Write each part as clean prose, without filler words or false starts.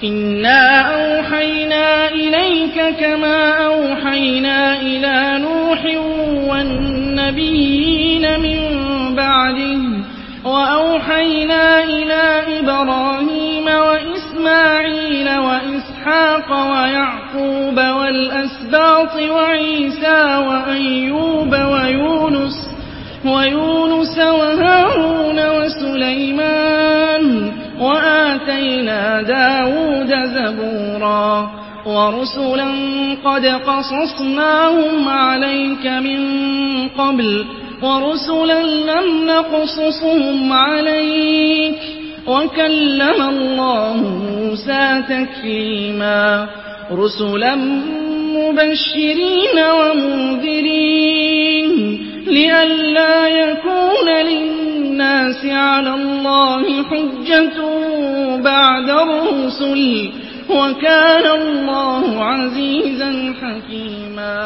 إنا أوحينا إليك كما أوحينا إلى نوح والنبيين من بعده وأوحينا إلى إبراهيم وإسماعيل وإسحاق ويعقوب والأسباط وعيسى وأيوب ويونس وهارون وسليمان وآتينا داود زبورا ورسلا قد قصصناهم عليك من قبل ورسلا لم نقصصهم عليك وكلم الله موسى تكليما رسلا مبشرين ومنذرين لئلا يكون للناس على الله حجة بعد الرسل وكان الله عزيزا حكيما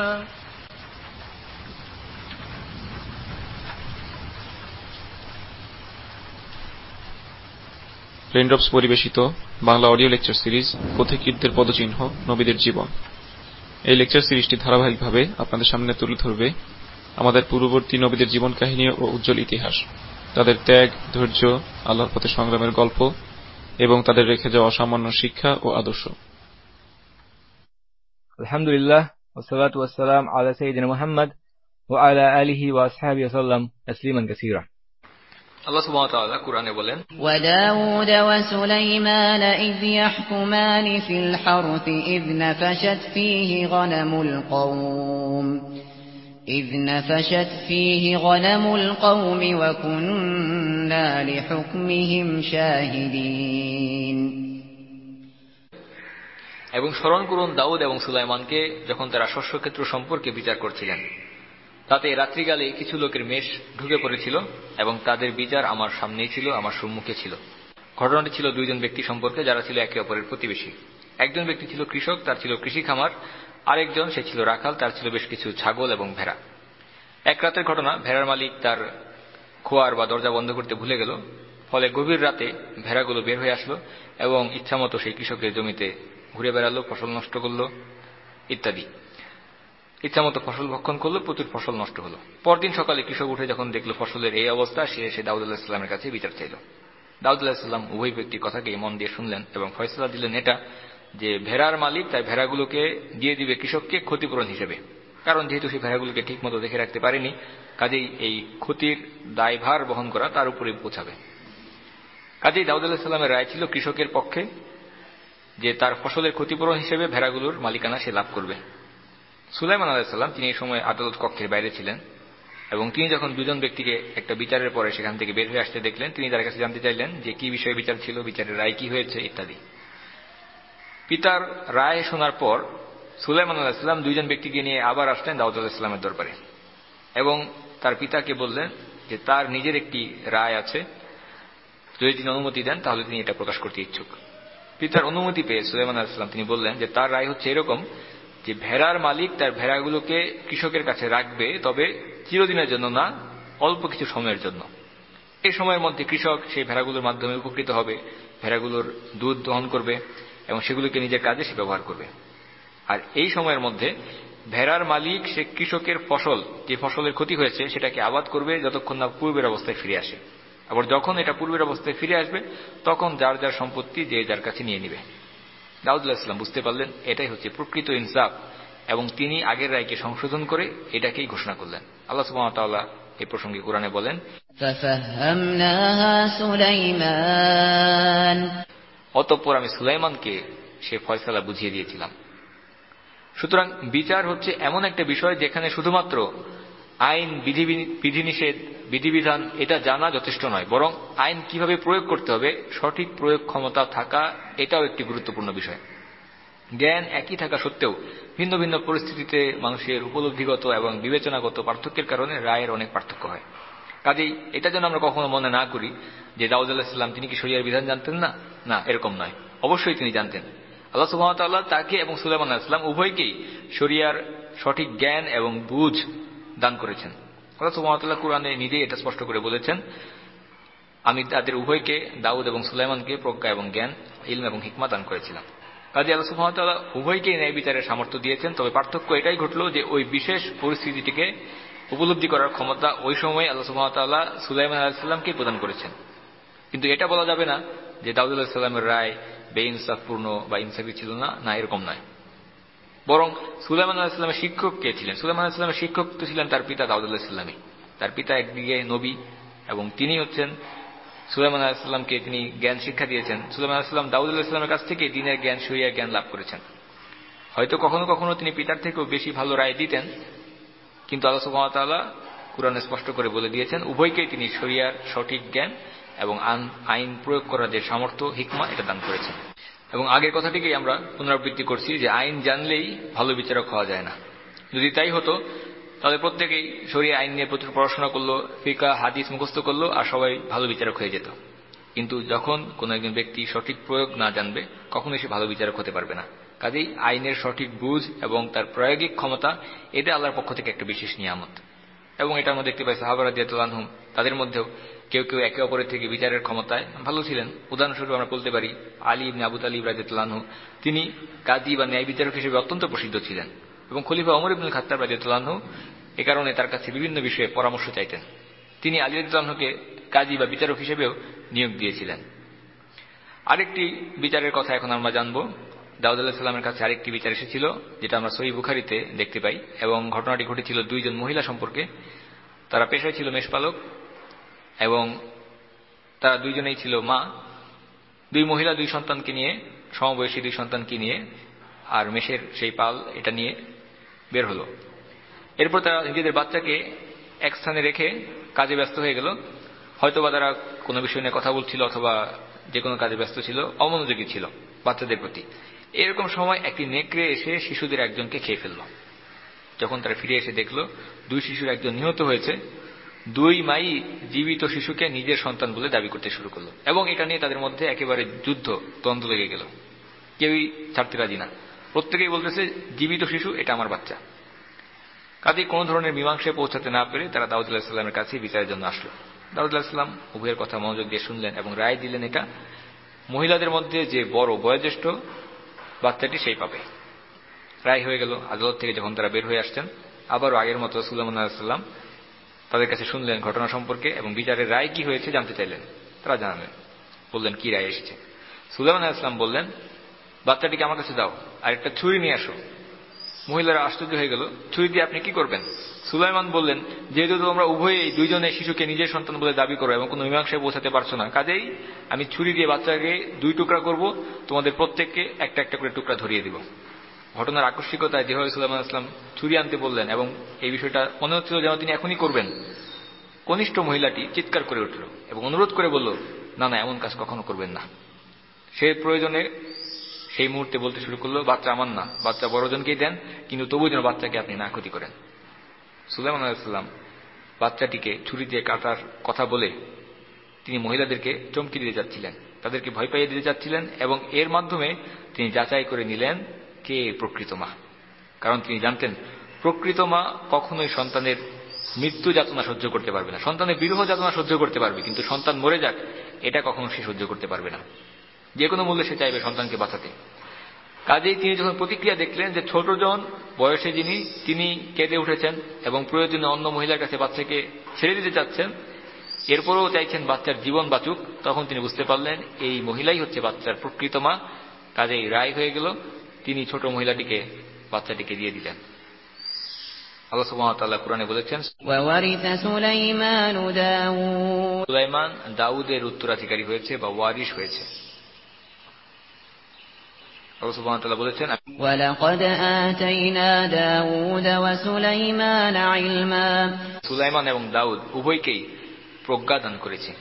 Raindrops পরিবেশিত Bangla audio lecture series পথিকৃতদের পদচিহ্ন নবীদের জীবন। এই লেকচার সিরিজটি ধারাবাহিকভাবে আপনাদের সামনে তুলে ধরবে আমাদের পূর্ববর্তী নবীদের জীবন কাহিনী ও উজ্জ্বল ইতিহাস, তাদের ত্যাগ, ধৈর্য, আল্লাহর পথে সংগ্রামের গল্প এবং তাদের রেখে যাওয়া অসামান্য শিক্ষা ও আদর্শ। আলহামদুলিল্লাহ ওয়াসসালাতু ওয়াসসালাম আলা সাইয়্যিদিনা মুহাম্মদ ওয়া আলা আলিহি ওয়া আসহাবিহি ওয়াসাল্লাম তাসলিমান কাসীরা। আল্লাহ সুবহানাহু ওয়া তাআলা কুরআনে বলেন, ওয়া দাউদ ওয়া সুলাইমান ইয ইয়াহকুমান ফিল হারথ ইয নাফাশাত ফীহি গনামুল কওম ওয়া কুন্না লিহুকমিহিম শাহিদিন। এবং স্মরণ করুন দাউদ এবং সুলাইমানকে যখন তারা শস্যক্ষেত্র সম্পর্কে বিচার করছিলেন। তাতে রাত্রিকালে কিছু লোকের মেষ ঢুকে পড়েছিল এবং তাদের বিচার আমার সামনেই ছিল, আমার সম্মুখে ছিল। ঘটনাটি ছিল দুইজন ব্যক্তি সম্পর্কে যারা ছিল একে অপরের প্রতিবেশী। একজন ব্যক্তি ছিল কৃষক, তার ছিল কৃষি খামার। আরেকজন সে ছিল রাখাল, তার ছিল বেশ কিছু ছাগল এবং ভেড়া। এক রাতের ঘটনা, ভেড়ার মালিক তার খোয়ার বা দরজা বন্ধ করতে ভুলে গেল। ফলে গভীর রাতে ভেড়াগুলো বের হয়ে আসলো এবং ইচ্ছামতো সেই কৃষকের জমিতে ঘুরে বেড়ালো, ফসল নষ্ট করলো ইত্যাদি। ইচ্ছামতো ফসল ভক্ষণ করলো, প্রচুর ফসল নষ্ট হলো। পরদিন সকালে কৃষক উঠে যখন দেখলো ফসলের এই অবস্থা, সে এসে দাউদ আলাইহিস সালামের কাছে বিচার চাইল। দাউদ আলাইহিস সালাম উভয় ব্যক্তির কথাকে মন দিয়ে শুনলেন এবং ফয়সালা দিলেন এটা যে ভেড়ার মালিক তার ভেড়াগুলোকে দিয়ে দিবে কৃষককে ক্ষতিপূরণ হিসেবে। কারণ যেহেতু সেই ভেড়াগুলোকে ঠিক মতো দেখে রাখতে পারেনি, কাজেই এই ক্ষতির দায়ভার বহন করা তার উপরে পৌঁছাবে। কাজেই দাউদ আলাইহিস সালামের রায় ছিল কৃষকের পক্ষে যে তার ফসলের ক্ষতিপূরণ হিসেবে ভেড়াগুলোর মালিকানা সে লাভ করবে। সুলাইমান আলাইহিস সালাম তিনি এই সময় আদালত কক্ষের বাইরে ছিলেন এবং তিনি যখন দুজন ব্যক্তিকে একটা বিচারের পরে সেখান থেকে বের হয়ে আসতে দেখলেন, তিনি তার কাছে জানতে চাইলেন যে কি বিষয়ে বিচার ছিল, বিচারের রায় কি হয়েছে ইত্যাদি। পিতার রায় শোনার পর সুলাইমান আলাইহিস সালাম দুইজন ব্যক্তিকে নিয়ে আবার আসলেন দাউদ আলাইহিস সালামের দরবারে এবং তার পিতাকে বললেন যে তার নিজের একটি রায় আছে, যদি তিনি অনুমতি দেন তাহলে তিনি এটা প্রকাশ করতে ইচ্ছুক। পিতার অনুমতি পেয়ে সুলাইমান আলাইহিস সালাম তিনি বললেন যে তার রায় হচ্ছে এরকম যে ভেড়ার মালিক তার ভেড়াগুলোকে কৃষকের কাছে রাখবে, তবে চিরদিনের জন্য না, অল্প কিছু সময়ের জন্য। এই সময়ের মধ্যে কৃষক সেই ভেড়াগুলোর মাধ্যমে উপকৃত হবে, ভেড়াগুলোর দুধ দহন করবে এবং সেগুলোকে নিজের কাজে সে ব্যবহার করবে। আর এই সময়ের মধ্যে ভেড়ার মালিক সে কৃষকের ফসল, যে ফসলের ক্ষতি হয়েছে সেটাকে আবাদ করবে যতক্ষণ না পূর্বের অবস্থায় ফিরে আসে। আবার যখন এটা পূর্বের অবস্থায় ফিরে আসবে তখন যার যার সম্পত্তি যে যার কাছে নিয়ে নিবে। দাউদ আলাইহিস সালাম বুঝতে পারলেন এটাই হচ্ছে প্রকৃত ইনসাফ এবং তিনি আগের রায়কে সংশোধন করে এটাকেই ঘোষণা করলেন। আল্লাহ সুবহানাহু ওয়া তাআলা এই প্রসঙ্গে কোরআনে বলেন, ফাফাহামনাহা সুলাইমান, অতঃপর আমি সুলাইমানকে সে ফয়সালা বুঝিয়ে দিয়েছিলাম। সুতরাং বিচার হচ্ছে এমন একটা বিষয় যেখানে শুধুমাত্র আইন, বিধিনিষেধ, বিধিবিধান এটা জানা যথেষ্ট নয়, বরং আইন কিভাবে প্রয়োগ করতে হবে, সঠিক প্রয়োগ ক্ষমতা থাকা এটাও একটি গুরুত্বপূর্ণ বিষয়। জ্ঞান একই থাকা সত্ত্বেও ভিন্ন ভিন্ন পরিস্থিতিতে মানুষের উপলব্ধিগত এবং বিবেচনাগত পার্থক্যের কারণে রায়ের অনেক পার্থক্য হয়। কাজেই এটা যেন আমরা কখনো মনে না করি যে দাউদ আলাইহিস সালাম তিনি কি শরিয়ার বিধান জানতেন না, না, এরকম নয়, অবশ্যই তিনি জানতেন। আল্লাহ সুবহানাহু ওয়া তাআলা তাকে এবং সুলাইমান আলাইহিস সালাম উভয়কেই শরিয়ার সঠিক জ্ঞান এবং বুঝ দান করেছেন। আল্লাহ সুবহানাহু ওয়া তাআলা কুরআনে নিজেই এটা স্পষ্ট করে বলেছেন আমি তাদের উভয়কে, দাউদ এবং সুলাইমানকে, প্রজ্ঞা এবং জ্ঞান, ইলম এবং হিকমা দান করেছিলাম। কাজে আল্লাহ সুবহানাহু ওয়া তাআলা উভয়কেই ন্যায় বিচারের সামর্থ্য দিয়েছেন। তবে পার্থক্য এটাই ঘটল যে ওই বিশেষ পরিস্থিতিটিকে উপলব্ধি করার ক্ষমতা ওই সময় আল্লাহ সুবহানাহু ওয়া তাআলা সুলাইমান আলাইহিস সালামকে প্রদান করেছেন। কিন্তু এটা বলা যাবে না যে দাউদ আলাইহিস সালামের রায় বেইনসাফপূর্ণ বা ইনসাফি ছিল না, না এরকম নয়। বরং সুলাইমান আলাইহিস সালামের শিক্ষক কে ছিলেন? সুলাইমান আলাইহিস সালামের শিক্ষক তো ছিলেন তার পিতা দাউদ আলাইহিস সালামই। তার পিতা একদিকে নবী এবং তিনি হচ্ছেন সুলাইমান আলাইহিস সালামকে তিনি জ্ঞান শিক্ষা দিয়েছেন। সুলাইমান আলাইহিস সালাম দাউদ আলাইহিস সালামের কাছ থেকে দ্বীনের জ্ঞান, শরিয়ার জ্ঞান লাভ করেছেন। হয়তো কখনো কখনো তিনি পিতার থেকেও বেশি ভালো রায় দিতেন, কিন্তু আল্লাহ সুবহানাহু ওয়া তাআলা কুরআনে স্পষ্ট করে বলে দিয়েছেন উভয়কেই তিনি শরিয়ার সঠিক জ্ঞান এবং আইন প্রয়োগ করার যে সামর্থ্য, হিকমা, এটা দান করেছেন। এবং আগের কথাটিকেই আমরা পুনরাবৃত্তি করছি যে আইন জানলেই ভালো বিচারক হওয়া যায় না। যদি তাই হতো তাহলে প্রত্যেকেই শরিয়া আইন নিয়ে প্রচুর পড়াশোনা করলো, ফিকহ হাদিস মুখস্থ করলো, আর সবাই ভালো বিচারক হয়ে যেত। কিন্তু যখন কোনো একজন ব্যক্তি সঠিক প্রয়োগ না জানবে, কখনোই সে ভালো বিচারক হতে পারবে না। কাজেই আইনের সঠিক বুঝ এবং তার প্রায়োগিক ক্ষমতা, এটা আল্লাহর পক্ষ থেকে একটা বিশেষ নিয়ামত। এবং এটা আমরা দেখতে পাই সাহাবা রাদিয়াল্লাহু আনহুম, তাদের মধ্যেও কেউ কেউ একে অপরের থেকে বিচারের ক্ষমতায় ভালো ছিলেন। উদাহরণস্বরূপ আমরা বলতে পারি আলী ইবনে আবু তালিব রাদিয়াল্লাহু আনহু, তিনি কাজী বা ন্যায় বিচারক হিসেবে অত্যন্ত প্রসিদ্ধ ছিলেন। এবং খলিফা ওমর ইবনুল খাত্তাব রাদিয়াল্লাহু আনহু এ কারণে তার কাছে বিভিন্ন বিষয়ে পরামর্শ চাইতেন। তিনি আলী রাদিয়াল্লাহু আনহুকে কাজী বা বিচারক হিসেবেও নিয়োগ দিয়েছিলেন। আরেকটি বিচারের কথা এখন আমরা জানব। দাউদ আলাইহিস সালামের কাছে আরেকটি বিচার এসেছিল, যেটা আমরা সহিহ বুখারীতে দেখতে পাই। এবং ঘটনাটি ঘটেছিল দুইজন মহিলা সম্পর্কে। তারা পেশায় ছিল মেষপালক এবং তারা দুইজনেই ছিল মা। দুই মহিলা দুই সন্তানকে নিয়ে, সমবয়সী দুই সন্তানকে নিয়ে আর মেষের সেই পাল এটা নিয়ে বের হলো। এরপর তারা নিজেদের বাচ্চাকে এক স্থানে রেখে কাজে ব্যস্ত হয়ে গেল। হয়তোবা তারা কোনো বিষয় নিয়ে কথা বলছিল অথবা যে কোনো কাজে ব্যস্ত ছিল, অমনোযোগী ছিল বাচ্চাদের প্রতি। এরকম সময় একটি নেকড়ে এসে শিশুদের একজনকে খেয়ে ফেলল। যখন তারা ফিরে এসে দেখল দুই শিশুর একজন নিহত হয়েছে, দুই মাই জীবিত শিশুকে নিজের সন্তান বলে দাবি করতে শুরু করলো। এবং এটা নিয়ে তাদের মধ্যে একেবারে যুদ্ধ, দ্বন্দ্ব লেগে গেল। কেউই ছাড়তে রাজি না, প্রত্যেকেই বলতেছে জীবিত শিশু এটা আমার বাচ্চা। কাজে কোনো ধরনের মীমাংসায় পৌঁছাতে না পেরে তারা দাউদ আলাইহিস সালামের কাছে বিচারের জন্য আসলো। দাউদ আলাইহিস সালাম উভয়ের কথা মনোযোগ দিয়ে শুনলেন এবং রায় দিলেন এটা মহিলাদের মধ্যে যে বড় বয়োজ্যেষ্ঠ বাচ্চাটি সেই পাবে। রায় হয়ে গেল। আদালত থেকে যখন তারা বের হয়ে আসছেন, আবারও আগের মতো সুলাইমান আলাইহিস সালাম তাদের কাছে শুনলেন ঘটনা সম্পর্কে এবং বিচারের রায় কি হয়েছে জানতে চাইলেন। তারা জানালেন, বললেন কি রায় এসেছে। সুলাইমান আলাইহিস সালাম বললেন, বাচ্চাটিকে আমার কাছে দাও আর একটা ছুরি নিয়ে আসো। মহিলারা আশ্চর্য হয়ে গেল, ছুরি দিয়ে আপনি কি করবেন? সুলাইমান বললেন, যেহেতু তোমরা উভয়ে দুইজনে শিশুকে নিজের সন্তান বলে দাবি করো এবং কোনো মীমাংসায় পৌঁছাতে পারছো না, কাজেই আমি ছুরি দিয়ে বাচ্চাকে দুই টুকরা করব, তোমাদের প্রত্যেককে একটা একটা করে টুকরা ধরিয়ে দিব। ঘটনার আকস্মিকতায় যেভাবে সুলাইমান আলাইহিস সালাম ছুরি আনতে বললেন এবং এই বিষয়টা মনে হচ্ছিল যেন তিনি এখনই করবেন, কনিষ্ঠ মহিলাটি চিৎকার করে উঠল এবং অনুরোধ করে বলল, না না, এমন কাজ কখনো করবেন না। সে প্রয়োজনে সেই মুহূর্তে বলতে শুরু করলো, বাচ্চা আমার না, বাচ্চা বড়জনকেই দেন, কিন্তু তবু যেন বাচ্চাকে আপনি না ক্ষতি করেন। সুলাইমান আলাইহিস সালাম বাচ্চাটিকে ছুরি দিয়ে কাটার কথা বলে তিনি মহিলাদেরকে চমকে দিতে যাচ্ছিলেন, তাদেরকে ভয় পাইয়ে দিতে যাচ্ছিলেন এবং এর মাধ্যমে তিনি যাচাই করে নিলেন কে প্রকৃত মা। কারণ তিনি জানতেন প্রকৃত মা কখনোই সন্তানের মৃত্যু যাতনা সহ্য করতে পারবে না। সন্তানের বিরহ যাতনা সহ্য করতে পারবে, কিন্তু সন্তান মরে যাক এটা কখনো সে সহ্য করতে পারবে না। যে কোনো মূল্যে সে চাইবে সন্তানকে বাঁচাতে। কাজেই তিনি যখন প্রতিক্রিয়া দেখলেন যে ছোট জন বয়সে যিনি, তিনি কেঁদে উঠেছেন এবং প্রয়োজনে অন্য মহিলার কাছে বাচ্চাকে ছেড়ে দিতে চাচ্ছেন, এরপরেও চাইছেন বাচ্চার জীবন বাঁচুক, তখন তিনি বুঝতে পারলেন এই মহিলাই হচ্ছে বাচ্চার প্রকৃত মা। কাজেই রায় হয়ে গেল, তিনি ছোট মহিলাটিকে বাচ্চাটিকে দিয়ে দিলেন। আল্লাহ সুবহানাহু ওয়া তাআলা কুরআনে বলেছেন, ওয়ারিসা সুলাইমান দাউদের উত্তরাধিকারী হয়েছে বা ওয়ারিশ হয়েছে। আল্লাহ সুবহানাহু ওয়া তাআলা বলেছেন, ওয়ালাকাদ আতাইনা দাউদ ওয়া সুলাইমানা ইলমা, সুলাইমান এবং দাউদ উভয়কেই প্রজ্ঞা দান করেছি।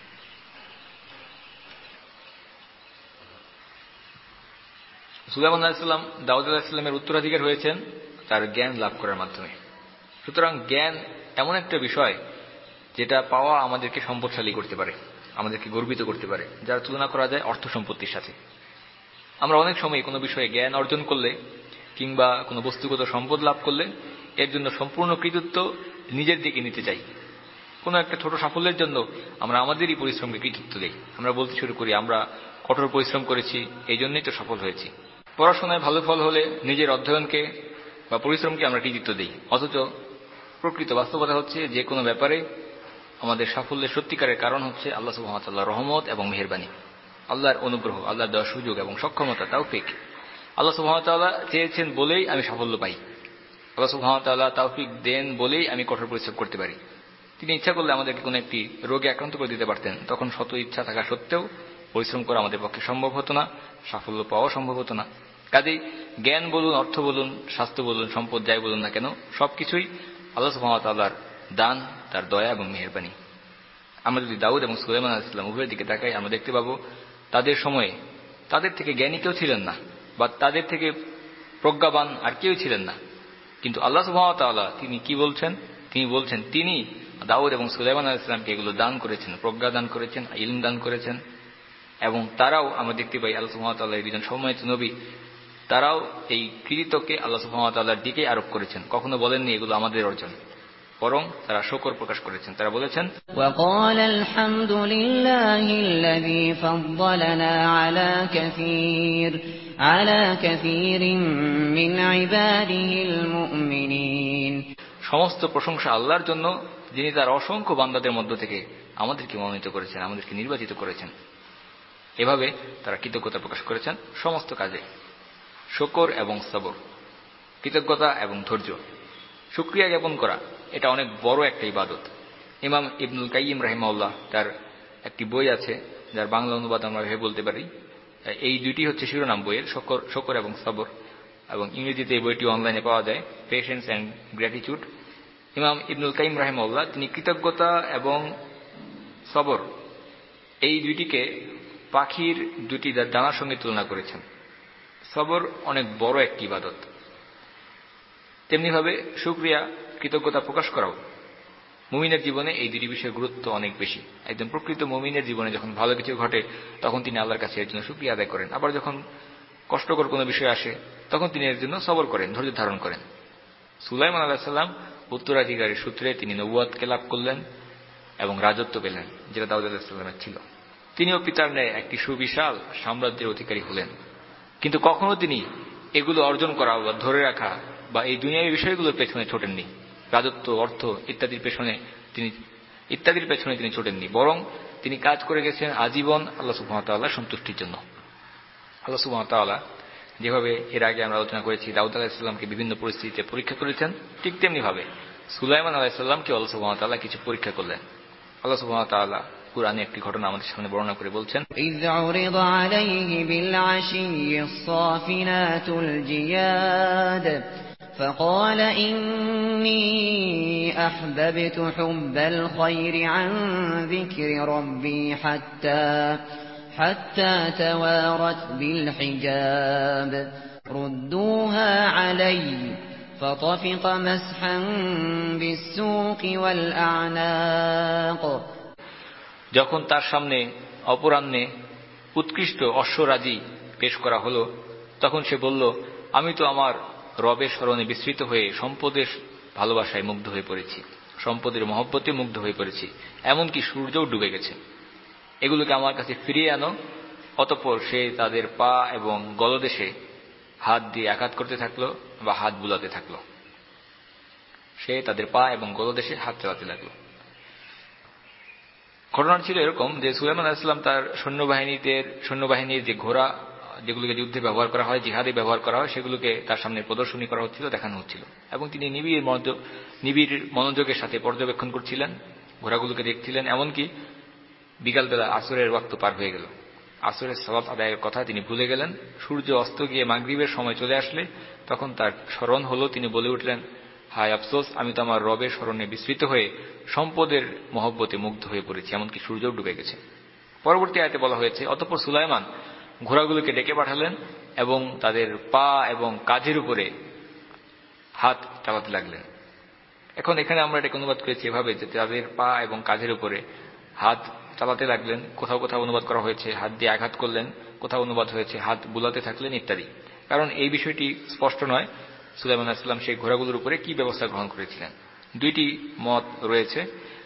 সুলাইমান আলাইহিস সালাম দাউদ আলাইহিস সালামের উত্তরাধিকার হয়েছেন তার জ্ঞান লাভ করার মাধ্যমে। সুতরাং জ্ঞান এমন একটা বিষয় যেটা পাওয়া আমাদেরকে সম্পদশালী করতে পারে, আমাদেরকে গর্বিত করতে পারে, যার তুলনা করা যায় অর্থ সম্পত্তির সাথে। আমরা অনেক সময় কোনো বিষয়ে জ্ঞান অর্জন করলে কিংবা কোনো বস্তুগত সম্পদ লাভ করলে এর জন্য সম্পূর্ণ কৃতিত্ব নিজের দিকে নিতে চাই। কোনো একটা ছোট সাফল্যের জন্য আমরা আমাদেরই পরিশ্রমকে কৃতিত্ব দিই। আমরা বলতে শুরু করি আমরা কঠোর পরিশ্রম করেছি, এই জন্যই তো সফল হয়েছি। পড়াশোনায় ভালো ফল হলে নিজের অধ্যয়নকে বা পরিশ্রমকে আমরা কৃতিত্ব দিই, অথচ প্রকৃত বাস্তবতা হচ্ছে যে কোনো ব্যাপারে আমাদের সাফল্যের সত্যিকারের কারণ হচ্ছে আল্লাহ সুবহানাহু ওয়া তাআলার রহমত এবং মেহেরবানি, আল্লাহর অনুগ্রহ, আল্লাহর দেওয়া সুযোগ এবং সক্ষমতা, তাওফিক। আল্লাহ সুবহানাহু ওয়া তাআলা চেয়েছেন বলেই আমি সাফল্য পাই, আল্লাহ সুবহানাহু ওয়া তাআলা তাওফিক দেন বলেই আমি কঠোর পরিশ্রম করতে পারি। তিনি ইচ্ছা করলে আমাদেরকে কোনো একটি রোগে আক্রান্ত করে দিতে পারতেন, তখন শত ইচ্ছা থাকা সত্ত্বেও পরিশ্রম করা আমাদের পক্ষে সম্ভব হতো না, সাফল্য পাওয়া সম্ভব হতো না। কাজেই জ্ঞান বলুন, অর্থ বলুন, স্বাস্থ্য বলুন, সম্পদ যাই বলুন না কেন, সবকিছুই আল্লাহ সুবহানাহু ওয়া তাআলার দান, তার দয়া এবং মেহেরবানি। আমরা যদি দাউদ এবং সুলাইমান আলাইহিস সালাম উভয়ের দিকে তাকাই, আমরা দেখতে পাবো তাদের সময়ে তাদের থেকে জ্ঞানী কেউ ছিলেন না, বা তাদের থেকে প্রজ্ঞাবান আর কেউ ছিলেন না। কিন্তু আল্লাহ সুবহানাহু ওয়া তাআলা তিনি কি বলছেন? তিনি বলছেন তিনি দাউদ এবং সুলাইমান আলাইহিস সালামকে এগুলো দান করেছেন, প্রজ্ঞা দান করেছেন, ইলম দান করেছেন। এবং তারাও আমরা দেখতে পাই আল্লাহ সুবহানাহু ওয়া তাআলার দুজন সম্মানিত নবী, তারাও এই কৃতিত্বকে আল্লাহ সুবহানাহু ওয়া তাআলার দিকে আরোপ করেছেন। কখনো বলেননি এগুলো আমাদের অর্জন, বরং তারা শুকর প্রকাশ করেছেন। তারা বলেছেন وقال الحمد لله الذي فضلنا على كثير من عباده المؤمنين। সমস্ত প্রশংসা আল্লাহর জন্য, যিনি তার অসংখ্য বান্দাদের মধ্য থেকে আমাদেরকে মনোনীত করেছেন, আমাদেরকে নির্বাচিত করেছেন। এভাবে তারা কৃতজ্ঞতা প্রকাশ করেছেন সমস্ত কাজে। শুকর এবং সবর, কৃতজ্ঞতা এবং ধৈর্য, শুকরিয়া জ্ঞাপন করা, এটা অনেক বড় একটা ইবাদত। ইমাম ইবনুল কাইয়িম রাহিমাহুল্লাহ তার একটি বই আছে যার বাংলা অনুবাদ আমরা ভেবে বলতে পারি, এই দুইটি হচ্ছে শিরোনাম বইয়ের, শুকর এবং সবর, এবং ইংরেজিতে এই বইটি অনলাইনে পাওয়া যায়, পেশেন্স অ্যান্ড গ্র্যাটিটিউড। ইমাম ইবনুল কাইয়িম রাহিমাহুল্লাহ তিনি কৃতজ্ঞতা এবং সবর এই দুইটিকে পাখির দুটি ডানার সঙ্গে তুলনা করেছেন। সবর অনেক বড় একটি ইবাদত, তেমনিভাবে শুকরিয়া, কৃতজ্ঞতা প্রকাশ করাও। মুমিনের জীবনে এই দুটি বিষয়ের গুরুত্ব অনেক বেশি। একজন প্রকৃত মুমিনের জীবনে যখন ভালো কিছু ঘটে তখন তিনি আল্লাহর কাছে এর জন্য শুকরিয়া আদায় করেন, আবার যখন কষ্টকর কোনো বিষয় আসে তখন তিনি এর জন্য সবর করেন, ধৈর্য ধারণ করেন। সুলাইমান আলাইহিস সালাম উত্তরাধিকারীর সূত্রে তিনি নবুয়তকে লাভ করলেন এবং রাজত্ব পেলেন, যেটা দাউদ আলাইহিস সালামের ছিল। তিনিও পিতার ন্যায় একটি সুবিশাল সাম্রাজ্যের অধিকারী হলেন, কিন্তু কখনো তিনি এগুলো অর্জন করা বা ধরে রাখা বা এই দুনিয়াবী বিষয়গুলোর পেছনে ছোটেননি, রাজত্ব, অর্থ ইত্যাদির পেছনে তিনি ছোটেননি, বরং তিনি কাজ করে গেছেন আজীবন আল্লাহ সুবহানাহু ওয়া তাআলার সন্তুষ্টির জন্য। আল্লাহ সুবহানাহু ওয়া তাআলা যেভাবে এর আগে আমরা আলোচনা করেছি দাউদ আলাইহিস সালামকে বিভিন্ন পরিস্থিতিতে পরীক্ষা করেছেন, ঠিক তেমনি ভাবে সুলাইমান আলাইহিস সালামকে আল্লাহ সুবহানাহু ওয়া তাআলা কিছু পরীক্ষা করলেন। আল্লাহ সুবহানাহু ওয়া তাআলা কুরআনে একটি ঘটনা আমাদের সামনে বর্ণনা করে বলছেন, إذ عرض عليه بالعشي الصافنات الجياد فقال إني أحببت حب الخير عن ذكر ربي حتى توارت بالحجاب ردوها علي فطفق مسحا بالسوق والأعناق। যখন তার সামনে অপরাহ্নে উৎকৃষ্ট অশ্বরাজি পেশ করা হলো, তখন সে বলল, আমি তো আমার রবের স্মরণে বিস্মৃত হয়ে সম্পদের ভালোবাসায় মুগ্ধ হয়ে পড়েছি, সম্পদের মহব্বতে মুগ্ধ হয়ে পড়েছি, এমনকি সূর্যও ডুবে গেছে, এগুলোকে আমার কাছে ফিরিয়ে আনো। অতঃপর সে তাদের পা এবং গলদেশে হাত দিয়ে আঘাত করতে থাকলো বা হাত বুলাতে থাকলো, সে তাদের পা এবং গলদেশে হাত চালাতে লাগলো। ঘটনা ছিল এরকম যে সুলাইমান আলাইহিস সালাম তার সৈন্যবাহিনীর যে ঘোড়া, যেগুলোকে যুদ্ধে ব্যবহার করা হয়, জিহাদে ব্যবহার করা হয়, সেগুলোকে তার সামনে প্রদর্শনী করা হচ্ছিল, দেখানো হচ্ছিল, এবং তিনি নিবিড় মনোযোগের সাথে পর্যবেক্ষণ করছিলেন, ঘোড়াগুলোকে দেখছিলেন। এমনকি বিকালবেলা আসরের ওয়াক্ত পার হয়ে গেল, আসরের সালাত আদায়ের কথা তিনি ভুলে গেলেন। সূর্য অস্ত গিয়ে মাগরিবের সময় চলে আসলে তখন তার স্মরণ হলো, তিনি বলে উঠলেন, হায় আফসোস, আমি তো আমার রবের স্মরণে বিস্মৃত হয়ে সম্পদের মহব্বতে মুগ্ধ হয়ে পড়েছি, এমনকি সূর্যও ডুবে গেছে। পরবর্তী আয়াতে বলা হয়েছে, অতঃপর সুলাইমান ঘোড়াগুলোকে ডেকে পাঠালেন এবং তাদের পা এবং কাঁধের উপরে হাত চালাতে লাগলেন। এখন এখানে আমরা এটাকে অনুবাদ করেছি এভাবে যে তাদের পা এবং কাঁধের উপরে হাত চালাতে লাগলেন। কোথাও কোথাও অনুবাদ করা হয়েছে হাত দিয়ে আঘাত করলেন, কোথাও অনুবাদ হয়েছে হাত বুলাতে থাকলেন ইত্যাদি। কারণ এই বিষয়টি স্পষ্ট নয় সুলাইমান আলাইহিস সালাম সেই ঘোড়াগুলোর উপরে কি ব্যবস্থা গ্রহণ করেছিলেন। দুইটি মত রয়েছে।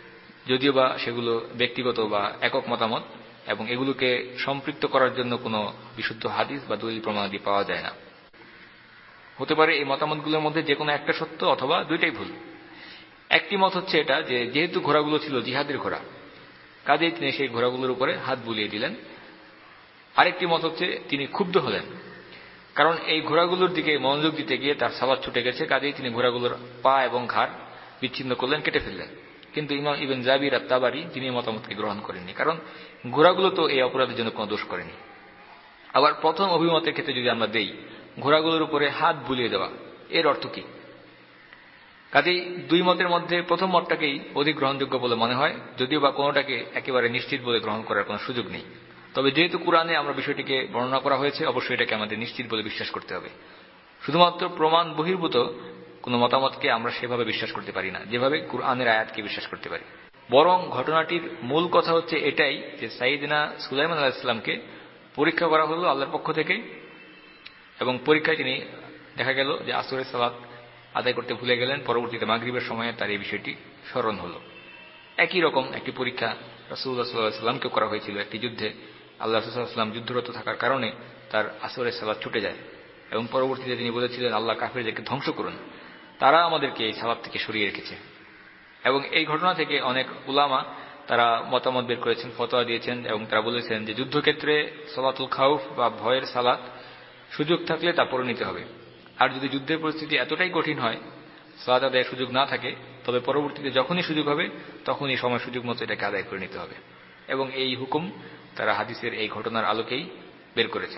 যদিও বা সেগুলো ব্যক্তিগত বা একক মতামত, এবং এগুলোকে সম্পৃক্ত করার জন্য কোনো বিশুদ্ধ হাদিস বা দলিল প্রমাণাদি পাওয়া যায় না। হতে পারে এই মতামতগুলোর মধ্যে যে কোনো একটা সত্য অথবা দুইটাই ভুল। একটি মত হচ্ছে এটা যে যেহেতু ঘোড়াগুলো ছিল জিহাদের ঘোড়া, কাজেই তিনি সেই ঘোড়াগুলোর উপরে হাত বুলিয়ে দিলেন। আরেকটি মত হচ্ছে তিনি ক্ষুব্ধ হলেন, কারণ এই ঘোড়াগুলোর দিকে মনোযোগ দিতে গিয়ে তার সালাত ছুটে গেছে, কাজেই তিনি ঘোড়াগুলোর পা এবং ঘাড় বিচ্ছিন্ন করলেন, কেটে ফেললেন। কিন্তু ইমাম ইবনে জাবির আত-তাবারি তিনি মতামতকে গ্রহণ করেননি, কারণ ঘোড়াগুলো তো এই অপরাধের জন্য কোনো দোষ করেনি। আবার প্রথম অভিমতের ক্ষেত্রে যদি আমরা দেই, ঘোড়াগুলোর উপরে হাত বুলিয়ে দেওয়া, এর অর্থ কি? কাজেই দুই মতের মধ্যে প্রথম মতটাকেই অধিক গ্রহণযোগ্য বলে মনে হয়, যদিও বা কোনোটাকে একেবারে নিশ্চিত বলে গ্রহণ করার কোনো সুযোগ নেই। তবে যেহেতু কুরআনে আমরা বিষয়টিকে বর্ণনা করা হয়েছে, অবশ্যই এটাকে আমাদের নিশ্চিত বলে বিশ্বাস করতে হবে। শুধুমাত্র প্রমাণ বহির্ভূত কোনো মতামতকে আমরা সেভাবে বিশ্বাস করতে পারি না, যেভাবে কুরআনের আয়াতকে বিশ্বাস করতে পারি। বরং ঘটনাটির মূল কথা হচ্ছে এটাই যে সাইয়েদনা সুলাইমান আলাইহিস সালামকে পরীক্ষা করা হলো আল্লাহর পক্ষ থেকে, এবং পরীক্ষায় তিনি দেখা গেল যে আসরের সালাত আদায় করতে ভুলে গেলেন। পরবর্তীতে মাগরিবের সময়ে তার এই বিষয়টি স্মরণ হলো। একই রকম একটি পরীক্ষা রাসূলুল্লাহ সাল্লাল্লাহু আলাইহি ওয়াসাল্লামকে করা হয়েছিল একটি যুদ্ধে। আল্লাহ রাসূল সাল্লাল্লাহু আলাইহি ওয়াসাল্লাম যুদ্ধরত থাকার কারণে তার আসরের সালাত ছুটে যায়, এবং পরবর্তীতে তিনি বলেছিলেন, আল্লাহ কাফিরদেরকে ধ্বংস করুন, তারা আমাদেরকে এই সালাত থেকে সরিয়ে রেখেছে। এবং এই ঘটনা থেকে অনেক উলামা তারা মতামত বের করেছেন, ফতোয়া দিয়েছেন, এবং তারা বলেছেন যে যুদ্ধক্ষেত্রে সালাতুল খাউফ বা ভয়ের সালাত সুযোগ থাকলে তা পড়ে নিতে হবে। আর যদি যুদ্ধের পরিস্থিতি এতটাই কঠিন হয়, সালাত আদায়ের সুযোগ না থাকে, তবে পরবর্তীতে যখনই সুযোগ হবে তখনই সময় সুযোগ মতো এটাকে আদায় করে নিতে হবে। এবং এই হুকুম তারা হাদিসের এই ঘটনার আলোকেই বের করেছেন।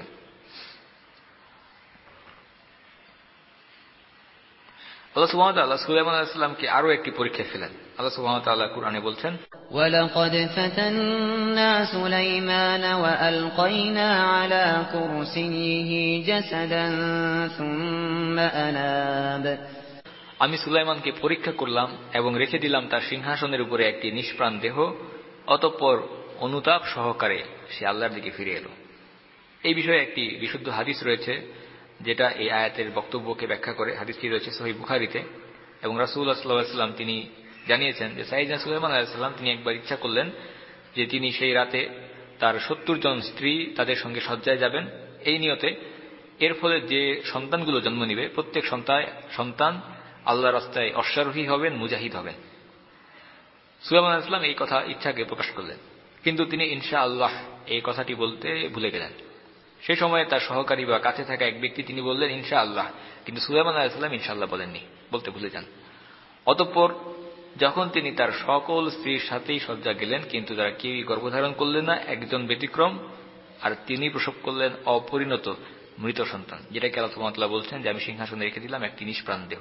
আল্লাহ সুবহানাহু ওয়া তাআলা সুলাইমান আলাইহিস সালামকে আরো একটি পরীক্ষায় ফেলেন। আল্লাহ সুবহানাহু ওয়া তাআলা কুরআনে বলছেন, وَلَقَدْ فَتَنَّا سُلَيْمَانَ وَأَلْقَيْنَا عَلَى كُرْسِيِّهِ جَسَدًا ثُمَّ أَنَابَ। আমি সুলাইমানকে পরীক্ষা করলাম এবং রেখে দিলাম তার সিংহাসনের উপরে একটি নিষ্প্রাণ দেহ, অতঃপর অনুতাপ সহকারে সে আল্লাহর দিকে ফিরে এলো। এই বিষয়ে একটি বিশুদ্ধ হাদিস রয়েছে যেটা এই আয়াতের বক্তব্যকে ব্যাখ্যা করে। হাদিসটি রয়েছে সহিহ বুখারীতে, এবং রাসূলুল্লাহ সাল্লাল্লাহু আলাইহি ওয়াসাল্লাম তিনি জানিয়েছেন যে সাইয়েদনা সুলাইমান আলাইহিস সালাম তিনি একবার ইচ্ছা করলেন যে তিনি সেই রাতে তার 70 জন স্ত্রী তাদের সঙ্গে শয্যায় যাবেন এই নিয়তে। এর ফলে যে সন্তানগুলো জন্ম নেবে প্রত্যেক সন্তান আল্লাহর রাস্তায় অশ্বারোহী হবেন, মুজাহিদ হবেন। সুলাইমান আলাইহিস সালাম এই কথা ইচ্ছাকে প্রকাশ করলেন, কিন্তু তিনি ইনশাআল্লাহ এই কথাটি বলতে ভুলে গেলেন। সেই সময়ে তার সহকারী বা কাছে থাকা এক ব্যক্তি তিনি বললেন ইনশাআল্লাহ, কিন্তু সুলাইমান আলাইহিস সালাম ইনশাআল্লাহ বলেননি, বলতে ভুলে যান। অতঃপর যখন তিনি তার সকল স্ত্রীর সাথেই শয্যা গেলেন, কিন্তু তারা কেউই গর্ভধারণ করলেন না, একজন ব্যতিক্রম, আর তিনি প্রসব করলেন অপরিণত মৃত সন্তান, যেটাকে আল্লাহ সুবহানাহু ওয়া তাআলা বলছেন যে আমি সিংহাসনে রেখে দিলাম একটি নিষ্প্রাণ দেহ।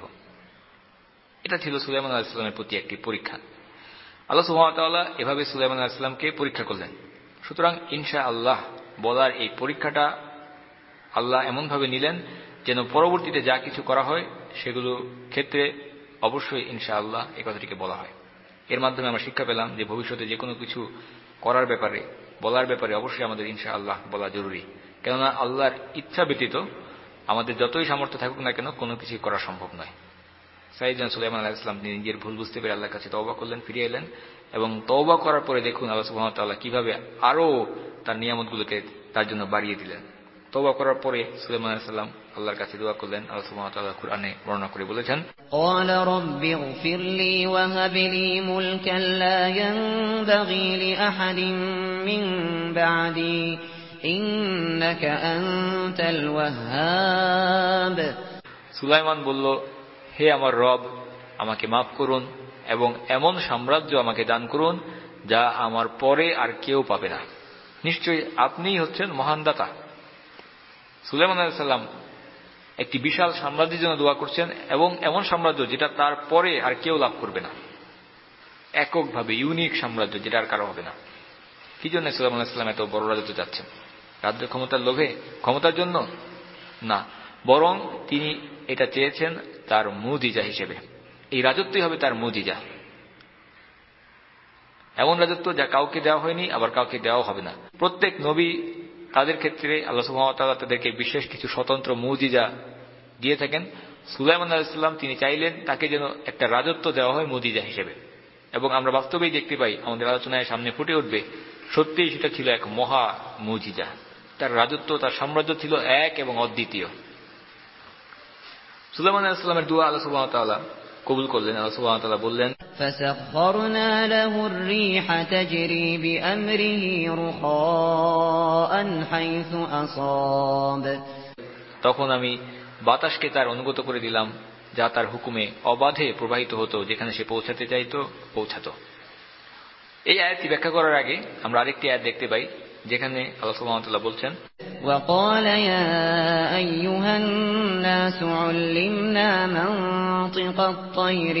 এটা ছিল সুলাইমান আলাইহিস সালামের প্রতি একটি পরীক্ষা। আল্লাহ সুবহানাহু ওয়া তাআলা এভাবে সুলাইমান আলাইহিস সালামকে পরীক্ষা করলেন। সুতরাং ইনশাআল্লাহ বলার এই পরীক্ষাটা আল্লাহ এমনভাবে নিলেন যেন পরবর্তীতে যা কিছু করা হয় সেগুলো ক্ষেত্রে অবশ্যই ইনশাআল্লাহ এই কথাটিকে বলা হয়। এর মাধ্যমে আমরা শিক্ষা পেলাম যে ভবিষ্যতে যে কোনো কিছু করার ব্যাপারে, বলার ব্যাপারে অবশ্যই আমাদের ইনশাআল্লাহ বলা জরুরি। কেননা আল্লাহর ইচ্ছা ব্যতীত আমাদের যতই সামর্থ্য থাকুক না কেন কোনো কিছু করা সম্ভব নয়। সাইয়েদনা সুলাইমান আলাইহিস সালাম তিনি নিজের ভুল বুঝতে পেরে আল্লাহর কাছে তওবা করলেন, ফিরে এলেন, এবং তওবা করার পরে দেখুন আল্লাহ সুবহানাহু ওয়া তাআলা কিভাবে আরো তার নিয়ামতগুলোকে তার জন্য বাড়িয়ে দিলেন। তওবা করার পরে সুলাইমান আলাইহিস সালাম আল্লাহর কাছে দোয়া করলেন। আল্লাহ সুবহানাহু ওয়া তাআলা কুরআনে বর্ণনা করে বলেছেন, قال رب اغفر لي وهب لي ملكا لا ينبغي لأحد من بعدي إنك أنت الوهاب। সুলাইমান বলল, হে আমার রব, আমাকে মাফ করুন এবং এমন সাম্রাজ্য আমাকে দান করুন যা আমার পরে আর কেউ পাবে না। নিশ্চয়ই আপনিই হচ্ছেন মহান দাতা। সুলাইমান আলাইহিস সালাম একটি বিশাল সাম্রাজ্যের জন্য দোয়া করছেন, এবং এমন সাম্রাজ্য যেটা তার পরে আর কেউ লাভ করবে না, এককভাবে ইউনিক সাম্রাজ্য যেটা আর কারো হবে না। কি জন্য সুলাইমান আলাইহিস সালাম এত বড় রাজত্ব চাচ্ছেন? রাজ্য ক্ষমতার লোভে, ক্ষমতার জন্য না, বরং তিনি এটা চেয়েছেন তার মুজিজা হিসেবে। এই রাজত্বই হবে তার মুজিজা, এমন রাজত্ব যা কাউকে দেওয়া হয়নি, আবার কাউকে দেওয়া হবে না। প্রত্যেক নবী তাদের ক্ষেত্রে আল্লাহ সুবহানাহু ওয়া তাআলা তাদেরকে বিশেষ কিছু স্বতন্ত্র মুজিজা দিয়ে থাকেন। সুলাইমান আলাইহিস সালাম তিনি চাইলেন তাকে যেন একটা রাজত্ব দেওয়া হয় মুজিজা হিসেবে, এবং আমরা বাস্তবেই দেখতে পাই, আমাদের আলোচনায় সামনে ফুটে উঠবে, সত্যিই সেটা ছিল এক মহা মুজিজা। তার রাজত্ব, তার সাম্রাজ্য ছিল এক এবং অদ্বিতীয়। সুলাইমান আলাইহিস সালামের দোয়া আল্লাহ সুবহানাহু ওয়া তাআলা কবুল করলেন। আল্লাহ সুবহানাহু ওয়া তাআলা বললেন, فَسَخَّرْنَا لَهُ الرِّيحَ تَجْرِي بِأَمْرِهِ رُخَاءً حَيْثُ أَصَابَ। তখন আমি বাতাসকে তার অনুগত করে দিলাম, যা তার হুকুমে অবাধে প্রবাহিত হতো, যেখানে সে পৌঁছাতে চাইতো পৌঁছাতো। এই আয়াতটি ব্যাখ্যা করার আগে আমরা আরেকটি আয়াত দেখতে পাই, যেখানে আল্লাহ সুবহানাহু ওয়া তাআলা বলছেন, وَقَالَ يَا أَيُّهَا النَّاسُ عُلِّمْنَا مَنطِقَ الطَّيْرِ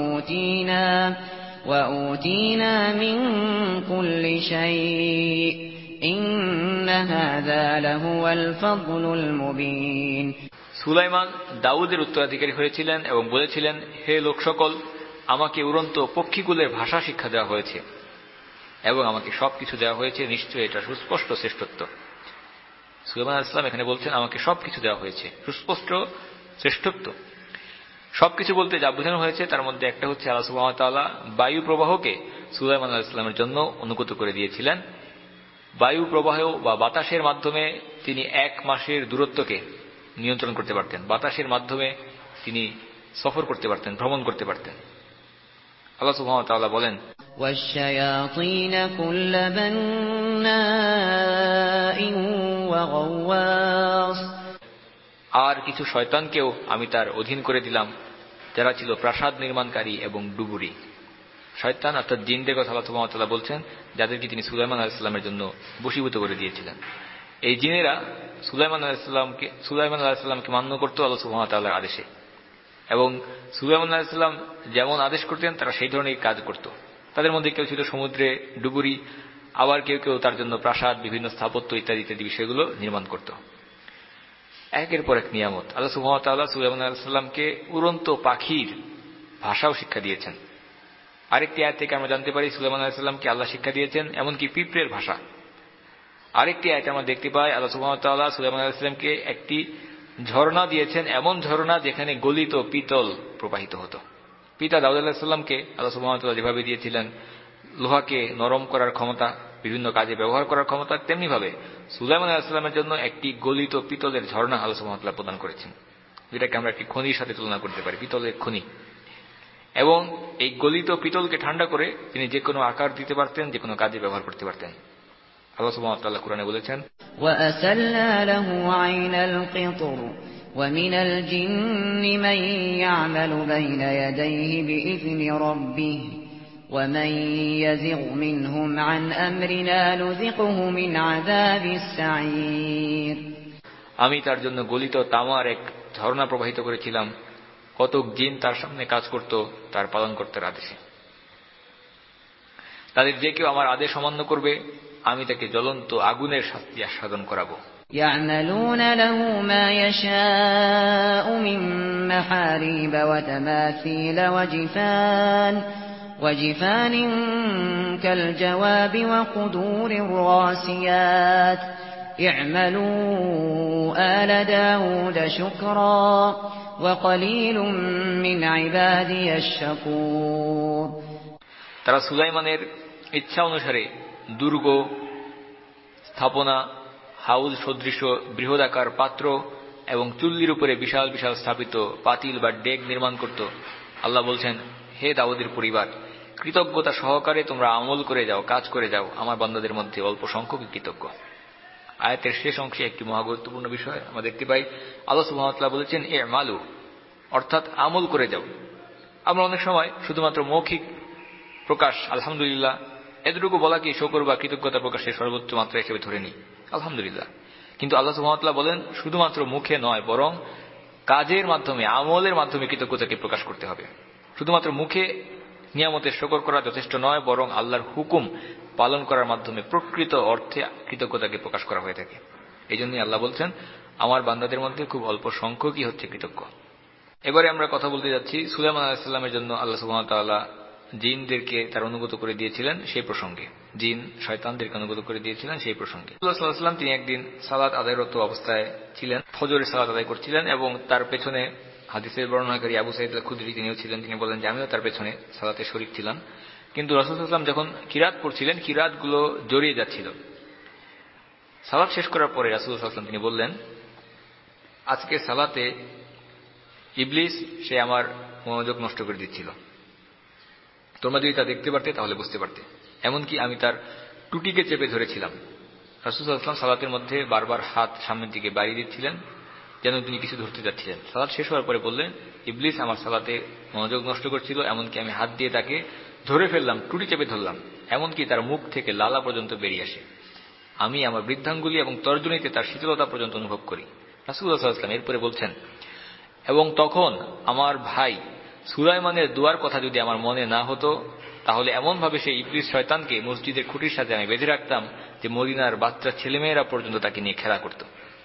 وَأُوتِينَا مِن كُلِّ شَيْءٍ إِنَّ هَذَا لَهُوَ الْفَضْلُ الْمُبِينُ। সুলাইমান দাউদের উত্তরাধিকারী হয়েছিলেন এবং বলেছিলেন, হে লোক সকল, আমাকে উড়ন্ত পক্ষীগুলোর ভাষা শিক্ষা দেওয়া হয়েছে এবং আমাকে সবকিছু দেওয়া হয়েছে, নিশ্চয়ই এটা সুস্পষ্ট শ্রেষ্ঠত্ব। সুলাইমান আলাইহিস সালাম এখানে বলছেন, আমাকে সবকিছু দেওয়া হয়েছে, সুস্পষ্ট শ্রেষ্ঠত্ব। সবকিছু বলতে যা বোঝানো হয়েছে তার মধ্যে একটা হচ্ছে, আল্লাহ সুবহানাহু ওয়া তাআলা বায়ু প্রবাহকে সুলাইমান আলাইহিস সালামের জন্য অনুগত করে দিয়েছিলেন। বায়ু প্রবাহ বা বাতাসের মাধ্যমে তিনি 1 মাসের দূরত্বকে নিয়ন্ত্রণ করতে পারতেন। বাতাসের মাধ্যমে তিনি সফর করতে পারতেন, ভ্রমণ করতে পারতেন। আল্লাহ সুবহানাহু ওয়া তাআলা বলেন, وَالشَّيَاطِينَ كُلَّ بَنَّاءٍ وَغَوَّاصٍ। আর কিছু শয়তানকেও আমি তার অধীন করে দিলাম, যারা ছিল প্রাসাদ নির্মাণকারী এবং ডুবুরি। শয়তান অর্থাৎ জিনদের কথা আল্লাহ সুবহানাহু ওয়া তাআলা বলছেন, যাদেরকে তিনি সুলাইমান আলাইহিস সালামের জন্য বশীভূত করে দিয়েছিলেন। এই জিনেরা সুলাইমান আলাইহিস সালামকে মান্য করত আল্লাহ সুবহানাহু ওয়া তাআলার আদেশে, এবং সুলাইমান আলাইহিস সালাম যেমন আদেশ করতেন তারা সেই ধরনের কাজ করত। তাদের মধ্যে কেউ ছিল সমুদ্রে ডুবুরি, আবার কেউ কেউ তার জন্য প্রাসাদ, বিভিন্ন স্থাপত্য ইত্যাদি ইত্যাদি বিষয়গুলো নির্মাণ করত। একের পর এক নিয়ামত। আল্লাহ সুবহানাহু ওয়া তাআলা সুলাইমান আলাইহিস সালামকে উড়ন্ত পাখির ভাষাও শিক্ষা দিয়েছেন। আরেকটি আয়াত থেকে আমরা জানতে পারি সুলাইমান আলাইহিস সালামকে আল্লাহ শিক্ষা দিয়েছেন এমনকি পিঁপড়ের ভাষা। আরেকটি আয়াতে আমরা দেখতে পাই আল্লাহ সুবহানাহু ওয়া তাআলা সুলাইমান আলাইহিস সালামকে একটি ঝর্ণা দিয়েছেন, এমন ঝর্ণা যেখানে গলিত পিতল প্রবাহিত হতো। পিতা দাউদ আলাইহিস সালামকে আল্লাহ সুবহানাহু ওয়া তাআলা যেভাবে দিয়েছিলেন লোহাকে নরম করার ক্ষমতা, বিভিন্ন কাজে ব্যবহার করার ক্ষমতা, তেমনি ভাবে সুলাইমান আলাইহিস সালামের জন্য একটি গলিত পিতলের ঝর্ণা আল্লাহ সুবহানাহু ওয়া তাআলা প্রদান করেছেন, যেটাকে আমরা একটি খনির সাথে তুলনা করতে পারি, পিতলের খনি। এবং এই গলিত পিতলকে ঠান্ডা করে তিনি যে কোনো আকার দিতে পারতেন, যে কোনো কাজে ব্যবহার করতে পারতেন। আল্লাহ সুবহানাহু ওয়া তাআলা কুরআনে বলেছেন, وَأَسَلْنَا لَهُ عَيْنَ الْقِطْرِ وَمِنَ الْجِنِّ مَن يَعْمَلُ بَيْنَ يَدَيْهِ بِإِذْنِ رَبِّهِ وَمَن يَزِغْ مِنْهُمْ عَنْ أَمْرِنَا نُذِقْهُ مِنْ عَذَابِ السَّعِيرِ। আমি তার জন্য গলিত তামার এক ঝর্ণা প্রবাহিত করেছিলাম, কতক জিন তার সামনে কাজ করত তার পালনকর্তার আদেশে। তাদের যে কেউ আমার আদেশ অমান্য করবে আমি তাকে জ্বলন্ত আগুনের শাস্তি আস্বাদন করাবো। يَعْمَلُونَ لَهُ مَا يَشَاءُ مِن مَّحَارِيبَ وَتَمَاثِيلَ وَجِفَانٍ كَالْجَوَابِ وَقُدُورٍ رَّاسِيَاتٍ اعْمَلُوا آلَ دَاوُودَ شُكْرًا وَقَلِيلٌ مِّنْ عِبَادِيَ الشَّكُورُ। তারা সুলাইমানের ইচ্ছা অনুসারে দুর্গ স্থাপনা, হাউজ সদৃশ বৃহদাকার পাত্র এবং চুল্লির উপরে বিশাল বিশাল স্থাপিত পাতিল বা ডেক নির্মাণ করত। আল্লাহ বলছেন, হে দাউদের পরিবার, কৃতজ্ঞতা সহকারে তোমরা আমল করে যাও, কাজ করে যাও, আমার বান্দাদের মধ্যে অল্প সংখ্যক কৃতজ্ঞ। আয়াতের শেষ অংশে একটি মহা গুরুত্বপূর্ণ বিষয় আমরা দেখতে পাই। আল্লাহ সুবহানাহু ওয়া তাআলা বলেছেন ই'মালু, অর্থাৎ আমল করে যাও। আমরা অনেক সময় শুধুমাত্র মৌখিক প্রকাশ আলহামদুলিল্লাহ এতটুকু বলাকে শুকর বা কৃতজ্ঞতা প্রকাশের সর্বোচ্চ মাত্রা হিসেবে ধরে নিই, আলহামদুলিল্লাহ। কিন্তু আল্লাহ সুবহানাহু ওয়া তাআলা বলেন শুধুমাত্র মুখে নয়, বরং কাজের মাধ্যমে, আমলের মাধ্যমে কৃতজ্ঞতাকে প্রকাশ করতে হবে। শুধুমাত্র মুখে নিয়ামতের শুকর করা যথেষ্ট নয়, বরং আল্লাহর হুকুম পালন করার মাধ্যমে প্রকৃত অর্থে কৃতজ্ঞতাকে প্রকাশ করা হয়ে থাকে। এই জন্যই আল্লাহ বলছেন আমার বান্দাদের মধ্যে খুব অল্প সংখ্যকই হচ্ছে কৃতজ্ঞ। এবারে আমরা কথা বলতে যাচ্ছি সুলাইমান আলাইহিস সালামের জন্য আল্লাহ সুবহানাহু ওয়া তাআলা জিনদেরকে তার অনুগত করে দিয়েছিলেন সেই প্রসঙ্গে, জিন শয়তানদেরকে অনুগত করে দিয়েছিলেন সেই প্রসঙ্গে। রাসূলুল্লাহ সাল্লাল্লাহু আলাইহি ওয়াসাল্লাম তিনি একদিন সালাত আদায়রত অবস্থায় ছিলেন, ফজরের সালাত আদায় করছিলেন এবং তার পেছনে হাদিসের বর্ণনাকারী আবু সাঈদ আল খুদরি তিনিও ছিলেন। তিনি বলেন যে আমিও তার পেছনে সালাতে শরীক ছিলাম, কিন্তু রাসূল সাল্লাল্লাহু আলাইহি ওয়াসাল্লাম যখন কিরাত পড়ছিলেন কিরাতগুলো জড়িয়ে যাচ্ছিল। সালাত শেষ করার পরে রাসূল সাল্লাল্লাহু আলাইহি ওয়াসাল্লাম তিনি বললেন, আজকে সালাতে ইবলিস সে আমার মনোযোগ নষ্ট করে দিচ্ছিল, তোমরা যদি তা দেখতে পারতে তাহলে বুঝতে পারতে। এমনকি আমি তার টুটিকে চেপে ধরেছিলাম। রাসূল সাল্লাল্লাহু আলাইহি ওয়াসাল্লাম সালাতের মধ্যে বারবার হাত সামনের দিকে বাড়িয়ে দিচ্ছিলেন যেন তিনি কিছু ধরতে যাচ্ছিলেন। সালাত শেষ হওয়ার পরে বললেন, ইবলিস আমার সালাতে মনোযোগ নষ্ট করছিল, এমনকি আমি হাত দিয়ে তাকে ধরে ফেললাম, টুটি চেপে ধরলাম, এমনকি তার মুখ থেকে লালা পর্যন্ত বেরিয়ে আসে। আমি আমার বৃদ্ধাঙ্গুলি এবং তর্জনীতে তার শীতলতা পর্যন্ত অনুভব করি। রাসূলুল্লাহ সাল্লাল্লাহু আলাইহি ওয়াসাল্লাম এরপরে বলছেন, এবং তখন আমার ভাই সুলাইমানের দুয়ার কথা যদি আমার মনে না হতো, তাহলে এমনভাবে সেই ইবলিস শয়তানকে মসজিদের খুঁটির সাথে আমি বেঁধে রাখতাম যে মদিনার বাচ্চা ছেলেমেয়েরা পর্যন্ত তাকে নিয়ে খেলা করত।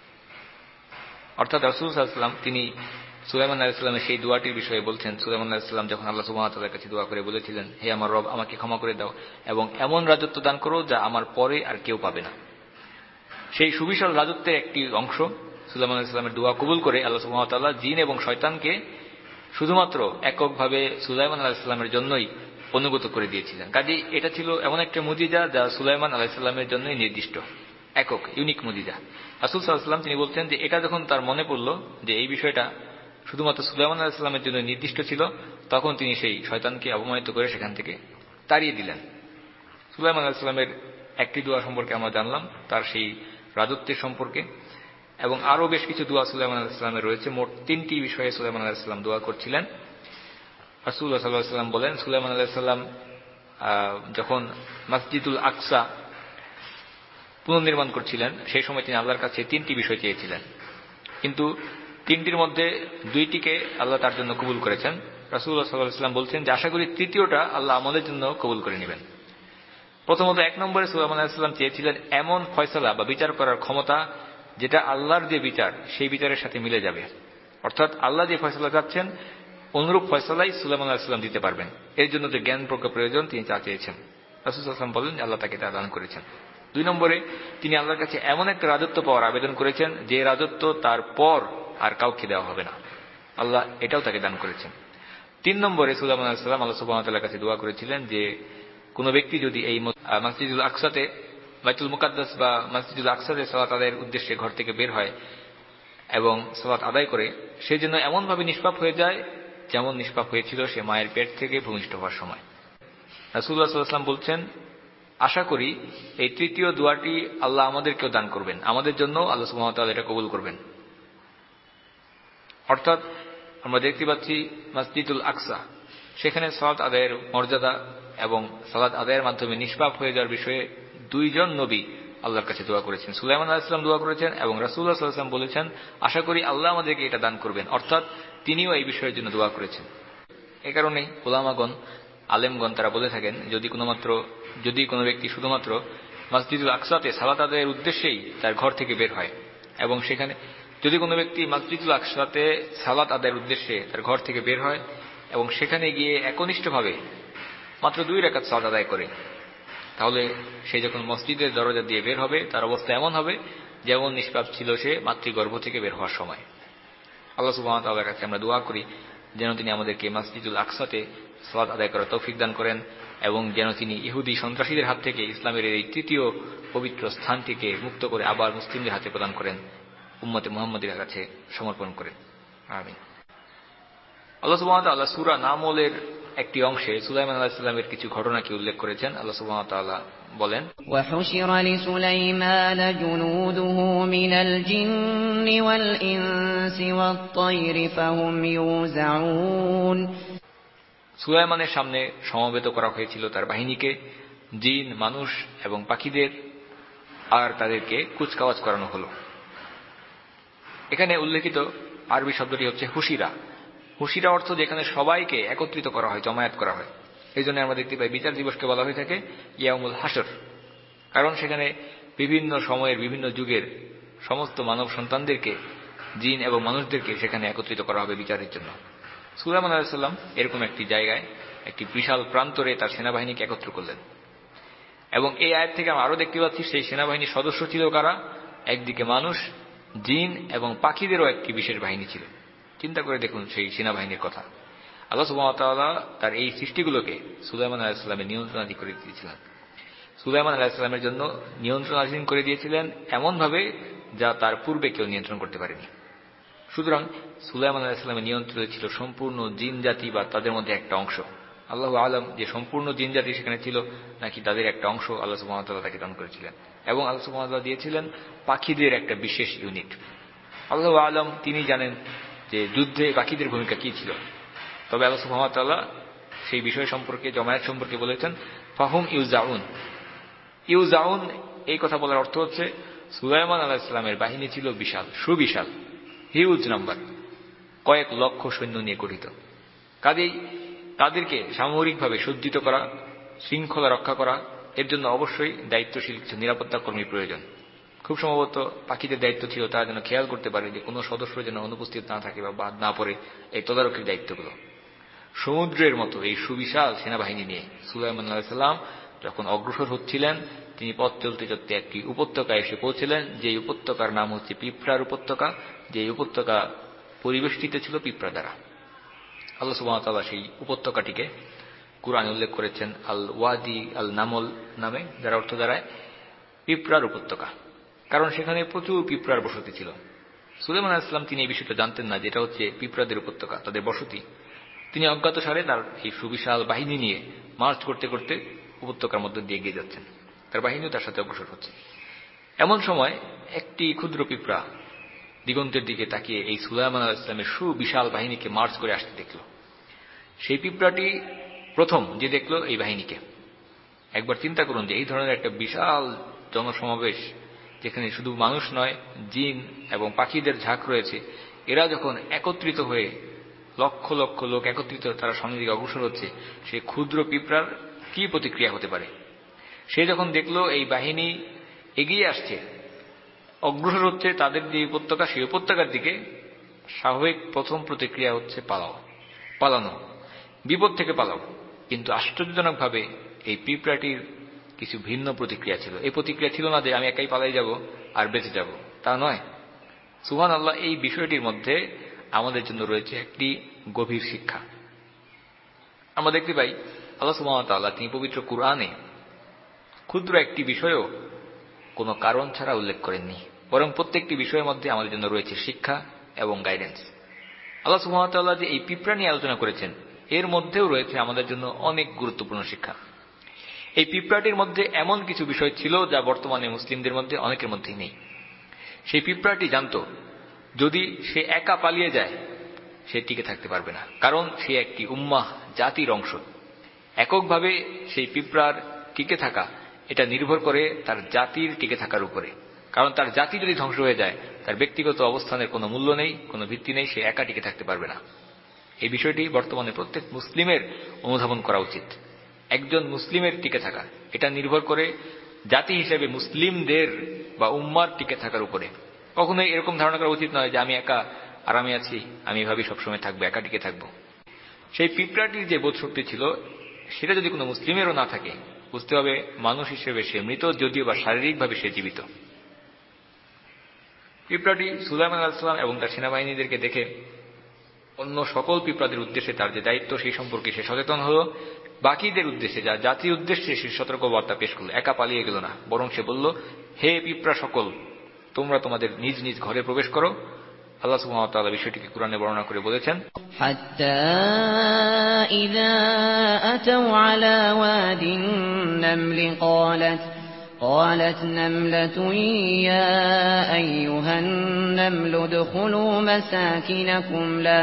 অর্থাৎ রাসূল সাল্লাল্লাহু আলাইহি ওয়াসাল্লাম তিনি সুলাইমান আলাইহিস সালামের সেই দোয়াটির বিষয়ে বলছেন। সুলাইমান আলাইহিস সালাম যখন আল্লাহ সুবহানাহু ওয়া তাআলার কাছে দোয়া করে বলেছিলেন, হে আমার রব, আমাকে ক্ষমা করে দাও এবং এমন রাজত্ব দান করো যা আমার পরে আর কেউ পাবে না। সেই সুবিশাল রাজত্বের একটি অংশ সুলাইমান আলাইহিস সালামের দোয়া কবুল করে আল্লাহ সুবহানাহু ওয়া তাআলা জিন এবং শয়তানকে শুধুমাত্র এককভাবে সুলাইমান আলাইহিস সালামের জন্যই অনুগত করে দিয়েছিলেন। কাজেই এটা ছিল এমন একটা মুজিজা যা সুলাইমান আলাইহিস সালামের জন্যই নির্দিষ্ট, একক ইউনিক মুজিজা। রাসূল সাল্লাল্লাহু আলাইহি ওয়াসাল্লাম তিনি বলতেন যে এটা যখন তার মনে পড়ল যে এই বিষয়টা শুধুমাত্র সুলাইমান আলাইহিস সালামের জন্য নির্দিষ্ট ছিল, তখন তিনি সেই শয়তানকে অপমানিত করে সেখান থেকে তাড়িয়ে দিলেন। সুলাইমান আলাইহিস সালামের একটি দোয়া সম্পর্কে আমরা জানলাম, তার সেই রাজত্বের সম্পর্কে, এবং আরো বেশ কিছু দোয়া সুলাইমান আলাইহিস সালামের রয়েছে। মোট 3টি বিষয়ে সুলাইমান আলাইহিস সালাম দোয়া করছিলেন। রাসূলুল্লাহ সাল্লাল্লাহু আলাইহি ওয়াসাল্লাম বলেন, সুলাইমান আলাইহিস সালাম যখন মসজিদুল আকসা পুনর্নির্মাণ করছিলেন সেই সময় তিনি আল্লাহর কাছে 3টি বিষয় চেয়েছিলেন, কিন্তু 3টির মধ্যে 2টিকে আল্লাহ তার জন্য কবুল করেছেন। রাসূলুল্লাহ সাল্লাল্লাহু আলাইহি ওয়াসাল্লাম বলছেন যে আশা করি 3য়টা আল্লাহ আমাদের জন্য কবুল করে নেবেন। প্রথমত 1 নম্বরে সুলাইমান আলাইহিস সালাম চেয়েছিলেন এমন ফয়সালা বা বিচার করার ক্ষমতা যেটা আল্লাহর যে বিচার সেই বিচারের সাথে মিলে যাবে। অর্থাৎ আল্লাহ যে ফয়সালা চাচ্ছেন অনুরূপ ফয়সালাই সুলাইমান আলাইহিস সালাম দিতে পারবেন। এর জন্য যে জ্ঞান প্রজ্ঞা প্রয়োজন তিনি তা চেয়েছেন। রাসূল সাল্লাল্লাহু আলাইহি ওয়াসাল্লাম বলেন আল্লাহ তাকে তা দান করেছেন। 2 নম্বরে তিনি আল্লাহর কাছে এমন একটা রাজত্ব পাওয়ার আবেদন করেছেন যে রাজত্ব তার পর আর কাউকে দেওয়া হবে না। আল্লাহ এটাও তাকে দান করেছেন। 3 নম্বরে সুলাইমান আলাইহিস সালাম আল্লাহ সুবহানাহু ওয়া তাআলার কাছে দোয়া করেছিলেন যে কোন ব্যক্তি যদি এই মসজিদুল আকসাতে, বাইতুল মুকাদ্দাস বা মসজিদুল আকসাতে সালাত আদায়ের উদ্দেশ্যে ঘর থেকে বের হয় এবং সালাত আদায় করে, সে যেন এমনভাবে নিষ্পাপ হয়ে যায় যেমন নিষ্পাপ হয়েছিল সে মায়ের পেট থেকে ভূমিষ্ঠ হওয়ার সময়। রাসূলুল্লাহ সাল্লাল্লাহু আলাইহি ওয়াসাল্লাম বলছেন, আশা করি এই 3য় দোয়াটি আল্লাহ আমাদেরকেও দান করবেন, আমাদের জন্য আল্লাহ সুবহানাহু ওয়া তাআলা এটা কবুল করবেন। অর্থাৎ আমরা দেখতে পাচ্ছি মসজিদুল আকসা, সেখানে সালাত আদায়ের মর্যাদা এবং সালাত আদায়ের মাধ্যমে নিষ্পাপ হয়ে যাওয়ার বিষয়ে 2 জন নবী আল্লাহর কাছে দোয়া করেছেন। সুলাইমান আলাইহিস সালাম দোয়া করেছেন এবং রাসূলুল্লাহ সাল্লাল্লাহু আলাইহি ওয়াসাল্লাম বলেছেন আশা করি আল্লাহ আমাদেরকে এটা দান করবেন। অর্থাৎ তিনিও এই বিষয়ের জন্য দোয়া করেছেন। এই কারণেই উলামাগণ, আলেমগণ তারা বলে থাকেন যদি কোনো ব্যক্তি শুধুমাত্র মসজিদুল আকসাতে সালাত আদায়ের উদ্দেশ্যেই তার ঘর থেকে বের হয় এবং সেখানে যদি কোনো ব্যক্তি মসজিদুল আকসাতে সালাত আদায়ের উদ্দেশ্যে তার ঘর থেকে বের হয় এবং সেখানে গিয়ে একনিষ্ঠভাবে মাত্র 2 রাকাত সালাত আদায় করে, তাহলে সে যখন মসজিদের দরজা দিয়ে বের হবে তার অবস্থা এমন হবে যেমন নিষ্পাপ ছিল সে মাতৃগর্ভ থেকে বের হওয়ার সময়। আল্লাহ সুবহানাহু ওয়া তাআলার কাছে আমরা দোয়া করি যেন তিনি আমাদেরকে মসজিদুল আকসাতে সালাত আদায় করার তৌফিক দান করেন এবং যেন তিনি ইহুদি সন্ত্রাসীদের হাত থেকে ইসলামের এই 3য় পবিত্র স্থানটিকে মুক্ত করে আবার মুসলিমদের হাতে প্রদান করেন, উম্মতে মুহাম্মাদীর কাছে সমর্পণ করেন। আমিন। আল্লাহ সুবহানাহু ওয়া তাআলা সূরা নামলের একটি অংশে সুলাইমান আলাইহিস সালামের কিছু ঘটনাকে উল্লেখ করেছেন। আল্লাহ সুবহানাহু ওয়া তাআলা বলেন, وَحُشِرَ لِسُلَيْمَانَ جُنُودُهُ مِنَ الْجِنِّ وَالْإِنسِ وَالطَّيْرِ فَهُمْ يُوزَعُونَ। সুলাইমানের সামনে সমবেত করা হয়েছিল তার বাহিনীকে, জিন, মানুষ এবং পাখিদের, আর তাদেরকে কুচকাওয়াজ করানো হলো। এখানে উল্লেখিত আরবি শব্দটি হচ্ছে হুশিরা। হুশিরা অর্থ যেখানে সবাইকে একত্রিত করা হয়, জমায়েত করা হয়। এই জন্য আমরা দেখতে পাই বিচার দিবসকে বলা হয়ে থাকে ইয়াউমুল হাসর, কারণ সেখানে বিভিন্ন সময়ের বিভিন্ন যুগের সমস্ত মানব সন্তানদেরকে, জিন এবং মানুষদেরকে সেখানে একত্রিত করা হবে বিচারের জন্য। সুলাইমান আলাইহিস সালাম এরকম একটি জায়গায়, একটি বিশাল প্রান্তরে তার সেনাবাহিনীকে একত্র করলেন এবং এই আয়াত থেকে আমরা আরো দেখতে পাচ্ছি সেই সেনাবাহিনীর সদস্য ছিল কারা। একদিকে মানুষ, জিন এবং পাখিদেরও একটি বিশেষ বাহিনী ছিল। চিন্তা করে দেখুন সেই সেনাবাহিনীর কথা। আল্লাহ সুবহানাহু ওয়া তাআলা তার এই সৃষ্টিগুলোকে সুলাইমান আলাইহিস সালামের নিয়ন্ত্রণাধীন করে দিয়েছিলেন। সুলাইমান আলাইহিস সালামের জন্য নিয়ন্ত্রণাধীন করে দিয়েছিলেন এমনভাবে যা তার পূর্বে কেউ নিয়ন্ত্রণ করতে পারেনি। সুতরাং সুলাইমান আলাইহিস সালামের নিয়ন্ত্রণে ছিল সম্পূর্ণ জিন জাতি বা তাদের মধ্যে একটা অংশ। আল্লাহু আ'লাম যে সম্পূর্ণ জিন জাতি সেখানে ছিল নাকি তাদের একটা অংশ আল্লাহ সুবহানাহু ওয়া তাআলা তাকে দান করেছিলেন। এবং আল্লাহ সুবহানাহু ওয়া তাআলা দিয়েছিলেন পাখিদের একটা বিশেষ ইউনিট। আল্লাহু আ'লাম, তিনি জানেন যে যুদ্ধে পাখিদের ভূমিকা কি ছিল। তবে আল্লাহ সুবহানাহু ওয়া তাআলা সেই বিষয় সম্পর্কে, জমায়েত সম্পর্কে বলেছেন ফাহুম ইউজাউন। ইউজাউন এই কথা বলার অর্থ হচ্ছে সুলাইমান আলাইহিস সালামের বাহিনী ছিল বিশাল, সুবিশাল, হিউজ নাম্বার, কয়েক লক্ষ সৈন্য নিয়ে গঠিত। কাজেই তাদেরকে সামরিকভাবে সজ্জিত করা, শৃঙ্খলা রক্ষা করা, এর জন্য অবশ্যই দায়িত্বশীল কিছু নিরাপত্তা কর্মীর প্রয়োজন। খুব সম্ভবত পাখিদের দায়িত্ব ছিল তারা যেন খেয়াল করতে পারে যে কোনো সদস্য যেন অনুপস্থিত না থাকে বা বাদ না পড়ে, এই তদারকির দায়িত্বগুলো। সমুদ্রের মতো এই সুবিশাল সেনাবাহিনী নিয়ে সুলাইমান আলাইহিস সালাম যখন অগ্রসর হচ্ছিলেন, তিনি পথ চলতে চলতে একটি উপত্যকায় এসে পৌঁছলেন, যে উপত্যকার নাম হচ্ছে পিঁপড়ার উপত্যকা, যে উপত্যকা পরিবেষ্টিত ছিল পিঁপড়া দ্বারা। আল্লাহ সুবহানাহু ওয়া তাআলা সেই উপত্যকাটিকে কুরআনে উল্লেখ করেছেন আল ওয়াদি আল নামল নামে, যার অর্থ দাঁড়ায় পিঁপড়ার উপত্যকা, কারণ সেখানে প্রচুর পিঁপড়ার বসতি ছিল। সুলাইমান আলাইহিস সালাম তিনি এই বিষয়টা জানতেন না, যেটা হচ্ছে পিঁপড়াদের উপত্যকা, তাদের বসতি। তিনি অজ্ঞাতসারে তার এই সুবিশাল বাহিনী নিয়ে মার্চ করতে করতে উপত্যকার মধ্যে দিয়ে এগিয়ে যাচ্ছেন, তার বাহিনীও তার সাথে অগ্রসর হচ্ছে। এমন সময় একটি ক্ষুদ্র পিঁপড়া দিগন্তের দিকে তাকিয়ে এই সুলাইমান আলাইহিস সালামের সুবিশাল বাহিনীকে মার্চ করে আসতে দেখল। সেই পিঁপড়াটি প্রথম যে দেখল এই বাহিনীকে। একবার চিন্তা করুন যে এই ধরনের একটা বিশাল জনসমাবেশ, যেখানে শুধু মানুষ নয়, জিন এবং পাখিদের ঝাঁক রয়েছে, এরা যখন একত্রিত হয়ে লক্ষ লক্ষ লোক একত্রিত তারা সামনের দিকে অগ্রসর হচ্ছে, সেই ক্ষুদ্র পিঁপড়ার কি প্রতিক্রিয়া হতে পারে? সে যখন দেখলো এই বাহিনী এগিয়ে আসছে, অগ্রসর হচ্ছে তাদের যে উপত্যকা, সেই উপত্যকার দিকে, স্বাভাবিক প্রথম প্রতিক্রিয়া হচ্ছে পালানো, বিপদ থেকে পালাও। কিন্তু আশ্চর্যজনকভাবে এই পিঁপড়াটির কিছু ভিন্ন প্রতিক্রিয়া ছিল। এই প্রতিক্রিয়া ছিল না যে আমি একাই পালাই যাব আর বেঁচে যাব, তা নয়। সুবহানাল্লাহ, এই বিষয়টির মধ্যে আমাদের জন্য রয়েছে একটি গভীর শিক্ষা। আমরা দেখতে পাই আল্লাহ সুবহানাহু ওয়া তাআলা তিনি পবিত্র কুরআনে ক্ষুদ্র একটি বিষয়ও কোনো কারণ ছাড়া উল্লেখ করেননি, বরং প্রত্যেকটি বিষয়ের মধ্যে আমাদের জন্য রয়েছে শিক্ষা এবং গাইডেন্স। আল্লাহ সুবহানাহু ওয়া তাআলা যে এই পিঁপড়া নিয়ে আলোচনা করেছেন, এর মধ্যেও রয়েছে আমাদের জন্য অনেক গুরুত্বপূর্ণ শিক্ষা। এই পিঁপড়াটির মধ্যে এমন কিছু বিষয় ছিল যা বর্তমানে মুসলিমদের মধ্যে অনেকের মধ্যেই নেই। সেই পিঁপড়াটি জানত যদি সে একা পালিয়ে যায় সে টিকে থাকতে পারবে না, কারণ সে একটি উম্মাহ, জাতির অংশ। এককভাবে সেই পিঁপড়ার টিকে থাকা এটা নির্ভর করে তার জাতির টিকে থাকার উপরে, কারণ তার জাতি যদি ধ্বংস হয়ে যায় তার ব্যক্তিগত অবস্থানের কোনো মূল্য নেই, কোনো ভিত্তি নেই, সে একা টিকে থাকতে পারবে না। এই বিষয়টি বর্তমানে প্রত্যেক মুসলিমের অনুধাবন করা উচিত। একজন মুসলিমের টিকে থাকা এটা নির্ভর করে জাতি হিসেবে মুসলিমদের বা উম্মার টিকে থাকার উপরে। কখনোই এরকম ধারণা করা উচিত নয় যে আমি একা আরামে আছি, আমি এভাবেই সবসময় থাকবো, একা টিকে থাকবো। সেই পিঁপড়াটির যে বোধশক্তি ছিল সেটা যদি কোনো মুসলিমেরও না থাকে, বুঝতে হবে মানুষ হিসেবে সে মৃত, যদিও বা শারীরিকভাবে সে জীবিত। পিঁপড়াটি সুলাইমান আলাইহিস সালাম এবং তার সেনাবাহিনীদেরকে দেখে অন্য সকল পিঁপড়াদের উদ্দেশ্যে তার যে দায়িত্ব সেই সম্পর্কে সে সচেতন হলো। বাকিদের উদ্দেশ্যে, যা জাতির উদ্দেশ্যে সে সতর্কবার্তা পেশ করল, একা পালিয়ে গেল না, বরং সে বলল, হে পিঁপড়া সকল, তোমরা তোমাদের নিজ নিজ ঘরে প্রবেশ করো। আল্লাহ সুবহানাহু ওয়া তাআলা বিষয়টিকে কুরআনে বর্ণনা করে বলেছেন, হাত্তা ইযা আতাউ আলা ওয়াদিন নামলি قالت نملة يا أيها النمل ادخلوا مساكنكم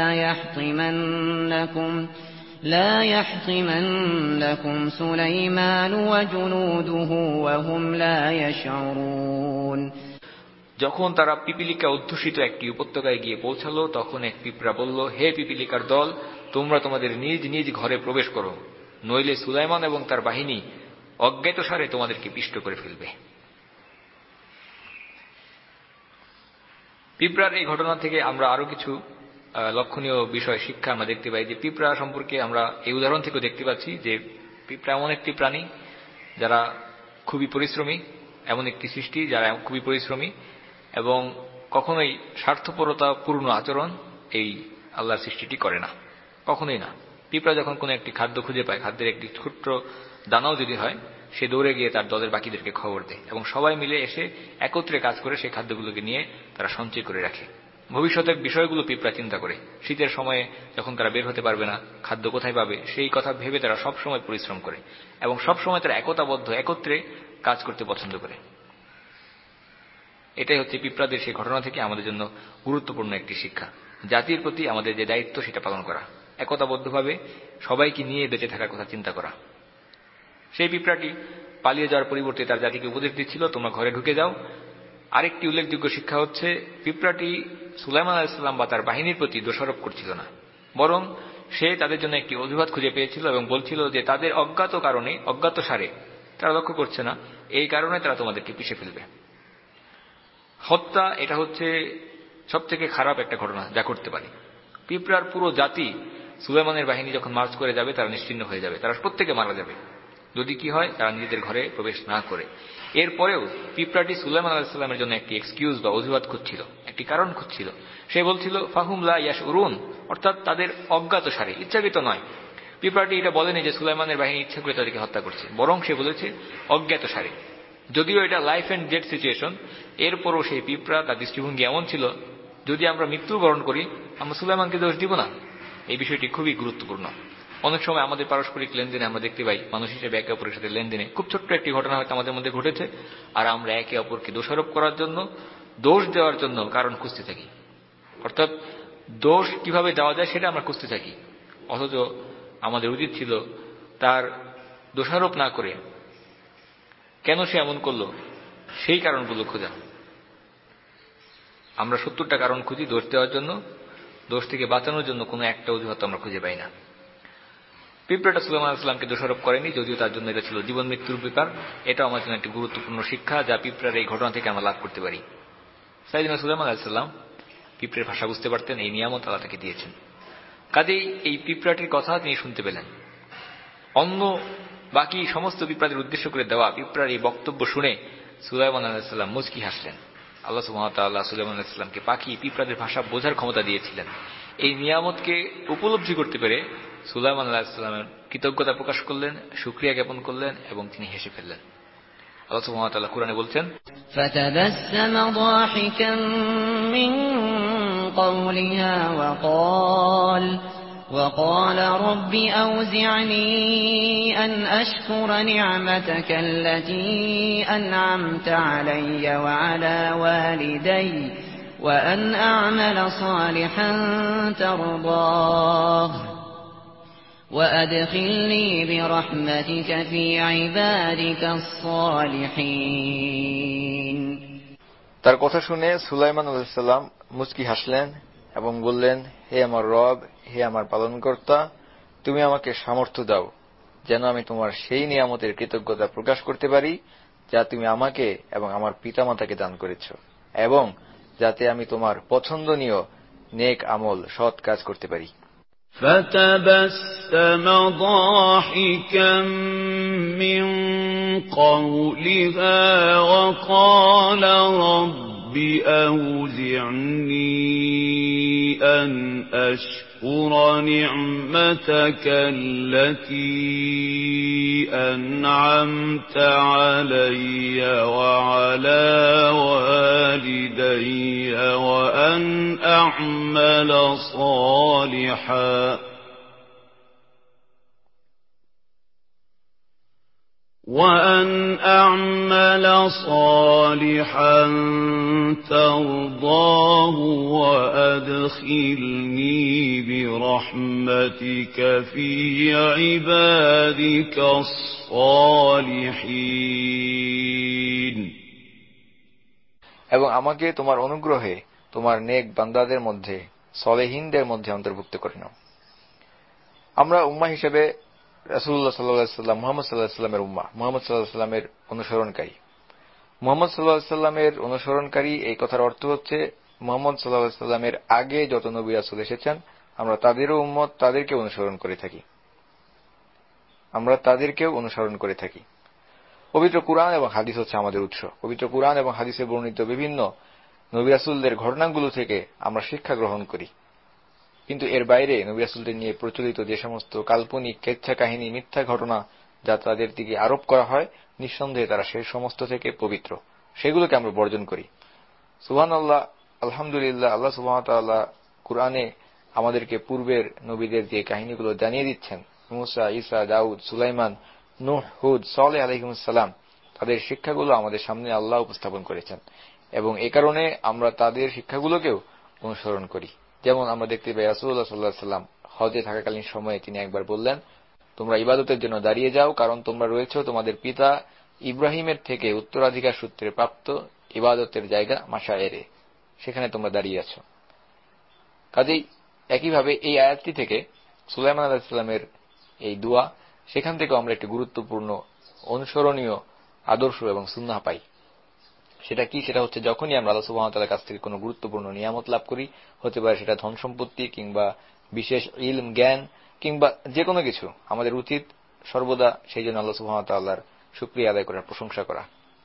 لا يحطمنكم سليمان وجنوده وهم لا يشعرون। যখন তারা পিপিলিকা অধ্যুষিত একটি উপত্যকায় গিয়ে পৌঁছালো, তখন এক পিঁপড়া বলল, হে পিপিলিকার দল, তোমরা তোমাদের নিজ নিজ ঘরে প্রবেশ করো, নইলে সুলাইমান এবং তার বাহিনী অজ্ঞাতসারে তোমাদেরকে পিষ্ট করে ফেলবে। পিঁপড়ার এই ঘটনা থেকে আমরা আরো কিছু লক্ষণীয় বিষয় শিক্ষা আমরা দেখতে পাই। যে পিঁপড়া সম্পর্কে আমরা এই উদাহরণ থেকেও দেখতে পাচ্ছি যে পিঁপড়া এমন একটি প্রাণী যারা খুবই পরিশ্রমী, এমন একটি সৃষ্টি যারা খুবই পরিশ্রমী এবং কখনোই স্বার্থপরতা পূর্ণ আচরণ এই আল্লাহর সৃষ্টিটি করে না, কখনোই না। পিঁপড়া যখন কোনো একটি খাদ্য খুঁজে পায়, খাদ্যের একটি ছোট্ট দানাও যদি হয়, সে দৌড়ে গিয়ে তার দলের বাকিদেরকে খবর দেয় এবং সবাই মিলে এসে একত্রে কাজ করে সেই খাদ্যগুলোকে নিয়ে তারা সঞ্চয় করে রাখে। ভবিষ্যতের বিষয়গুলো পিঁপড়া চিন্তা করে। শীতের সময়ে যখন তারা বের হতে পারবে না, খাদ্য কোথায় পাবে সেই কথা ভেবে তারা সবসময় পরিশ্রম করে এবং সবসময় তারা একতাবদ্ধ একত্রে কাজ করতে পছন্দ করে। এটাই হচ্ছে পিঁপড়াদের সেই ঘটনা থেকে আমাদের জন্য গুরুত্বপূর্ণ একটি শিক্ষা। জাতির প্রতি আমাদের যে দায়িত্ব সেটা পালন করা, একতাবদ্ধভাবে সবাইকে নিয়ে বেঁচে থাকার কথা চিন্তা করা। সেই পিঁপড়াটি পালিয়ে যাওয়ার পরিবর্তে তার জাতিকে উপদেশ দিচ্ছিল, তোমরা ঘরে ঢুকে যাও। আরেকটি উল্লেখযোগ্য শিক্ষা হচ্ছে, পিঁপড়াটি সুলাইমান আলাইহিস সালাম বা তার বাহিনীর প্রতি দোষারোপ করছিল না, বরং সে তাদের জন্য একটি অজুহাত খুঁজে পেয়েছিল এবং বলছিল যে তাদের অজ্ঞাত কারণে, অজ্ঞাত সারে তারা লক্ষ্য করছে না, এই কারণে তারা তোমাদেরকে পিষে ফেলবে। হত্যা এটা হচ্ছে সবথেকে খারাপ একটা ঘটনা যা করতে পারে। পিঁপড়ার পুরো জাতি সুলাইমানের বাহিনী যখন মার্চ করে যাবে তারা নিশ্চিহ্ন হয়ে যাবে, তারা প্রত্যেকে মারা যাবে যদি কি হয় তারা নিজেদের ঘরে প্রবেশ না করে। এরপরেও পিঁপড়াটি সুলাইমান আলাইহিস সালামের জন্য একটি এক্সকিউজ বা অজুহাত খুঁজছিল, একটি কারণ খুঁজছিল। সে বলছিল ফাহুম লা ইয়াশউরুন, অর্থাৎ তাদের অজ্ঞাত সারে, ইচ্ছাকৃত নয়। পিঁপড়াটি এটা বলেনি যে সুলাইমানের বাহিনী ইচ্ছা করে তাদেরকে হত্যা করছে, বরং সে বলেছে অজ্ঞাত সারে। যদিও এটা লাইফ এন্ড ডেথ সিচুয়েশন, এরপরও সেই পিঁপড়া তার দৃষ্টিভঙ্গি এমন ছিল, যদি আমরা মৃত্যুবরণ করি আমরা সুলাইমানকে দোষ দিব না। এই বিষয়টি খুবই গুরুত্বপূর্ণ। অনেক সময় আমাদের পারস্পরিক লেনদেনে আমরা দেখতে পাই, মানুষ হিসেবে একে অপরের সাথে লেনদেনে খুব ছোট্ট একটি ঘটনা হয়তো আমাদের মধ্যে ঘটেছে, আর আমরা একে অপরকে দোষারোপ করার জন্য, দোষ দেওয়ার জন্য কারণ খুঁজতে থাকি। অর্থাৎ দোষ কিভাবে দেওয়া যায় সেটা আমরা খুঁজতে থাকি, অথচ আমাদের উচিত ছিল তার দোষারোপ না করে কেন সে এমন করলো সেই কারণগুলো খোঁজা। আমরা 70টা কারণ খুঁজি দোষ দেওয়ার জন্য, দোষ থেকে বাঁচানোর জন্য কোনো একটা অজুহাত আমরা খুঁজে পাই না। পিঁপড়াটা সুলাইমান আলাইহিস সালামকে দোষারোপ করেনি, যদিও তার জন্য এটা ছিল জীবন মৃত্যুর ব্যাপার। এটা আমার জন্য একটি গুরুত্বপূর্ণ শিক্ষা যা পিঁপড়ার এই ঘটনা থেকে আমরা লাভ করতে পারি। সাইয়েদনা সুলাইমান আলাইহিস সালাম পিঁপড়ের ভাষা বুঝতে পারতেন, এই নিয়ামত আল্লাহ তাকে দিয়েছেন। কাজেই এই পিঁপড়াটির কথা তিনি শুনতে পেলেন। অন্য বাকি সমস্ত পিঁপড়াদের উদ্দেশ্য করে দেওয়া পিঁপড়ার এই বক্তব্য শুনে সুলাইমান আলাইহিস সালাম মুচকি হাসলেন। আল্লাহ সুবহানাহু ওয়া তাআলা সুলাইমান আলাইহিস সালামকে পাখি পিঁপড়াদের ভাষা বোঝার ক্ষমতা দিয়েছিলেন। এই নিয়ামতকে উপলব্ধি করতে পেরে সুলাইমান আলাইহিস সালামের কৃতজ্ঞতা প্রকাশ করলেন, শুকরিয়া জ্ঞাপন করলেন এবং তিনি হেসে ফেললেন। আল্লাহ সুবহানাহু ওয়া তাআলা কুরআনে বলছেন, فَتَبَسَّمَ ضَاحِكًا مِّن قَوْلِهَا وقال رب أوزعني أن أشكر نعمتك التي أنعمت علي وعلى والدي وأن أعمل صالحا ترضاه وأدخلني برحمتك في عبادك الصالحين। তার কথা শুনে সুলাইমান আলাইহিস সালাম মুচকি হাসলেন এবং বললেন, হে আমার রব, হে আমার পালনকর্তা, তুমি আমাকে সামর্থ্য দাও যেন আমি তোমার সেই নিয়ামতের কৃতজ্ঞতা প্রকাশ করতে পারি যা তুমি আমাকে এবং আমার পিতামাতাকে দান করেছ, এবং যাতে আমি তোমার পছন্দনীয় নেক আমল, সৎ কাজ করতে পারি। فَتَبَسَّمَ ضَاحِكًا مِّن قَوْلِهَا وَقَالَ رَبِّ أَوْزِعْنِي أَنْ أَشْكُرَ نِعْمَتَكَ الَّتِي أَنْعَمْتَ عَلَيَّ وَعَلَى وَالِدَيَّ وَأَنْ أَعْمَلَ صَالِحًا تَرْضَاهُ وَأَدْخِلْنِي بِرَحْمَتِكَ فِي عِبَادِكَ الصَّالِحِينَ। এবং আমাকে তোমার অনুগ্রহে তোমার নেক বান্দাদের মধ্যে, সলেহিনদের মধ্যে অন্তর্ভুক্ত করে নাও। আমরা উম্মাহ হিসেবে রাসূলুল্লাহ সাল্লাল্লাহু আলাইহি ওয়াসাল্লাম মুহাম্মদ সাল্লাল্লাহু আলাইহি ওয়াসাল্লামের উম্মাহ, মুহাম্মদ সাল্লাল্লাহু আলাইহি ওয়াসাল্লামের অনুসরণকারী। মুহাম্মদ সাল্লাল্লাহু আলাইহি ওয়াসাল্লামের অনুসরণকারী এই কথার অর্থ হচ্ছে, মুহাম্মদ সাল্লাল্লাহু আলাইহি ওয়াসাল্লামের আগে যত নবী রাসূল এসেছেন আমরা তাদেরও উম্মত, তাদেরকেও অনুসরণ করে থাকি। পবিত্র কুরআন এবং হাদিস হচ্ছে আমাদের উৎস। পবিত্র কুরআন এবং হাদিসে বর্ণিত বিভিন্ন নবী রাসূলদের ঘটনাগুলো থেকে আমরা শিক্ষা গ্রহণ করি। কিন্তু এর বাইরে নবী রাসূলদের নিয়ে প্রচলিত যে সমস্ত কাল্পনিক কেচ্ছা কাহিনী, মিথ্যা ঘটনা যা তাদের দিকে আরোপ করা হয়, নিঃসন্দেহে তারা সেই সমস্ত থেকে পবিত্র, সেগুলোকে আমরা বর্জন করি। সুবহানাল্লাহ, আলহামদুলিল্লাহ, আল্লাহ সুবহানাহু ওয়া তাআলা কুরআনে আমাদেরকে পূর্বের নবীদের যে কাহিনীগুলো জানিয়ে দিচ্ছেন, মুসা, ঈসা, দাউদ, সুলাইমান, নূহ, হুদ, সালেহ আলাইহিস সালাম, তাদের শিক্ষাগুলো আমাদের সামনে আল্লাহ উপস্থাপন করেছেন এবং এ কারণে আমরা তাদের শিক্ষাগুলোকেও অনুসরণ করি। যেমন আমরা দেখতে পাই রাসূলুল্লাহ সাল্লাল্লাহু আলাইহি ওয়াসাল্লাম হজে থাকাকালীন সময়ে তিনি একবার বললেন, তোমরা ইবাদতের জন্য দাঁড়িয়ে যাও, কারণ তোমরা রয়েছে তোমাদের পিতা ইব্রাহিমের থেকে উত্তরাধিকার সূত্রে প্রাপ্ত ইবাদতের জায়গা মাশায়েরে, সেখানে তোমরা দাঁড়িয়ে আছো। কাজেই একইভাবে এই আয়াতটি থেকে সুলাইমান আলাইহিস সালামের এই দোয়া, সেখান থেকে আমরা একটি গুরুত্বপূর্ণ অনুসরণীয় আদর্শ এবং সুন্নাহ পাই। সেটা কি? সেটা হচ্ছে যখনই আমরা আল্লাহ সুবহানাহু ওয়া তাআলার কাছ থেকে কোনো গুরুত্বপূর্ণ নিয়ামত লাভ করি, হতে পারে সেটা ধন সম্পত্তি কিংবা বিশেষ ইলম, জ্ঞান কিংবা যে কোনো কিছু, আমাদের উচিত সর্বদা সেই জন্য আল্লাহ সুবহানাহু ওয়া তাআলার শুকরিয়া আদায় করার, প্রশংসা করা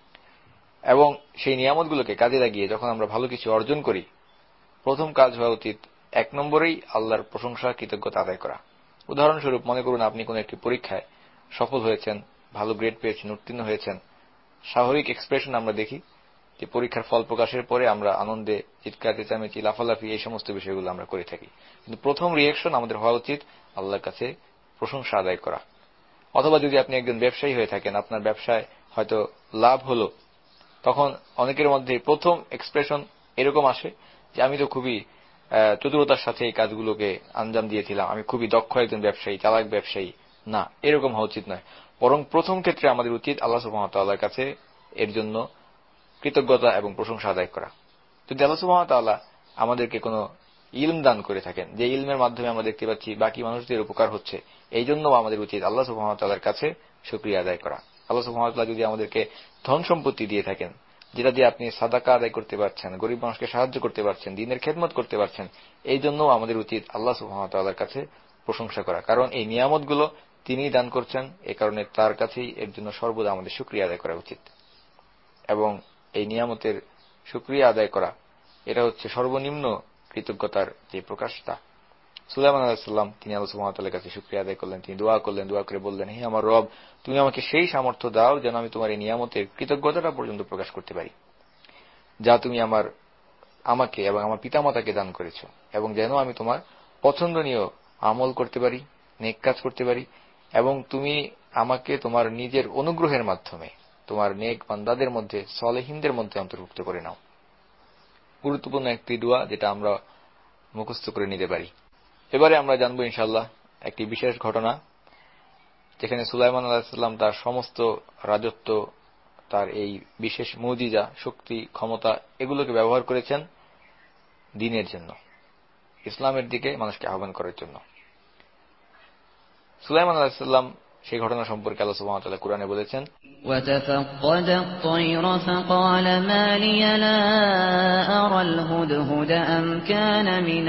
এবং সেই নিয়ামতগুলোকে কাজে লাগিয়ে যখন আমরা ভালো কিছু অর্জন করি, প্রথম কাজ হওয়া উচিত 1 নম্বরেই আল্লাহর প্রশংসা, কৃতজ্ঞতা আদায় করা। উদাহরণস্বরূপ মনে করুন আপনি কোনো একটি পরীক্ষায় সফল হয়েছেন, ভালো গ্রেড পেয়েছেন, উত্তীর্ণ হয়েছেন। স্বাভাবিক এক্সপ্রেশন আমরা দেখি যে পরীক্ষার ফল প্রকাশের পরে আমরা আনন্দে চিৎকার, চেঁচামেচি, লাফালাফি, এই সমস্ত বিষয়গুলো আমরা করে থাকি। কিন্তু প্রথম রিঅ্যাকশন আমাদের হওয়া উচিত আল্লাহর কাছে প্রশংসা আদায় করা। অথবা যদি আপনি একজন ব্যবসায়ী হয়ে থাকেন, আপনার ব্যবসায় হয়তো লাভ হলো, তখন অনেকের মধ্যে প্রথম এক্সপ্রেশন এরকম আসে যে আমি তো খুবই চতুরতার সাথে এই কাজগুলোকে আঞ্জাম দিয়েছিলাম, আমি খুবই দক্ষ একজন ব্যবসায়ী, চালাক ব্যবসায়ী। না, এরকম হওয়া উচিত নয়। বরং প্রথম ক্ষেত্রে আমাদের উচিত আল্লাহ সুবহানাহু ওয়া তাআলার কাছে এর জন্য কৃতজ্ঞতা এবং প্রশংসা আদায় করা। যদি আল্লাহ সুবহানাহু ওয়া তাআলা আমাদেরকে কোনো ইলম দান করে থাকেন, যে ইলমের মাধ্যমে আমরা দেখতে পাচ্ছি বাকি মানুষদের উপকার হচ্ছে, এই জন্য আমাদের উচিত আল্লাহ সুবহানাহু ওয়া তাআলার কাছে শুকরিয়া আদায় করা। আল্লাহ সুবহানাহু ওয়া তাআলা যদি আমাদেরকে ধন সম্পত্তি দিয়ে থাকেন, যেটা দিয়ে আপনি সাদাকা আদায় করতে পারছেন, গরিব মানুষকে সাহায্য করতে পারছেন, দ্বীনের খেদমত করতে পারছেন, এই জন্য আমাদের উচিত আল্লাহ সুবহানাহু ওয়া তাআলার কাছে প্রশংসা করা। কারণ এই নিয়ামতগুলো তিনিই দান করছেন, এই কারণে তার কাছেই এর জন্য সর্বদা আমাদের শুকরিয়া আদায় করা উচিত। এবং এই নিয়ামতের শুকরিয়া আদায় করা, এটা হচ্ছে সর্বনিম্ন কৃতজ্ঞতার যে প্রকাশটা। সুলাইমান আলাইহিস সালাম তিনি আল্লাহ সুবহানাহু ওয়া তাআলার কাছে শুকরিয়া আদায় করলেন, তিনি দোয়া করলেন, দোয়া করে বললেন, হে আমার রব, তুমি আমাকে সেই সামর্থ্য দাও যেন আমি তোমার এই নিয়ামতের কৃতজ্ঞতাটা পর্যন্ত প্রকাশ করতে পারি, যা তুমি আমাকে এবং আমার পিতামাতাকে দান করেছো, এবং যেন আমি তোমার পছন্দনীয় আমল করতে পারি, নেক কাজ করতে পারি, এবং তুমি আমাকে তোমার নিজের অনুগ্রহের মাধ্যমে তোমার নেক বান্দাদের মধ্যে, সালেহিনদের মধ্যে অন্তর্ভুক্ত করে নাও। গুরুত্বপূর্ণ একটি দোয়া যেটা আমরা মুখস্থ করে নিতে পারি। এবারে আমরা জানবো ইনশাআল্লাহ একটি বিশেষ ঘটনা, যেখানে সুলাইমান আলাইহিস সালাম তার সমস্ত রাজত্ব, তার এই বিশেষ মুজিজা, শক্তি, ক্ষমতা, এগুলোকে ব্যবহার করেছেন দ্বীনের জন্য, ইসলামের দিকে মানুষকে আহ্বান করার জন্য। সুলাইমান আলাইহিস সালাম সেই ঘটনা সম্পর্কে আল্লাহ সুবহানাহু ওয়া তাআলা কুরআনে বলেছেন, وَتَفَقَّدَ الطَّيْرَ فَقَالَ مَا لِيَ لَا أَرَى الْهُدْهُدَ أَمْ كَانَ مِنَ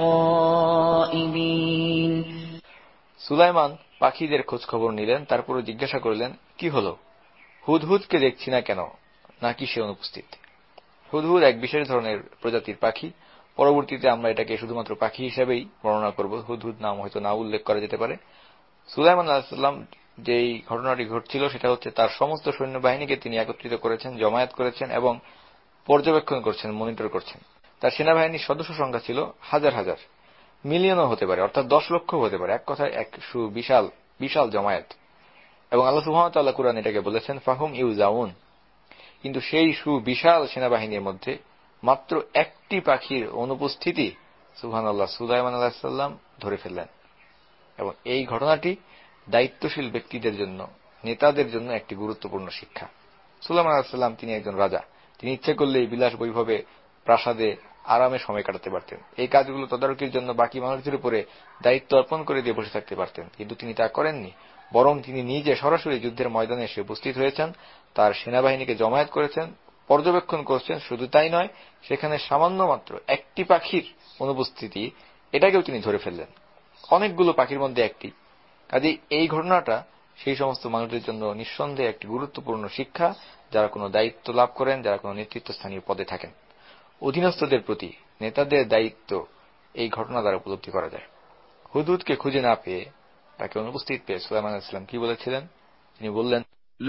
الْغَائِبِينَ। সুলাইমান পাখিদের খোঁজ খবর নিলেন, তারপরে জিজ্ঞাসা করলেন, কি হলো, হুদহুদকে দেখছি না কেন, নাকি সে অনুপস্থিত? হুদহুদ এক বিশেষ ধরনের প্রজাতির পাখি। পরবর্তীতে আমরা এটাকে শুধুমাত্র পাখি হিসেবেই বর্ণনা করব, হুদহুদ নাম হয়তো না উল্লেখ করা যেতে পারে। সুলাইমান আলাইহিস সালাম যেই ঘটনাটি ঘটছিল সেটা হচ্ছে তার সমস্ত সৈন্যবাহিনীকে তিনি একত্রিত করেছেন, জমায়েত করেছেন এবং পর্যবেক্ষণ করছেন, মনিটর করছেন। তার সেনাবাহিনীর সদস্য সংখ্যা ছিল হাজার হাজার, মিলিয়নও হতে পারে, অর্থাৎ 10 লক্ষ হতে পারে, এক কথায় এক বিশাল বিশাল জমায়েত। এবং আল্লাহ সুবহানাহু ওয়া তাআলা কুরআনে এটাকে বলেছেন ফাহুম ইউজাউন। কিন্তু সেই সুবিশাল সেনাবাহিনীর মধ্যে মাত্র একটি পাখির অনুপস্থিতি সুবহানাল্লাহ সুলাইমান আলাইহিস সালাম ধরে ফেললেন। এবং এই ঘটনাটি দায়িত্বশীল ব্যক্তিদের জন্য, নেতাদের জন্য একটি গুরুত্বপূর্ণ শিক্ষা। সুলাইমান আলাইহিস সালাম তিনি একজন রাজা, তিনি ইচ্ছে করলে বিলাস বৈভবে প্রাসাদে আরামে সময় কাটাতে পারতেন, এই কাজগুলো তদারকির জন্য বাকি মানুষদের উপরে দায়িত্ব অর্পণ করে দিয়ে বসে থাকতে পারতেন, কিন্তু তিনি তা করেননি। বরং তিনি নিজে সরাসরি যুদ্ধের ময়দানে এসে উপস্থিত হয়েছেন, তার সেনাবাহিনীকে জমায়েত করেছেন, পর্যবেক্ষণ করছেন। শুধু তাই নয়, সেখানে সামান্য মাত্র একটি পাখির অনুপস্থিতি, এটাকেও তিনি ধরে ফেললেন, অনেকগুলো পাখির মধ্যে একটি। কাজেই এই ঘটনাটা সেই সমস্ত মানুষদের জন্য নিঃসন্দেহে একটি গুরুত্বপূর্ণ শিক্ষা, যারা কোনো দায়িত্ব লাভ করেন, যারা কোনো নেতৃত্বস্থানীয় পদে থাকেন। অধীনস্থদের প্রতি নেতাদের দায়িত্ব এই ঘটনা দ্বারা উপলব্ধি করা যায়। হুদহুদকে খুঁজে না পেয়ে, তাকে অনুপস্থিত পেয়ে সুলাইমান আলাইহিস সালাম কি বলেছিলেন? তিনি বললেন,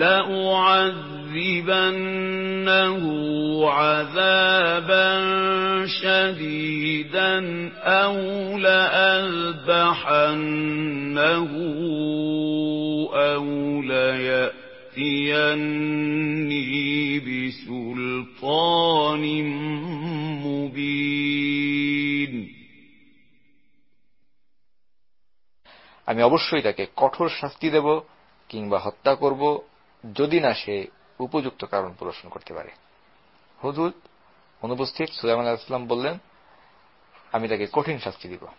لَأُعَذِّبَنَّهُ عَذَابًا شَدِيدًا أَوْ لَأَذْبَحَنَّهُ أَوْ لَيَأْتِيَنِّي بِسُلْطَانٍ مُّبِينٍ। আমি অবশ্যই তাকে কঠোর শাস্তি দেব কিংবা হত্যা করব, যদি না সে উপযুক্ত কারণ প্রদর্শন করতে পারে। হুদহুদ অনুপস্থিত, সুলাইমান আলাইহিস সালাম বললেন, আমি তাকে কঠিন শাস্তি দিব।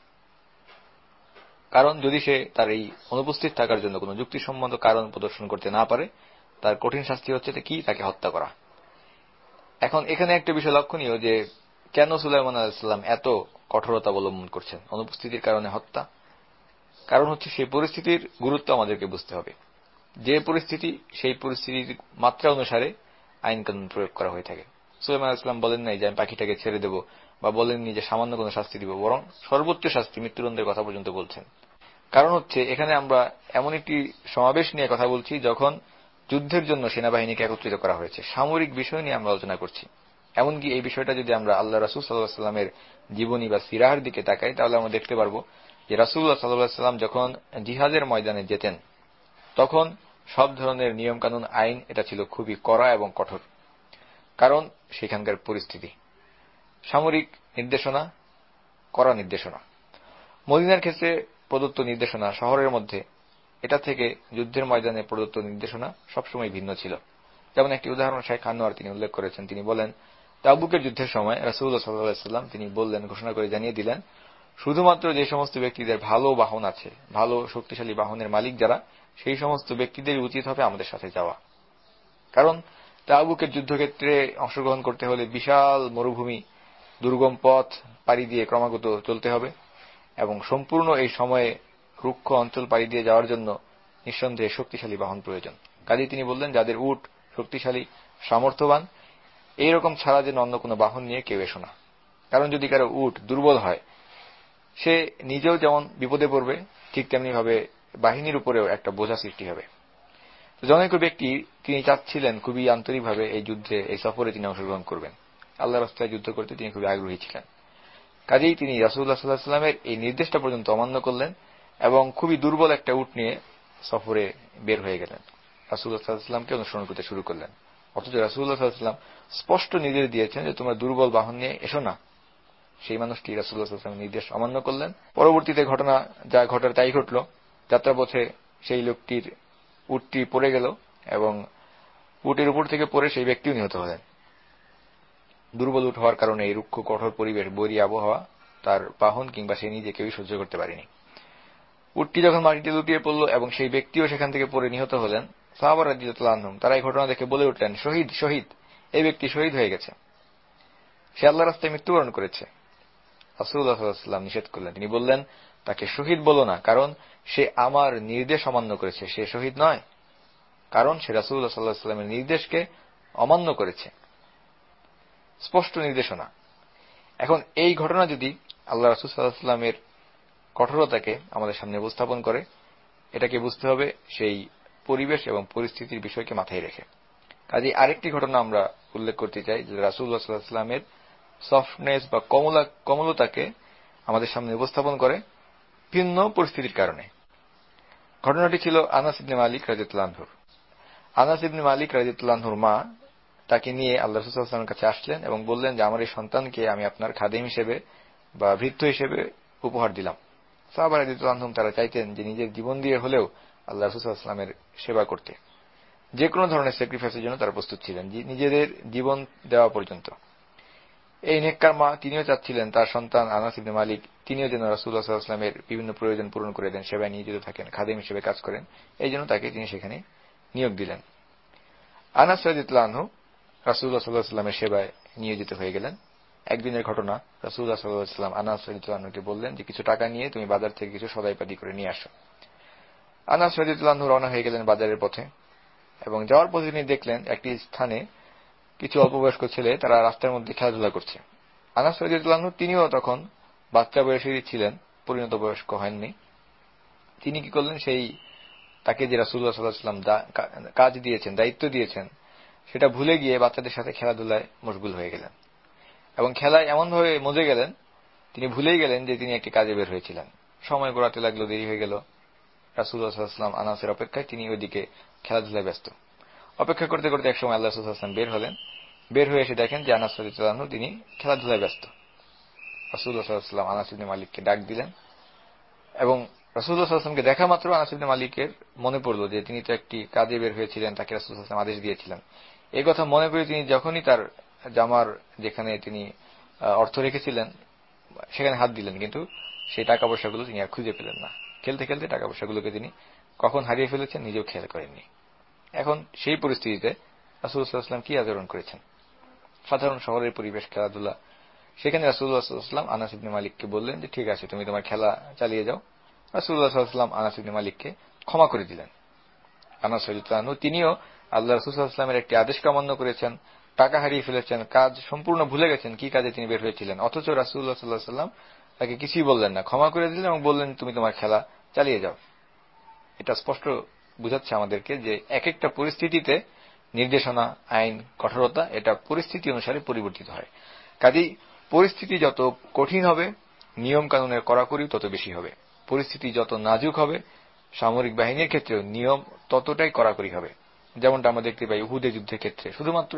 কারণ যদি সে তার এই অনুপস্থিত থাকার জন্য কোনো যুক্তিসম্মত কারণ প্রদর্শন করতে না পারে, তার কঠিন শাস্তি হচ্ছে কি? তাকে হত্যা করা। এখন এখানে একটা বিষয় লক্ষণীয় যে কেন সুলাইমান আলাইহিস সালাম এত কঠোরতা অবলম্বন করছেন অনুপস্থিতির কারণে হত্যা। কারণ হচ্ছে সেই পরিস্থিতির গুরুত্ব আমাদেরকে বুঝতে হবে। যে পরিস্থিতি, সেই পরিস্থিতির মাত্রা অনুসারে আইন কানুন প্রয়োগ করা হয়ে থাকে। সুলাইমান আলাইহিস সালাম বলেন নাই যে আমি পাখিটাকে ছেড়ে দেব, বা বলেননি যে সামান্য কোনো শাস্তি দিব, বরং সর্বোচ্চ শাস্তি, মৃত্যুদণ্ডের কথা পর্যন্ত বলছেন। কারণ হচ্ছে এখানে আমরা এমন একটি সমাবেশ নিয়ে কথা বলছি যখন যুদ্ধের জন্য সেনাবাহিনীকে একত্রিত করা হয়েছে, সামরিক বিষয় নিয়ে আমরা আলোচনা করছি। এমনকি এই বিষয়টা যদি আমরা আল্লাহ রাসূল সাল্লাল্লাহু আলাইহি ওয়াসাল্লামের জীবনী বা সিরাহের দিকে তাকাই, তাহলে আমরা দেখতে পারবো যে রাসূলুল্লাহ সাল্লাল্লাহু আলাইহি ওয়াসাল্লাম যখন জিহাদের ময়দানে যেতেন, তখন সব ধরনের নিয়ম কানুন, আইন, এটা ছিল খুবই কড়া এবং কঠোর। কারণ সেখানকার পরিস্থিতি, সামরিক নির্দেশনা, কড়া নির্দেশনা। মদিনার ক্ষেত্রে প্রদত্ত নির্দেশনা শহরের মধ্যে, এটা থেকে যুদ্ধের ময়দানে প্রদত্ত নির্দেশনা সবসময় ভিন্ন ছিল। যেমন একটি উদাহরণ শেখ আনোয়ার তিনি উল্লেখ করেছেন। তিনি বলেন, তাবুকের যুদ্ধের সময় রাসূলুল্লাহ সাল্লাল্লাহু আলাইহি ওয়াসাল্লাম তিনি বললেন, ঘোষণা করে জানিয়ে দিলেন, শুধুমাত্র যে সমস্ত ব্যক্তিদের ভালো বাহন আছে, ভালো শক্তিশালী বাহনের মালিক যারা, সেই সমস্ত ব্যক্তিদের উচিত হবে আমাদের সাথে যাওয়া। কারণ তাবুকের যুদ্ধক্ষেত্রে অংশগ্রহণ করতে হলে বিশাল মরুভূমি, দুর্গম পথ পাড়ি দিয়ে ক্রমাগত চলতে হবে, এবং সম্পূর্ণ এই সময়ে রুক্ষ অঞ্চল পাড়ি দিয়ে যাওয়ার জন্য নিঃসন্দেহে শক্তিশালী বাহন প্রয়োজন। কাজেই তিনি বললেন, যাদের উট শক্তিশালী, সামর্থ্যবান, এইরকম ছাড়া যেন অন্য কোনো বাহন নিয়ে কেউ এসো না। কারণ যদি কারো উট দুর্বল হয়, সে নিজেও যেমন বিপদে পড়বে, ঠিক তেমনি ভাবে বাহিনীর উপরেও একটা বোঝা সৃষ্টি হবে। জনৈক ব্যক্তি তিনি চাচ্ছিলেন খুবই আন্তরিকভাবে এই যুদ্ধে, এই সফরে তিনি অংশগ্রহণ করবেন। আল্লাহর রাস্তায় যুদ্ধ করতে তিনি খুবই আগ্রহী ছিলেন। কাজেই তিনি রাসূলুল্লাহ সাল্লাল্লাহু আলাইহি ওয়াসাল্লামের এই নির্দেশটা পর্যন্ত অমান্য করলেন এবং খুবই দুর্বল একটা উট নিয়ে সফরে বের হয়ে গেলেন। রাসূলুল্লাহ সাল্লাল্লাহু আলাইহি ওয়াসাল্লামকে অনুসরণ করতে শুরু করলেন। অথচ রাসূলুল্লাহ সাল্লাল্লাহু আলাইহি ওয়াসাল্লাম স্পষ্ট নির্দেশ দিয়েছেন যে তোমরা দুর্বল বাহন নিয়ে এসো না। সেই মানুষটি রাসূলুল্লাহ সাল্লাল্লাহু আলাইহি ওয়াসাল্লামের নির্দেশ অমান্য করলেন। পরবর্তীতে ঘটনা যা ঘটার তাই ঘটল। যাত্রাপথে সেই লোকটির উটটি পড়ে গেল এবং উটের উপর থেকে পড়ে সেই ব্যক্তিও নিহত হলেন। দুর্বল উট হওয়ার কারণে এই রুক্ষ কঠোর পরিবেশ, বৈরী আবহাওয়া তার বাহন কিংবা সে নিজে কেউই সহ্য করতে পারেনি। উটটি যখন মাটিতে লুটিয়ে পড়ল এবং সেই ব্যক্তিও সেখান থেকে পড়ে নিহত হলেন, সাহাবা রাদিয়াল্লাহু আনহুম তারা এই ঘটনা দেখে বলে উঠলেন, শহীদ, শহীদ, এই ব্যক্তি শহীদ হয়ে গেছে, সে আল্লাহর রাস্তায় মৃত্যুবরণ করেছে। রাসূলুল্লাহ সাল্লাল্লাহু আলাইহি ওয়াসাল্লাম নিষেধ করলেন। তিনি বললেন, তাকে শহীদ বলো না, কারণ সে আমার নির্দেশ অমান্য করেছে, সে শহীদ নয়, কারণ সে রাসূলুল্লাহ সাল্লাল্লাহু আলাইহি ওয়াসাল্লামের নির্দেশকে অমান্য করেছে। স্পষ্ট নির্দেশনা। এখন এই ঘটনা যদি আল্লাহ রাসূল সাল্লাল্লাহু আলাইহি ওয়াসাল্লামের কঠোরতাকে আমাদের সামনে উপস্থাপন করে, এটাকে বুঝতে হবে সেই পরিবেশ এবং পরিস্থিতির বিষয়কে মাথায় রেখে। কাজেই আরেকটি ঘটনা আমরা উল্লেখ করতে চাই, যে রাসূলুল্লাহ সাল্লাল্লাহু আলাইহি ওয়াসাল্লামের সফটনেস বা কোমলতাকে আমাদের সামনে উপস্থাপন করে ভিন্ন পরিস্থিতির কারণে। ঘটনাটি ছিল আনাস ইবনে মালিক রাদিয়াল্লাহু আনহুর। আনাস ইবনে মালিক রাদিয়াল্লাহু আনহুর মা তাকে নিয়ে আল্লাহ রাসূল সাল্লাল্লাহু আলাইহি ওয়াসাল্লামের কাছে আসলেন এবং বললেন যে আমার এই সন্তানকে আমি আপনার খাদেম হিসেবে বা ভৃত্য হিসেবে উপহার দিলাম। সাহাবা রাদিয়াল্লাহু আনহুম তারা চাইতেন যে নিজের জীবন দিয়ে হলেও আল্লাহ রাসূল সাল্লাল্লাহু আলাইহি ওয়াসাল্লামের সেবা করতে। যে কোনো ধরনের স্যাক্রিফাইসের জন্য তারা প্রস্তুত ছিলেন, নিজেদের জীবন দেওয়া পর্যন্ত। এই নেককার মা তিনিও চাচ্ছিলেন তার সন্তান আনাস ইবনে মালিক তিনিও যেন রাসূলুল্লাহ সাল্লাল্লাহু আলাইহি ওয়াসাল্লামের বিভিন্ন প্রয়োজন পূরণ করে দেন, সেবায় নিয়োজিত থাকেন, খাদেম হিসেবে কাজ করেন। এই জন্য তাকে তিনি সেখানে নিয়োগ দিলেন। আনাস রাদিয়াল্লাহু আনহু রাসূলুল্লাহ সাল্লাল্লাহু আলাইহি ওয়াসাল্লামের সেবায় নিয়োজিত হয়ে গেলেন। একদিনের ঘটনা, রাসূলুল্লাহ সাল্লাল্লাহু আলাইহি ওয়াসাল্লাম আনাস রাদিয়াল্লাহু আনহুকে বললেন যে কিছু টাকা নিয়ে তুমি বাজার থেকে কিছু সদাইপাতি করে নিয়ে আসো। আনাস রাদিয়াল্লাহু আনহু রওনা হয়ে গেলেন বাজারের পথে এবং যাওয়ার পথে তিনি দেখলেন একটি স্থানে কিছু অল্পবয়স্ক ছেলে তারা রাস্তার মধ্যে খেলাধুলা করছে। আনাস রাদিয়াল্লাহু আনহু তিনিও তখন বাচ্চা বয়সেরই ছিলেন, পরিণত বয়স্ক হয়ননি। তিনি কি করলেন, সেই তাকে যে রাসূলুল্লাহ সাল্লাল্লাহু আলাইহি ওয়াসাল্লাম কাজ দিয়েছেন, দায়িত্ব দিয়েছেন, সেটা ভুলে গিয়ে বাচ্চাদের সাথে খেলাধুলায় মশগুল হয়ে গেলেন এবং খেলায় এমনভাবে মজে গেলেন তিনি ভুলেই গেলেন যে তিনি একটি কাজে বের হয়েছিলেন। সময় গড়াতে লাগলো, দেরি হয়ে গেল। রাসূলুল্লাহ সাল্লাল্লাহু আলাইহি ওয়াসাল্লাম আনাসের অপেক্ষায়, তিনি ওইদিকে খেলাধুলায় ব্যস্ত। অপেক্ষা করতে করতে একসময় আল্লাহ রাসূল সাল্লাল্লাহু আলাইহি ওয়াসাল্লাম বের হলেন। বের হয়ে এসে দেখেন যে আনাস রাদিয়াল্লাহু আনহু তিনি খেলাধুলায় ব্যস্ত। রাসূলুল্লাহ সাল্লাল্লাহু আলাইহি ওয়াসাল্লাম আনাস ইবনে মালিককে ডাক দিলেন এবং রাসূলুল্লাহ সাল্লাল্লাহু আলাইহি ওয়াসাল্লামকে দেখা মাত্র আনাস ইবনে মালিকের মনে পড়ল যে তিনি তো একটি কাজে বের হয়েছিলেন, তাকে রাসূলুল্লাহ সাল্লাল্লাহু আলাইহি ওয়াসাল্লাম আদেশ দিয়েছিলেন। এই কথা মনে করে তিনি যখনই তার জামার যেখানে তিনি অর্থ রেখেছিলেন সেখানে হাত দিলেন, কিন্তু সেই টাকা পয়সাগুলো তিনি আর খুঁজে পেলেন না। খেলতে খেলতে টাকা পয়সাগুলোকে তিনি কখন হারিয়ে ফেলেছেন নিজেও খেয়াল করেননি। এখন সেই পরিস্থিতিতে রাসূলুল্লাহ সাল্লাল্লাহু আলাইহি ওয়াসাল্লাম কি আচরণ করেছেন? সাধারণ শহরের পরিবেশ, খেলাধুলা, সেখানে রাসূলুল্লাহ সাল্লাল্লাহু আলাইহি ওয়াসাল্লাম আনাস ইবনে মালিককে বললেন যে ঠিক আছে, তুমি তোমার খেলা চালিয়ে যাও। রাসূলুল্লাহ সাল্লাল্লাহু আলাইহি ওয়াসাল্লাম আনাস ইবনে মালিককে ক্ষমা করে দিলেন। আনাস রাদিয়াল্লাহু আনহু তিনিও আল্লাহ রাসূল সাল্লাল্লাহু আলাইহি ওয়াসাল্লামের একটি আদেশকে অমান্য করেছেন, টাকা হারিয়ে ফেলেছেন, কাজ সম্পূর্ণ ভুলে গেছেন কি কাজে তিনি বের হয়েছিলেন, অথচ রাসূলুল্লাহ সাল্লাল্লাহু আলাইহি ওয়াসাল্লাম তাকে কিছুই বললেন না, ক্ষমা করে দিলেন এবং বললেন তুমি তোমার খেলা চালিয়ে যাও। এটা স্পষ্ট বুঝাচ্ছে আমাদেরকে যে এক একটা পরিস্থিতিতে নির্দেশনা, আইন, কঠোরতা এটা পরিস্থিতি অনুসারে পরিবর্তিত হয়। কাজেই পরিস্থিতি যত কঠিন হবে নিয়ম কানুনের কড়াকড়ি তত বেশি হবে। পরিস্থিতি যত নাজুক হবে সামরিক বাহিনীর ক্ষেত্রেও নিয়ম ততটাই কড়াকড়ি হবে। যেমনটা আমরা দেখতে পাই উহুদের যুদ্ধের ক্ষেত্রে শুধুমাত্র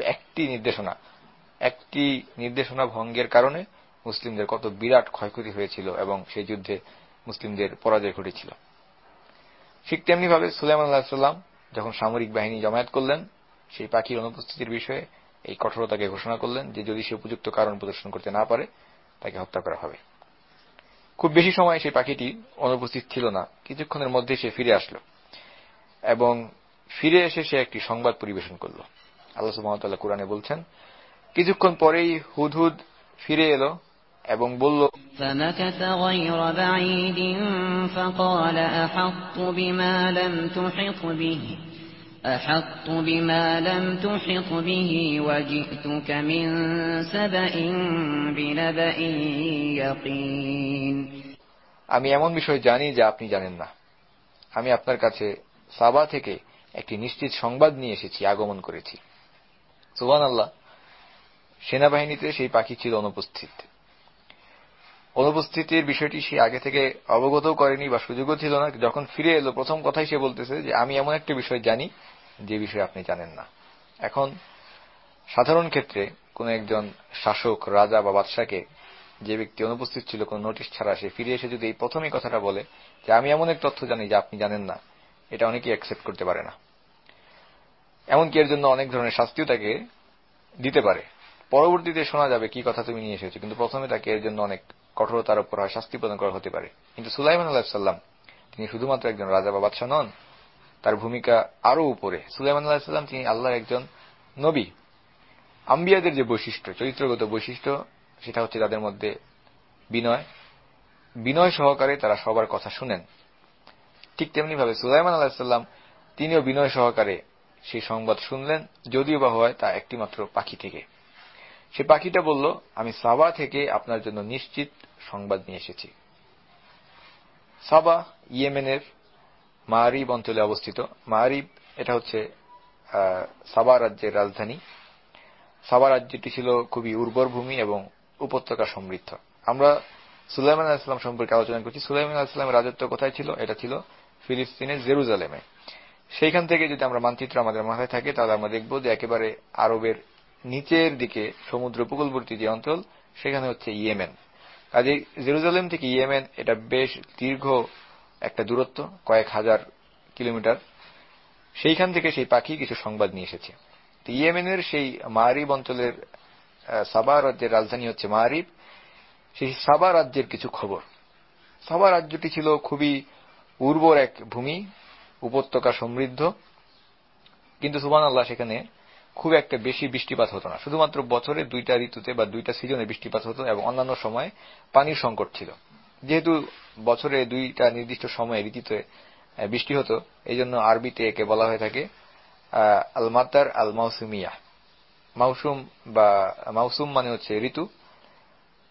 একটি নির্দেশনা ভঙ্গের কারণে মুসলিমদের কত বিরাট ক্ষয়ক্ষতি হয়েছিল এবং সেই যুদ্ধে মুসলিমদের পরাজয় ঘটেছিল। ঠিক তেমনি ভাবে সুলাইমান আলাইহিস সালাম যখন সামরিক বাহিনী জমায়েত করলেন, সেই পাখির অনুপস্থিতির বিষয়ে এই কঠোরতাকে ঘোষণা করলেন যে যদি সে উপযুক্ত কারণ প্রদর্শন করতে না পারে তাকে হত্যা করা হবে। খুব বেশি সময় সেই পাখিটি অনুপস্থিত ছিল না, কিছুক্ষণের মধ্যে সে ফিরে আসলো এবং ফিরে এসে সে একটি সংবাদ পরিবেশন করল। আল্লাহ সুবহানাহু ওয়া তাআলা কুরআনে বলছেন, কিছুক্ষণ পরেই হুদহুদ ফিরে এলো এবং বলল, فمكث غير بعيد فقال أحطت بما لم تحط به وجئتك من سبأ بنبأ يقين। আমি এমন বিষয় জানি যা আপনি জানেন না। আমি আপনার কাছে সাবা থেকে একটি নিশ্চিত সংবাদ নিয়ে এসেছি, আগমন করেছি। সুবহানাল্লাহ। সেনাবাহিনীতে সেই পাখি ছিল অনুপস্থিত। অনুপস্থিতির বিষয়টি সে আগে থেকে অবগত করেনি বা সুযোগও ছিল না। যখন ফিরে এলো প্রথম কথাই সে বলতেছে যে আমি এমন একটা বিষয় জানি যে বিষয়ে আপনি জানেন না। এখন সাধারণ ক্ষেত্রে কোন একজন শাসক, রাজা বা বাদশাকে যে ব্যক্তি অনুপস্থিত ছিল কোন নোটিশ ছাড়া সে ফিরে এসে যদি এই প্রথমেই কথাটা বলে যে আমি এমন এক তথ্য জানি যা আপনি জানেন না, এটা অনেকেই অ্যাকসেপ্ট করতে পারে না। এমনকি এর জন্য অনেক ধরনের শাস্তিও তাকে দিতে পারে। পরবর্তীতে শোনা যাবে কি কথা তুমি নিয়ে এসেছো, কিন্তু প্রথমে তাকে এর জন্য অনেক কঠোরতার উপর শাস্তি প্রদান করা হতে পারে। কিন্তু সুলাইমান আলাইহিস সালাম তিনি শুধুমাত্র একজন রাজা বা বাদশা নন, তার ভূমিকা আরো উপরে। সুলাইমান আলাইহিস সালাম তিনি আল্লাহর একজন নবী। আম্বিয়াদের যে বৈশিষ্ট্য, চরিত্রগত বৈশিষ্ট্য, সেটা হচ্ছে তাদের মধ্যে বিনয় সহকারে তারা সবার কথা শুনেন। ঠিক তেমনি ভাবে সুলাইমান আলাইহিস সালাম তিনিও বিনয় সহকারে সেই সংবাদ শুনলেন, যদিও বা হয় তা একটিমাত্র পাখি থেকে। সে পাখিটা বলল, আমি সাবা থেকে আপনার জন্য নিশ্চিত সংবাদ নিয়ে এসেছি। সাবা ইয়েমেনের মারিব অঞ্চলে অবস্থিত। মারিব এটা হচ্ছে সাবা রাজ্যের রাজধানী। সাবা রাজ্যটি ছিল খুবই উর্বর ভূমি এবং উপত্যকা সমৃদ্ধ। আমরা সুলাইমান আলাইহিস সালাম সম্পর্কে আলোচনা করছি। সুলাইমান আলাইহিস সালামের রাজত্ব কোথায় ছিল? এটা ছিল ফিলিস্তিনের জেরুজালেমে। সেইখান থেকে যদি আমরা মানচিত্র আমাদের মাথায় থাকে তাহলে আমরা দেখব যে একেবারে আরবের নিচের দিকে সমুদ্র উপকূলবর্তী যে অঞ্চল সেখানে হচ্ছে ইয়েমেন। কাজে জেরুজালেম থেকে ইয়েমেন এটা বেশ দীর্ঘ একটা দূরত্ব, কয়েক হাজার কিলোমিটার। সেইখান থেকে সেই পাখি কিছু সংবাদ নিয়ে এসেছে। ইয়েমেনের সেই মারিব অঞ্চলের সাবা রাজ্যের রাজধানী হচ্ছে মারিব। সেই সাবা রাজ্যের কিছু খবর। সাবা রাজ্যটি ছিল খুবই উর্বর এক ভূমি, উপত্যকা সমৃদ্ধ, কিন্তু সুবহানাল্লাহ সেখানে খুব একটা বেশি বৃষ্টিপাত হতো না। শুধুমাত্র বছরে 2টা ঋতুতে বা 2টা সিজনে বৃষ্টিপাত হতো এবং অন্যান্য সময়ে পানির সংকট ছিল। যেহেতু বছরে 2টা নির্দিষ্ট সময়ে ঋতুতে বৃষ্টি হতো, এই জন্য আরবিতে একে বলা হয়ে থাকে আল মাতার আল মাউসুমিয়া। মাউসুম বা মাউসুম মানে হচ্ছে ঋতু,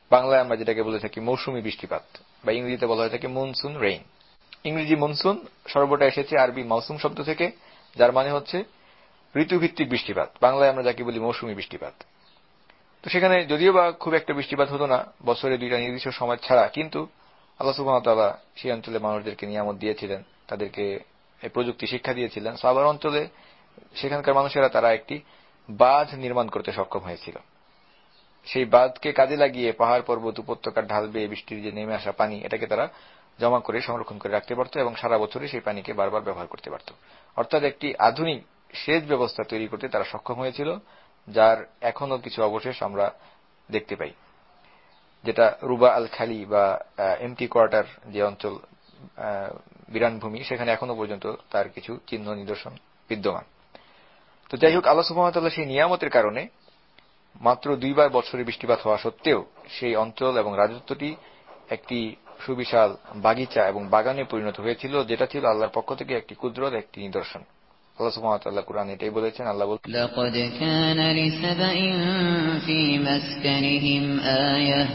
বাংলায় আমরা যেটাকে বলে থাকি মৌসুমী বৃষ্টিপাত, বা ইংরেজিতে বলা হয়ে থাকে মনসুন রেইন। ইংরেজি মনসুন শব্দটা এসেছে আরবি মাউসুম শব্দ থেকে, যার মানে হচ্ছে ঋতুভিত্তিক বৃষ্টিপাত। বাংলায় আমরা যাকে বলি মৌসুমী বৃষ্টিপাত। তো সেখানে যদিও বা খুব একটা বৃষ্টিপাত হতো না বছরে 2টা নির্দিষ্ট সময় ছাড়া, কিন্তু আল্লাহ সুবহানাহু ওয়া তাআলা সেই অঞ্চলে মানুষদেরকে নিয়ামত দিয়েছিলেন, তাদেরকে প্রযুক্তি শিক্ষা দিয়েছিলেন। সাবার অঞ্চলে সেখানকার মানুষেরা তারা একটি বাঁধ নির্মাণ করতে সক্ষম হয়েছিল। সেই বাঁধকে কাজে লাগিয়ে পাহাড় পর্বত উপত্যকার ঢাল বেয়ে বৃষ্টির যে নেমে আসা পানি, এটাকে তারা জমা করে সংরক্ষণ করে রাখতে পারত এবং সারা বছরে সেই পানিকে বারবার ব্যবহার করতে পারত। অর্থাৎ একটি আধুনিক সেচ ব্যবস্থা তৈরি করতে তারা সক্ষম হয়েছিল, যার এখনো কিছু অবশেষ আমরা দেখতে পাই, যেটা রুবা আল খালি বা এমটি কোয়ার্টার যে অঞ্চল, বিরান ভূমি, সেখানে এখনো পর্যন্ত তার কিছু চিহ্ন নিদর্শন বিদ্যমান। তো যাই হোক, আল্লাহ সুবহানাহু ওয়া তাআলা সেই নিয়ামতের কারণে মাত্র 2 বার বছরে বৃষ্টিপাত হওয়া সত্ত্বেও সেই অঞ্চল এবং রাজত্বটি একটি সুবিশাল বাগিচা এবং বাগানে পরিণত হয়েছিল, যেটা ছিল আল্লাহর পক্ষ থেকে একটি কুদরত, একটি নিদর্শন। আল্লাহ সুবহানাহু ওয়া তাআলা কুরআনে এটাই বলেছেন। আল্লাহ বলেন, লাকাদ কানা লিসাবাইন ফী মাসকানিহিম আয়াহ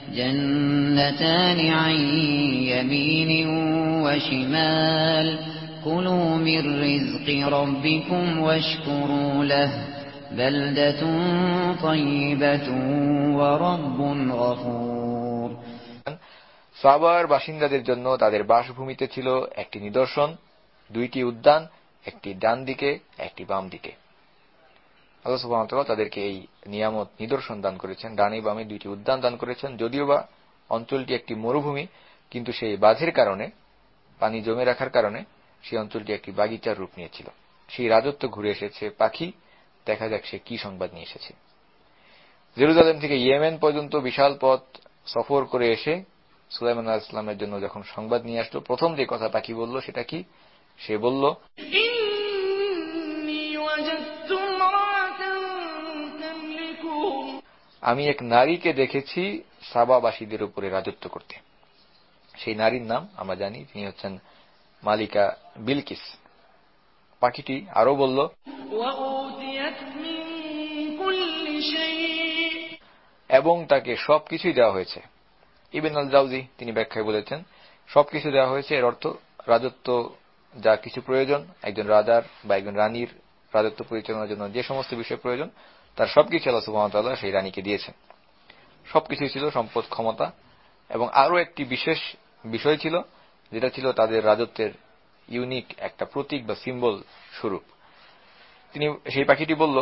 জান্নাতানি আন ইয়ামিনিন ওয়া শিমাল কুলু মির রিজকি রাব্বিকুম ওয়াশকুরু লাহু বালদাতুন তাইয়্যিবাতুন ওয়া রাব্বুন গফুর। সাবার বাসিন্দাদের জন্য তাদের বাসভূমিতে ছিল একটি নিদর্শন, 2টি উদ্যান, একটি ডান দিকে, একটি বাম দিকে। আল্লাহ সুবহানাহু ওয়া তাআলা তাদেরকে এই নিয়ামত নিদর্শন দান করেছেন, ডানে বামে 2টি উদ্যান দান করেছেন। যদিও বা অঞ্চলটি একটি মরুভূমি, কিন্তু সেই বাঁধের কারণে, পানি জমে রাখার কারণে সেই অঞ্চলটি একটি বাগিচার রূপ নিয়েছিল। সেই রাজত্ব ঘুরে এসেছে পাখি, দেখা যাক সে কি সংবাদ নিয়ে এসেছে। জেরুজালেম থেকে ইয়েমেন পর্যন্ত বিশাল পথ সফর করে এসে সুলাইমান আলাইহিস সালামের জন্য যখন সংবাদ নিয়ে আসলো, প্রথম যে কথা পাখি বলল সেটা কি? সে বলল, আমি এক নারীকে দেখেছি সাবাবাসীদের উপরে রাজত্ব করতে। সেই নারীর নাম আমরা জানি, তিনি হচ্ছেন মালিকা বিলকিস। পাখিটি আরো বলল, এবং তাকে সবকিছুই দেওয়া হয়েছে। ইবনে আল জাওজি তিনি ব্যাখ্যায় বলেছেন, সবকিছু দেওয়া হয়েছে, এর অর্থ রাজত্ব যা কিছু প্রয়োজন, একজন রাজার বা একজন রানীর রাজত্ব পরিচালনার জন্য যে সমস্ত বিষয় প্রয়োজন, তার সবকিছু আল্লাহ সুবহানাহু ওয়া তাআলা সেই রানীকে দিয়েছেন। সবকিছুই ছিল সম্পদ, ক্ষমতা, এবং আরো একটি বিশেষ বিষয় ছিল, যেটা ছিল তাদের রাজত্বের ইউনিক একটা প্রতীক বা সিম্বল স্বরূপ। তিনি সেই পাখিটি বলল,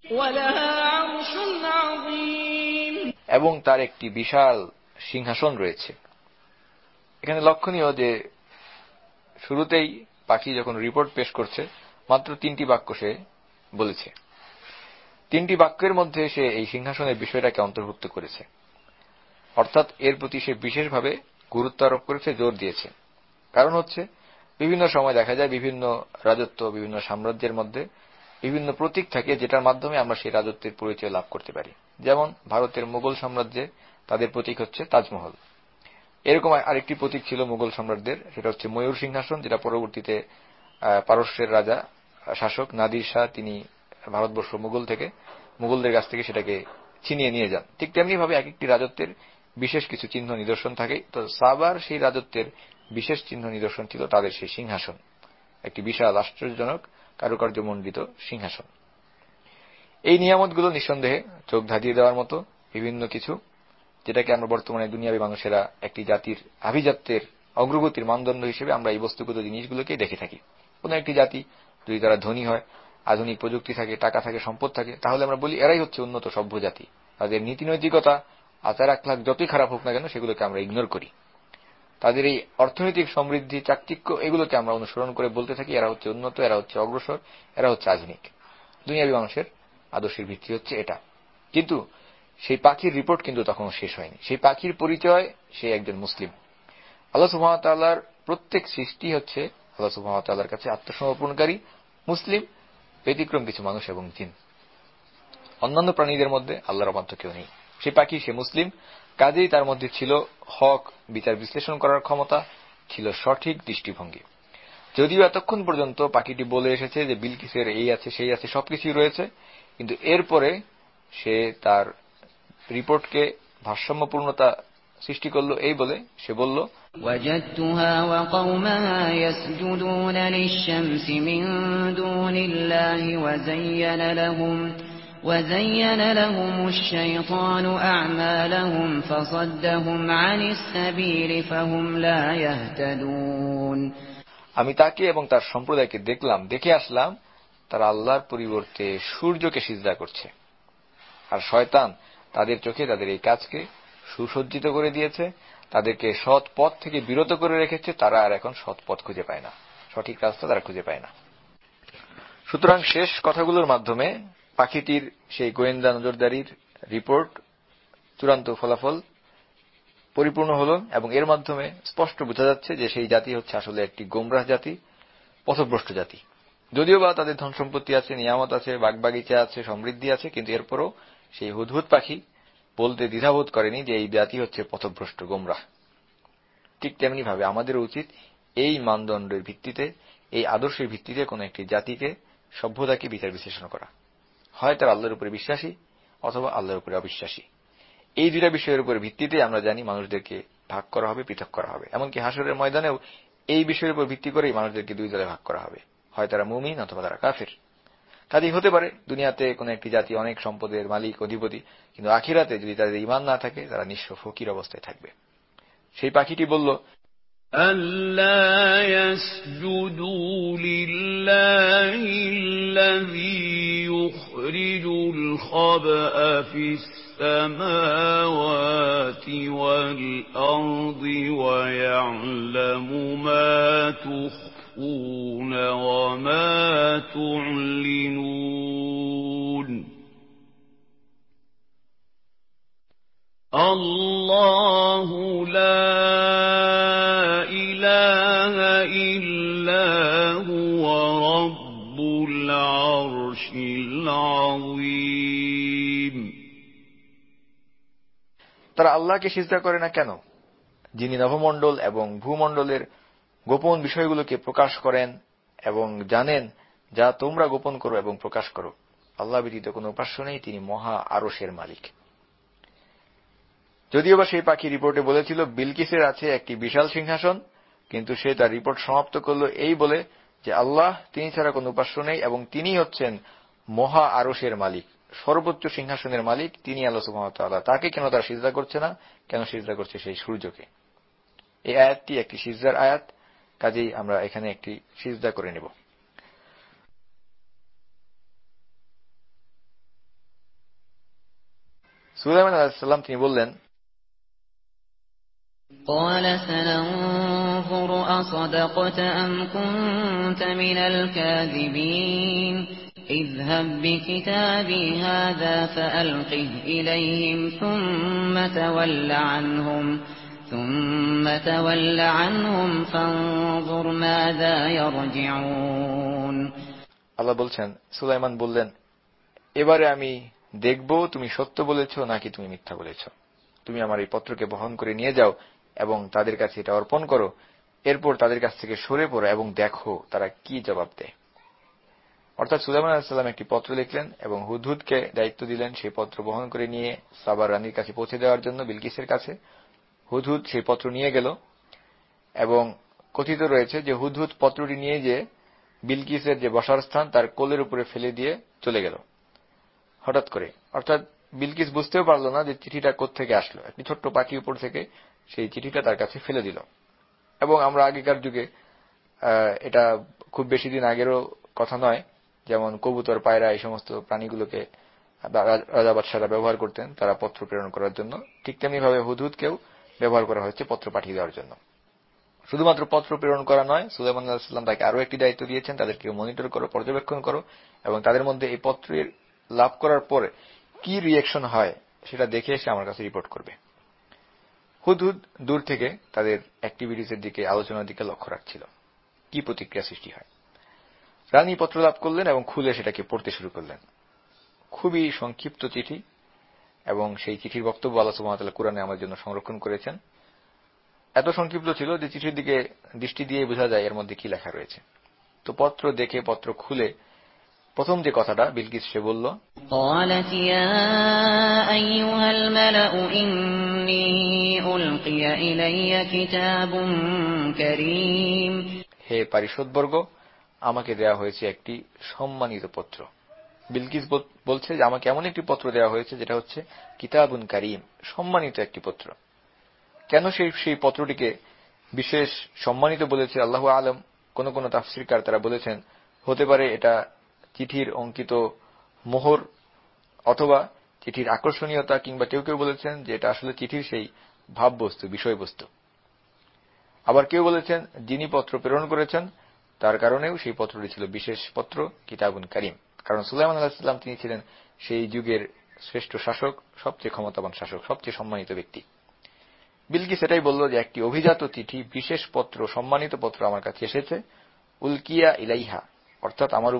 এবং তার একটি বিশাল সিংহাসন রয়েছে। এখানে লক্ষণীয় যে শুরুতেই পাখি যখন রিপোর্ট পেশ করছে, মাত্র 3টি বাক্য সে বলেছে। 3টি বাক্যের মধ্যে সে এই সিংহাসনের বিষয়টাকে অন্তর্ভুক্ত করেছে, অর্থাৎ এর প্রতি সে বিশেষভাবে গুরুত্ব আরোপ করেছে, জোর দিয়েছে। কারণ হচ্ছে, বিভিন্ন সময় দেখা যায় বিভিন্ন রাজত্ব, বিভিন্ন সাম্রাজ্যের মধ্যে বিভিন্ন প্রতীক থাকে, যেটার মাধ্যমে আমরা সেই রাজত্বের পরিচয় লাভ করতে পারি। যেমন ভারতের মুঘল সাম্রাজ্যে তাদের প্রতীক হচ্ছে তাজমহল। এরকম আরেকটি প্রতীক ছিল মুঘল সম্রাটদের, সেটা হচ্ছে ময়ূর সিংহাসন, যেটা পরবর্তীতে পারস্যের রাজা শাসক নাদির শাহ তিনি ভারতবর্ষ মুঘলদের কাছ থেকে সেটাকে ছিনিয়ে নিয়ে যান। ঠিক তেমনি ভাবে এক একটি রাজত্বের বিশেষ কিছু চিহ্ন নিদর্শন থাকে। তো সাবার সেই রাজত্বের বিশেষ চিহ্ন নিদর্শন ছিল তাদের সেই সিংহাসন, একটি বিশাল আশ্চর্যজনক কারুকার্যমণ্ডিত সিংহাসন। এই নিয়ামতগুলো নিঃসন্দেহে চোখ ধাঁধিয়ে দেওয়ার মতো বিভিন্ন কিছু, যেটাকে আমরা বর্তমানে দুনিয়াবী মানুষেরা একটি জাতির আভিজাত্যের অগ্রগতির মানদণ্ড হিসেবে আমরা এই বস্তুগত জিনিসগুলোকেই দেখে থাকি। কোন একটি জাতি যদি তারা ধনী হয়, আধুনিক প্রযুক্তি থাকে, টাকা থাকে, সম্পদ থাকে, তাহলে আমরা বলি এরাই হচ্ছে উন্নত সভ্য জাতি। তাদের নীতি নৈতিকতা, আচার আখলাক যতই খারাপ হোক না কেন, সেগুলোকে আমরা ইগনোর করি। তাদের এই অর্থনৈতিক সমৃদ্ধি, চাকচিক্য, এগুলোকে আমরা অনুসরণ করে বলতে থাকি এরা হচ্ছে উন্নত, এরা হচ্ছে অগ্রসর, এরা হচ্ছে আধুনিক। দুনিয়াবী মানুষের আদর্শের ভিত্তি হচ্ছে এটা। কিন্তু সেই পাখির রিপোর্ট কিন্তু তখন শেষ হয়নি। সেই পাখির পরিচয়, সে একজন মুসলিম। আল্লাহ সুবহানাহু ওয়া তাআলার প্রত্যেক সৃষ্টি হচ্ছে আল্লাহ সুবহানাহু ওয়া তাআলার কাছে আত্মসমর্পণকারী মুসলিম, ব্যতিক্রম কিছু মানুষ এবং জিন। অন্যান্য প্রাণীদের মধ্যে আল্লাহর অবাধ্য কেউ নেই। সেই পাখি, সে মুসলিম, কাজেই তার মধ্যে ছিল হক বিচার বিশ্লেষণ করার ক্ষমতা, ছিল সঠিক দৃষ্টিভঙ্গি। যদিও এতক্ষণ পর্যন্ত পাখিটি বলে এসেছে যে বিলকিসের এই আছে সেই আছে সবকিছুই রয়েছে, কিন্তু এরপরে সে তার রিপোর্টকে ভারসাম্যপূর্ণতা সৃষ্টি করলো এই বলে সে বলল, وجدتها وقومها يسجدون للشمس من دون الله وزين لهم الشيطان أعمالهم فصدهم عن السبيل فهم لا يهتدون। আমি তাকে এবং তার সম্প্রদায়কে দেখে আসলাম তারা আল্লাহর পরিবর্তে সূর্যকে সিজদা করছে, আর শয়তান তাদের চোখে তাদের এই কাজকে সুসজ্জিত করে দিয়েছে, তাদেরকে সৎ পথ থেকে বিরত করে রেখেছে। তারা আর এখন সৎ পথ খুঁজে পায় না, সঠিক রাস্তা তারা খুঁজে পায় না। সুতরাং শেষ কথাগুলোর মাধ্যমে পাখিটির সেই গোয়েন্দা নজরদারির রিপোর্ট চূড়ান্ত ফলাফল পরিপূর্ণ হল, এবং এর মাধ্যমে স্পষ্ট বোঝা যাচ্ছে যে সেই জাতি হচ্ছে আসলে একটি গোমরাহ জাতি, পথভ্রষ্ট জাতি। যদিও বা তাদের ধন সম্পত্তি আছে, নিয়ামত আছে, বাগবাগিচা আছে, সমৃদ্ধি আছে, কিন্তু এরপরও সেই হুদহুদ পাখি বলতে দ্বিধাবোধ করেনি যে এই জাতি হচ্ছে পথভ্রষ্ট, গোমরাহ। ঠিক তেমনি ভাবে আমাদের উচিত এই মানদণ্ডের ভিত্তিতে, এই আদর্শের ভিত্তিতে কোন একটি জাতিকে, সভ্যতাকে বিচার বিশ্লেষণ করা। হয় তারা আল্লাহর উপরে বিশ্বাসী অথবা আল্লাহর উপরে অবিশ্বাসী। এই দুইটা বিষয়ের উপর ভিত্তিতে আমরা জানি মানুষদেরকে ভাগ করা হবে, পৃথক করা হবে। এমনকি হাসরের ময়দানেও এই বিষয়ের উপর ভিত্তি করেই মানুষদেরকে দুই দলে ভাগ করা হবে, হয় তারা মুমিন অথবা তারা কাফির। কাজেই হতে পারে দুনিয়াতে কোন একটি জাতি অনেক সম্পদের মালিক, অধিপতি, কিন্তু আখিরাতে যদি তাদের ঈমান না থাকে তারা নিঃস্ব ফকির অবস্থায় থাকবে। সেই পাখিটি বলল, أَلَّا يَسْجُدُوا لِلَّهِ الَّذِي يُخْرِجُ الْخَبْءَ فِي السَّمَاوَاتِ وَالْأَرْضِ وَيَعْلَمُ مَا تُخْفُونَ وَمَا تُعْلِنُونَ الله لا إله إلا هو رب العرش العظيم। তারা আল্লাহকে সিজদা করে না কেন, যিনি নভমণ্ডল এবং ভূমণ্ডলের গোপন বিষয়গুলোকে প্রকাশ করেন এবং জানেন যা তোমরা গোপন করো এবং প্রকাশ করো। আল্লাহ ব্যতীত কোনো উপাস্য নেই, তিনি মহা আরশের মালিক। যদিও বা সেই পাখি রিপোর্টে বলেছিল বিলকিসের আছে একটি বিশাল সিংহাসন, কিন্তু সে তার রিপোর্ট সমাপ্ত করল এই বলে যে আল্লাহ, তিনি ছাড়া কোনো উপাস্য নেই এবং তিনি হচ্ছেন মহা আরশের মালিক, সর্বোচ্চ সিংহাসনের মালিক। তিনি আল্লাহ সুবহানাহু ওয়া তাআলা। তাকে কেন তারা সিজদা করছে না, কেন সিজদা করছে সেই সূর্যকে? এই আয়াতটি একটি সিজদার আয়াত, কাজেই আমরা এখানে একটি সিজদা করে নেব। সুলাইমান আলাইহিস সালাম তিনি বললেন, قال سننظر أصدقت أم كنت من الكاذبين اذهب بكتابي هذا فألقه إليهم ثم تول عنهم فانظر ماذا يرجعون। আল্লাহ বলছেন, সুলাইমান বললেন, এবারে আমি দেখব তুমি সত্য বলেছ নাকি তুমি মিথ্যা বলেছ। তুমি আমার এই পত্রকে বহন করে নিয়ে যাও এবং তাদের কাছে এটা অর্পণ করো। এরপর তাদের কাছ থেকে সরে পড়ো এবং দেখো তারা কি জবাব দেয়। অর্থাৎ সুলাইমান আলাইহিস সালাম একটি পত্র লিখলেন এবং হুদহুদকে দায়িত্ব দিলেন সেই পত্র বহন করে নিয়ে সাবার রানীর কাছে পৌঁছে দেওয়ার জন্য, বিলকিসের কাছে। হুদহুদ সেই পত্র নিয়ে গেল এবং কথিত রয়েছে যে হুদহুদ পত্রটি নিয়ে যে বিলকিসের যে বসার স্থান তার কোলের উপরে ফেলে দিয়ে চলে গেল হঠাৎ করে। অর্থাৎ বিলকিস বুঝতেও পারল না যে চিঠিটা কোত্থেকে আসলো। একটি ছোট্ট পাখি উপর থেকে সেই চিঠিটা তার কাছে ফেলে দিল। এবং আমরা আগেকার যুগে, এটা খুব বেশি দিন আগেরও কথা নয়, যেমন কবুতর, পায়রা এই সমস্ত প্রাণীগুলোকে রাজা বাদশাহরা ব্যবহার করতেন তারা পত্র প্রেরণ করার জন্য। ঠিক তেমনি ভাবে হুদহুদকেও ব্যবহার করা হয়েছে পত্র পাঠিয়ে দেওয়ার জন্য। শুধুমাত্র পত্র প্রেরণ করা নয়, সুলাইমান আলাইহিস সালাম তাকে আরো একটি দায়িত্ব দিয়েছেন, তাদেরকে মনিটর করো, পর্যবেক্ষণ করো এবং তাদের মধ্যে এই পত্রের লাভ করার পরে কি রিঅ্যাকশন হয় সেটা দেখে এসে আমার কাছে রিপোর্ট করবে। হুদহুদ দূর থেকে তাদের অ্যাক্টিভিটিসের দিকে, আলোচনার দিকে লক্ষ্য রাখছিল, কি প্রতিক্রিয়া সৃষ্টি হয়। রানী পত্র লাভ করলেন এবং খুলে সেটাকে পড়তে শুরু করলেন। খুবই সংক্ষিপ্ত চিঠি এবং সেই চিঠির বক্তব্য আল্লাহ সুবহানাহু ওয়া তাআলা কুরআনে আমার জন্য সংরক্ষণ করেছেন। এত সংক্ষিপ্ত ছিল যে চিঠির দিকে দৃষ্টি দিয়ে বোঝা যায় এর মধ্যে কি লেখা রয়েছে। তো পত্র দেখে, পত্র খুলে প্রথম যে কথাটা বিলকিস সে বলল, قالت يا أيها الملأ إني ألقي إلي كتاب كريم হে পারিষদবর্গ, আমাকে দেয়া হয়েছে একটি সম্মানিত পত্র। বিলকিস বলছে যে আমাকে এমন একটি পত্র দেওয়া হয়েছে যেটা হচ্ছে কিতাবুন কারীম, সম্মানিত একটি পত্র। কেন সেই পত্রটিকে বিশেষ সম্মানিত বলেছে আল্লাহু আলম। কোন কোন তাফসীরকার তারা বলেছেন হতে পারে এটা চিঠির অঙ্কিত মোহর, অথবা চিঠির আকর্ষণীয়তা, কিংবা কেউ কেউ বলেছেন যে এটা আসলে চিঠির সেই ভাববস্তু, বিষয়বস্তু। আবার কেউ বলেছেন যিনি পত্র প্রেরণ করেছেন তার কারণেও সেই পত্রটি ছিল বিশেষ পত্র, কিতাবুন কারীম। কারণ সুলাইমান আলাইহিস সালাম তিনি ছিলেন সেই যুগের শ্রেষ্ঠ শাসক, সবচেয়ে ক্ষমতাবান শাসক, সবচেয়ে সম্মানিত ব্যক্তি। বিলকিস এটাই বলল যে একটি অভিজাত চিঠি, বিশেষ পত্র, সম্মানিত পত্র আমার কাছে এসেছে। উলকিয়া ইলাইহা, অর্থাৎ আমার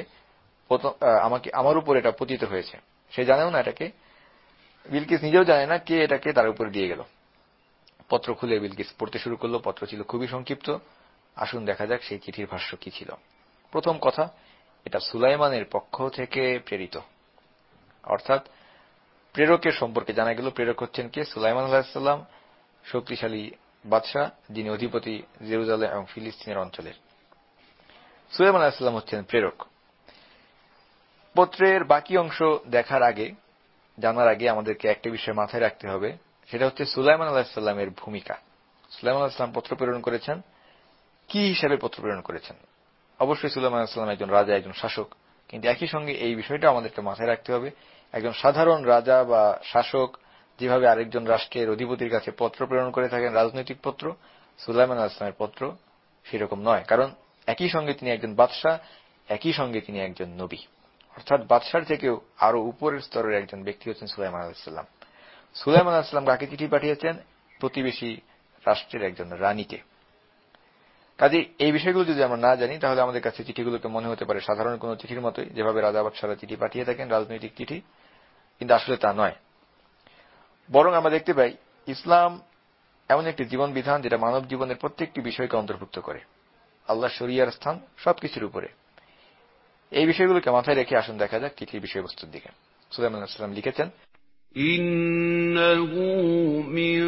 উপর এটা পতিত হয়েছে। সে জানেও না এটাকে, বিলকিস নিজেও জানে না কে এটাকে তার উপরে দিয়ে গেল। পত্র খুলে বিলকিস পড়তে শুরু করলো। পত্র ছিল খুবই সংক্ষিপ্ত। আসুন দেখা যাক সেই চিঠির ভাষ্য কি ছিল। প্রথম কথা, এটা সুলাইমানের পক্ষ থেকে প্রেরিত, অর্থাৎ প্রেরকের সম্পর্কে জানা গেল। প্রেরক হচ্ছেন কে? সুলাইমান আলাইহিস সালাম, শক্তিশালী বাদশাহ, যিনি অধিপতি জেরুজালেম এবং ফিলিস্তিনের অঞ্চলের। সুলাইমান আলাইহিস সালাম হচ্ছেন প্রেরক। পত্রের বাকি অংশ জানার আগে আমাদেরকে একটা বিষয় মাথায় রাখতে হবে, সেটা হচ্ছে সুলাইমান আলাইহিস সালামের ভূমিকা। সুলাইমান আলাইহিস সালাম পত্র প্রেরণ করেছেন, কি হিসাবে পত্র প্রেরণ করেছেন? অবশ্যই সুলাইমান আলাইহিস সালাম একজন রাজা, একজন শাসক, কিন্তু একই সঙ্গে এই বিষয়টা আমাদেরকে মাথায় রাখতে হবে, একজন সাধারণ রাজা বা শাসক যেভাবে আরেকজন রাষ্ট্রের অধিপতির কাছে পত্র প্রেরণ করে থাকেন, রাজনৈতিক পত্র, সুলাইমান আলাইহিস সালামের পত্র সেরকম নয়। কারণ একই সঙ্গে তিনি একজন বাদশাহ, একই সঙ্গে তিনি একজন নবী, অর্থাৎ বাদশার থেকেও আরো উপরের স্তরের একজন ব্যক্তি হচ্ছেন সুলাইমান আলাইহিস সালাম। সুলাইমান আলাইহিস সালাম কাকে চিঠি পাঠিয়েছেন? প্রতিবেশী রাষ্ট্রের একজন রানীকে। কাজে এই বিষয়গুলো যদি আমরা না জানি তাহলে আমাদের কাছে চিঠিগুলোকে মনে হতে পারে সাধারণ কোনো চিঠির মতোই, যেভাবে রাজা বাদশারা চিঠি পাঠিয়ে থাকেন, রাজনৈতিক চিঠি, কিন্তু আসলে তা নয়। বরং আমরা দেখতে পাই ইসলাম এমন একটি জীবন বিধান যেটা মানব জীবনের প্রত্যেকটি বিষয়কে অন্তর্ভুক্ত করে। আল্লাহ শরিয়ার স্থান সবকিছুর উপরে। এই বিষয়গুলোকে মাথায় রেখে আসুন দেখা যাক চিঠির বিষয়বস্তুর দিকে। সুলাইমান আলাইহিস সালাম লিখেছেন, ইন্নাহু মিন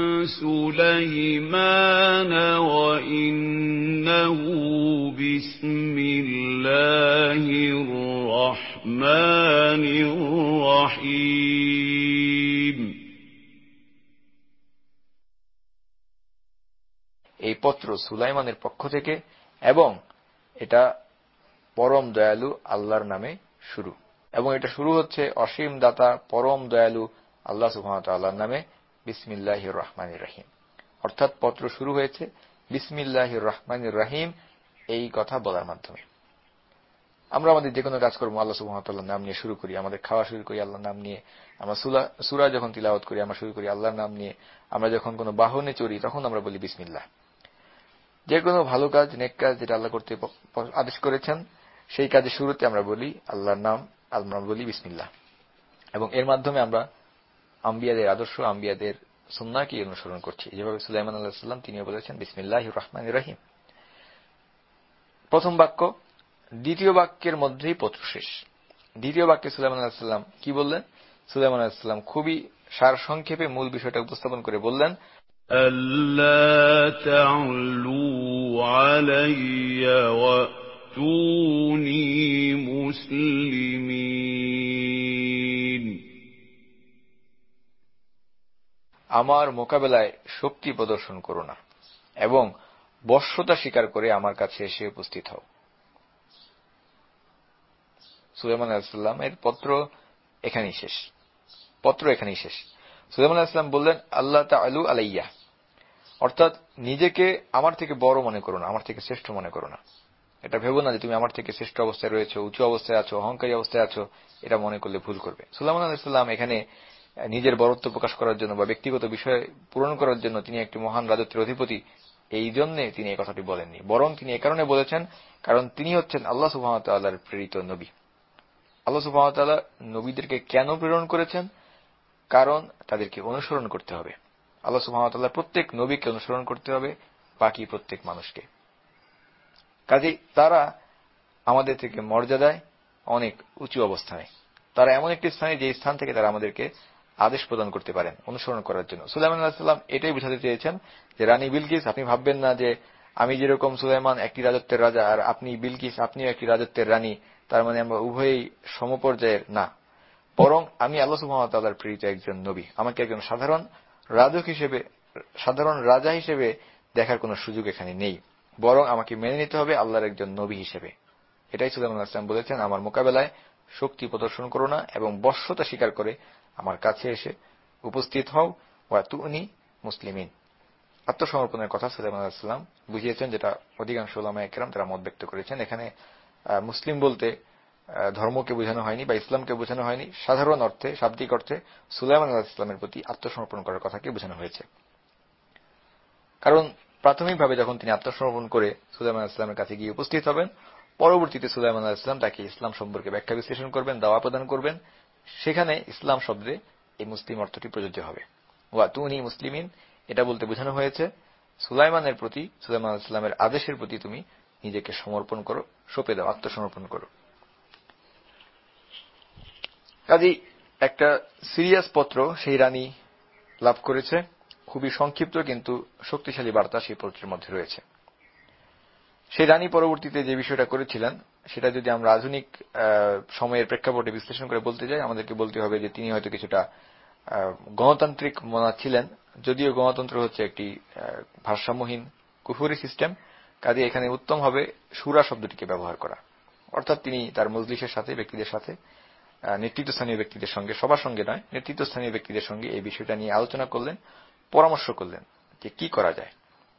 সুলাইমান ওয়া ইন্নাহু বিসমিল্লাহির রহমানির রহিম। এই পত্র সুলাইমানের পক্ষ থেকে এবং এটা পরম দয়ালু আল্লাহর নামে শুরু, এবং এটা শুরু হচ্ছে অসীম দাতা পরম দয়ালু আল্লাহ সুবহানাহু ওয়া তাআলার নামে, বিসমিল্লাহির রহমানির রহিম। অর্থাৎ পত্র শুরু হয়েছে বিসমিল্লাহির রহমানির রহিম এই কথা বলার মাধ্যমে। আমরা আমাদের যে কোনো কাজকর্ম আল্লাহ সুবহানাহু ওয়া তাআলার নাম নিয়ে শুরু করি, আমাদের খাওয়া শুরু করি আল্লাহর নাম নিয়ে, আমরা সূরা যখন তিলাওয়াত করি আমরা শুরু করি আল্লাহর নাম নিয়ে, আমরা যখন কোনো বাহনে চড়ি তখন আমরা বলি বিসমিল্লাহ। যে কোনো ভালো কাজ, নেক কাজ যেটা আল্লাহ করতে আদেশ করেছেন সেই কাজের শুরুতে আমরা বলি আল্লাহর নাম, আমরা বলি বিসমিল্লাহ। এবং এর মাধ্যমে আমরা আম্বিয়াদের আদর্শ, আম্বিয়াদের সুন্নাহকে অনুসরণ করছি। যেভাবে সুলাইমান আলাইহিস সালাম তিনিও বলেছেন বিসমিল্লাহির রহমানির রহিম, প্রথম বাক্য। দ্বিতীয় বাক্যের মধ্যেই পত্র শেষ। দ্বিতীয় বাক্যে সুলাইমান আলাইহিস সালাম কি বললেন? সুলাইমান আলাইহিস সালাম খুবই সারসংক্ষেপে মূল বিষয়টা উপস্থাপন করে বললেন, আল্লা তা'লু আলাইয়া ওয়াতুনি মুসলিমিন। আমার মোকাবেলায় শক্তি প্রদর্শন করো না এবং বশ্যতা স্বীকার করে আমার কাছে এসে উপস্থিত হও। সুলাইমান আলাইহিস সালামের পত্র এখানেই শেষ। সুলাইমান আলাইহিস সালাম বললেন আল্লাহ তা'লু আলাইয়া, অর্থাৎ নিজেকে আমার থেকে বড় মনে করো না, আমার থেকে শ্রেষ্ঠ মনে করো না। এটা ভেবো না যে তুমি আমার থেকে শ্রেষ্ঠ অবস্থায় রয়েছো, উঁচু অবস্থায় আছো, অহংকারী অবস্থায় আছো, এটা মনে করলে ভুল করবে। সুলাইমান আলাইহিস সালাম এখানে নিজের বরত্ব প্রকাশ করার জন্য বা ব্যক্তিগত বিষয় পূরণ করার জন্য তিনি একটি মহান রাজত্বের অধিপতি, এই জন্যে তিনি এই কথাটি বলেননি। বরং তিনি এই কারণে বলেছেন কারণ তিনি হচ্ছেন আল্লাহ সুবহানাহু ওয়া তাআলার প্রেরিত নবী। আল্লাহ সুবহানাহু ওয়া তাআলা নবীদেরকে কেন প্রেরণ করেছেন? কারণ তাদেরকে অনুসরণ করতে হবে। আল্লাহ সুবহানাহু ওয়া তাআলা প্রত্যেক নবীকে অনুসরণ করতে হবে, বাকি প্রত্যেক মানুষকে। কাজেই তারা আমাদের থেকে মর্যাদায় অনেক উঁচু অবস্থানে। তারা এমন একটি স্থানে যে স্থান থেকে তারা আমাদেরকে আদেশ প্রদান করতে পারেন অনুসরণ করার জন্য। সুলাইমান আলাইহিস সালাম এটাই বোঝাতে চেয়েছেন যে রানী বিলকিস, আপনি ভাববেন না যে আমি যেরকম সুলাইমান একটি রাজত্বের রাজা আর আপনি বিলকিস আপনিও একটি রাজত্বের রানী, তার মানে আমরা উভয়ই সমপর্যায়ের, না। বরং আমি আল্লাহ সুবহানাহু ওয়া তাআলার প্রেরিত একজন নবী। আমাকে একজন সাধারণ রাজা হিসেবে দেখার কোনো সুযোগ এখানে নেই, বরং আমাকে মেনে নিতে হবে আল্লাহর একজন নবী হিসেবে। এটাই সুলাইমান আলাইহিস সালাম বলেছেন, আমার মোকাবেলায় শক্তি প্রদর্শন করো না এবং বশ্যতা স্বীকার করে আমার কাছে এসে উপস্থিত হও, ওয়া তুনি মুসলিমিন। আত্মসমর্পণের কথা সুলাইমান আলাইহিস সালাম বুঝিয়েছেন, যেটা অধিকাংশ উলামায়ে কেরাম তারা মত ব্যক্ত করেছেন। এখানে মুসলিম বলতে ধর্মকে বোঝানো হয়নি বা ইসলামকে বোঝানো হয়নি, সাধারণ অর্থে, শাব্দিক অর্থে সুলাইমান আলাইহিস সালামের প্রতি আত্মসমর্পণ করার কথাকে বোঝানো হয়েছে। কারণ প্রাথমিকভাবে যখন তিনি আত্মসমর্পণ করে সুলাইমান আলাইহিস সালামের কাছে গিয়ে উপস্থিত হবেন, পরবর্তীতে সুলাইমান আলাইহিস সালাম তাকে ইসলাম সম্পর্কে ব্যাখ্যা বিশ্লেষণ করবেন, দাওয়া প্রদান করবেন। সেখানে ইসলাম শব্দে এই মুসলিম অর্থটি প্রযোজ্য হবে। ওয়া তুনি মুসলিমিন, এটা বলতে বোঝানো হয়েছে সুলাইমানের প্রতি, সুলাইমান আলাইহিস সালামের আদেশের প্রতি তুমি নিজেকে সমর্পণ করো, সঁপে দাও, আত্মসমর্পণ করো। কাজেই একটা সিরিয়াস পত্র সেই রানী লাভ করেছে। খুবই সংক্ষিপ্ত কিন্তু শক্তিশালী বার্তা সেই পত্রের মধ্যে রয়েছে। সেই রানী পরবর্তীতে যে বিষয়টা করেছিলেন সেটা যদি আমরা আধুনিক সময়ের প্রেক্ষাপটে বিশ্লেষণ করে বলতে যাই, আমাদেরকে বলতে হবে যে তিনি হয়তো কিছুটা গণতান্ত্রিক মনা ছিলেন, যদিও গণতন্ত্র হচ্ছে একটি ভারসাম্যহীন কুফরি সিস্টেম। কাজে এখানে উত্তম হবে শুরা শব্দটিকে ব্যবহার করা, অর্থাৎ তিনি তার মজলিসের সাথে, ব্যক্তিদের সাথে, নেতৃত্বস্থানীয় ব্যক্তিদের সঙ্গে, সবার সঙ্গে নয়, নেতৃত্বস্থানীয় ব্যক্তিদের সঙ্গে এই বিষয়টা নিয়ে আলোচনা করলেন, পরামর্শ করলেন যে কি করা যায়।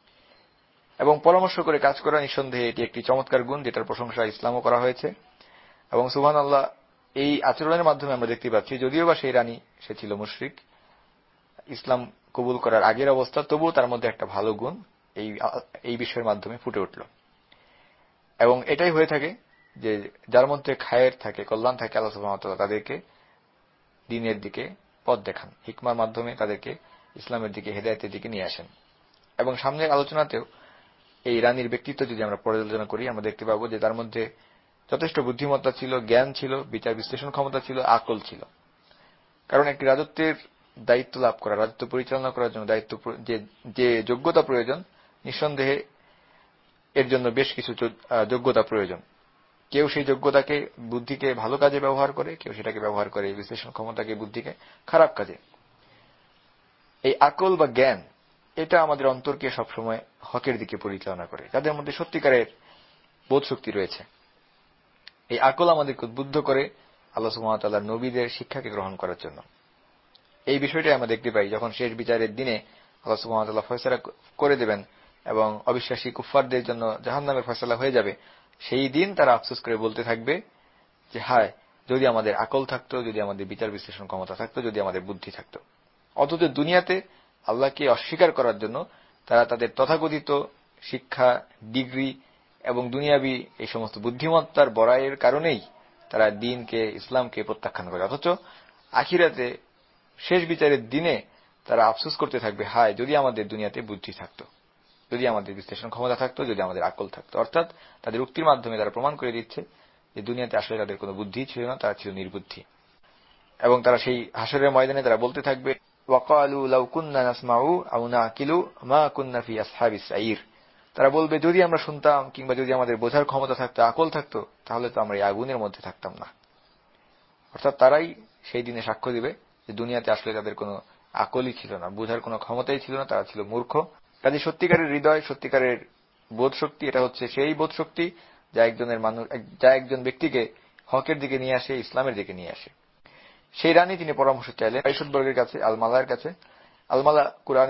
এবং পরামর্শ করে কাজ করা নিঃসন্দেহে এটি একটি চমৎকার গুণ, যেটার প্রশংসা ইসলামও করা হয়েছে। এবং সুবহানাল্লাহ, এই আচরণের মাধ্যমে আমরা দেখতে পাচ্ছি, যদিও বা সেই রানী সে ছিল মুশরিক, ইসলাম কবুল করার আগের অবস্থা, তবুও তার মধ্যে একটা ভালো গুণ এই বিষয়ের মাধ্যমে ফুটে উঠল। এবং এটাই হয়ে থাকে যে যার মধ্যে খায়ের থাকে, কল্যাণ থাকে, আল্লাহ সুবহানাহু ওয়া তাআলা তাদেরকে দ্বীনের দিকে পথ দেখান, হিকমার মাধ্যমে তাদেরকে ইসলামের দিকে, হেদায়েতের দিকে নিয়ে আসেন। এবং সামনের আলোচনাতেও এই রানীর ব্যক্তিত্ব যদি আমরা পর্যালোচনা করি, আমরা দেখতে পাবো যে তার মধ্যে যথেষ্ট বুদ্ধিমত্তা ছিল, জ্ঞান ছিল, বিচার বিশ্লেষণ ক্ষমতা ছিল, আকল ছিল। কারণ একটি রাজত্বের দায়িত্ব লাভ করা, রাজত্ব পরিচালনা করার জন্য দায়িত্ব যে যোগ্যতা প্রয়োজন, নিঃসন্দেহে এর জন্য বেশ কিছু যোগ্যতা প্রয়োজন। কেউ সেই যোগ্যতাকে, বুদ্ধিকে ভালো কাজে ব্যবহার করে, কেউ সেটাকে ব্যবহার করে বিশ্লেষণ ক্ষমতাকে, বুদ্ধিকে খারাপ কাজে। এই আকল বা জ্ঞান, এটা আমাদের অন্তরকে সবসময় হকের দিকে পরিচালনা করে, যাদের মধ্যে সত্যিকারের বোধ শক্তি রয়েছে। এই আকল আমাদেরকে উদ্বুদ্ধ করে আল্লাহ সুবহানাহু ওয়া তাআলার নবীদের শিক্ষাকে গ্রহণ করার জন্য। এই বিষয়টাই আমরা দেখতে পাই যখন শেষ বিচারের দিনে আল্লাহ সুবহানাহু ওয়া তাআলা ফয়সালা করে দেবেন এবং অবিশ্বাসী কুফফারদের জন্য জাহান্নামের ফয়সালা হয়ে যাবে, সেই দিন তারা আফসোস করে বলতে থাকবে যে হায়, যদি আমাদের আকল থাকতো, যদি আমাদের বিচার বিশ্লেষণ ক্ষমতা থাকতো, যদি আমাদের বুদ্ধি থাকতো। অথচ দুনিয়াতে আল্লাহকে অস্বীকার করার জন্য তারা তাদের তথাকথিত শিক্ষা, ডিগ্রি এবং দুনিয়াবি এই সমস্ত বুদ্ধিমত্তার বড়াইয়ের কারণেই তারা দ্বীনকে, ইসলামকে প্রত্যাখ্যান করে। অথচ আখিরাতে শেষ বিচারের দিনে তারা আফসোস করতে থাকবে, হায়, যদি আমাদের দুনিয়াতে বুদ্ধি থাকতো, যদি আমাদের বিশ্লেষণ ক্ষমতা থাকতো, যদি আমাদের আকল থাকতো। অর্থাৎ তাদের উক্তির মাধ্যমে তারা প্রমাণ করে দিচ্ছে যে দুনিয়াতে আসলে তাদের কোনো বুদ্ধি ছিল না, তারা ছিল নির্বুদ্ধি। এবং তারা সেই হাসরের ময়দানে তারা বলতে থাকবে, ওয়াকালু লাউ কুন্না নাসমাউ আও নাকিলু মা কুন্না ফি আসহাবিস সাইর। তারা বলবে, যদি আমরা শুনতাম কিংবা যদি আমাদের বোঝার ক্ষমতা থাকতো, আকল থাকতো, তাহলে তো আমরা এই আগুনের মধ্যে থাকতাম না। অর্থাৎ তারাই সেই দিনে সাক্ষ্য দিবে যে দুনিয়াতে আসলে তাদের কোনো আকলই ছিল না, বোঝার কোনো ক্ষমতাই ছিল না, তারা ছিল মূর্খ। কাজে সত্যিকারের হৃদয়, সত্যিকারের বোধ শক্তি, এটা হচ্ছে সেই বোধ শক্তি যা একজন ব্যক্তিকে হকের দিকে নিয়ে আসে, ইসলামের দিকে নিয়ে আসে। সেই রানী তিনি পরামর্শ চাইলেন আইসুদবর্গের কাছে, আলমালার কাছে। আলমালা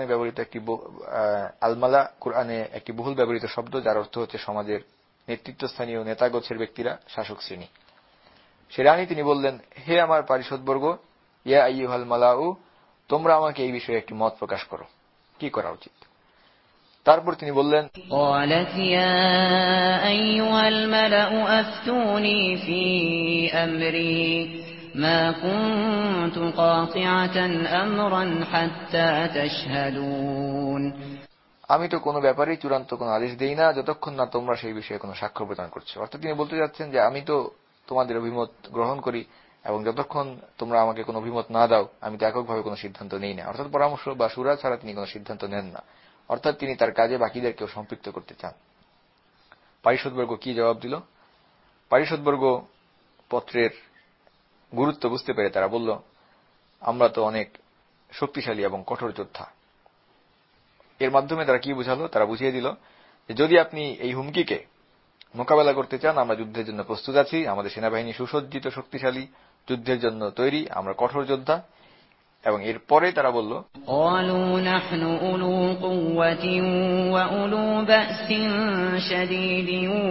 কোরআনে একটি বহুল ব্যবহৃত শব্দ, যার অর্থ হচ্ছে সমাজের নেতৃত্বস্থানীয় নেতাগোছের ব্যক্তিরা, শাসক শ্রেণী। সে রানী তিনি বললেন, হে আমার পারিষদবর্গ, ইয়া আইয়ুহাল মালাউ, তোমরা আমাকে এই বিষয়ে একটি মত প্রকাশ করো, কি করা উচিত। তারপর তিনি বললেন, قالت يا أيها الملأ أفتوني في أمري ما كنت قاطعة أمرا حتى تشهدون। আমি তো কোনো ব্যাপারেই চূড়ান্ত কোনো আদেশ দেই না যতক্ষণ না তোমরা সেই বিষয়ে কোনো সাক্ষ্য প্রদান করছো। অর্থাৎ তিনি বলতে যাচ্ছেন যে আমি তো তোমাদের অভিমত গ্রহণ করি এবং যতক্ষণ তোমরা আমাকে কোনো অভিমত না দাও আমি তো এককভাবে কোনো সিদ্ধান্ত নেই না। অর্থাৎ পরামর্শ বা শুরা ছাড়া তিনি কোনো সিদ্ধান্ত নেন না। অর্থাৎ তিনি তার কাজে বাকিদেরকেও সম্পৃক্ত করতে চান। পারিষদবর্গ কি জবাব দিল? পারিষদবর্গ পত্রের গুরুত্ব বুঝতে পেরে তারা বলল, আমরা তো অনেক শক্তিশালী এবং কঠোর যোদ্ধা। এর মাধ্যমে তারা কি বুঝালো? তারা বুঝিয়ে দিল যে যদি আপনি এই হুমকিকে মোকাবেলা করতে চান, আমরা যুদ্ধের জন্য প্রস্তুত আছি, আমাদের সেনাবাহিনী সুসজ্জিত, শক্তিশালী, যুদ্ধের জন্য তৈরি, আমরা কঠোর যোদ্ধা। এবং এরপরে তারা বলল, قالوا نحن أولو قوة وأولو بأس شديد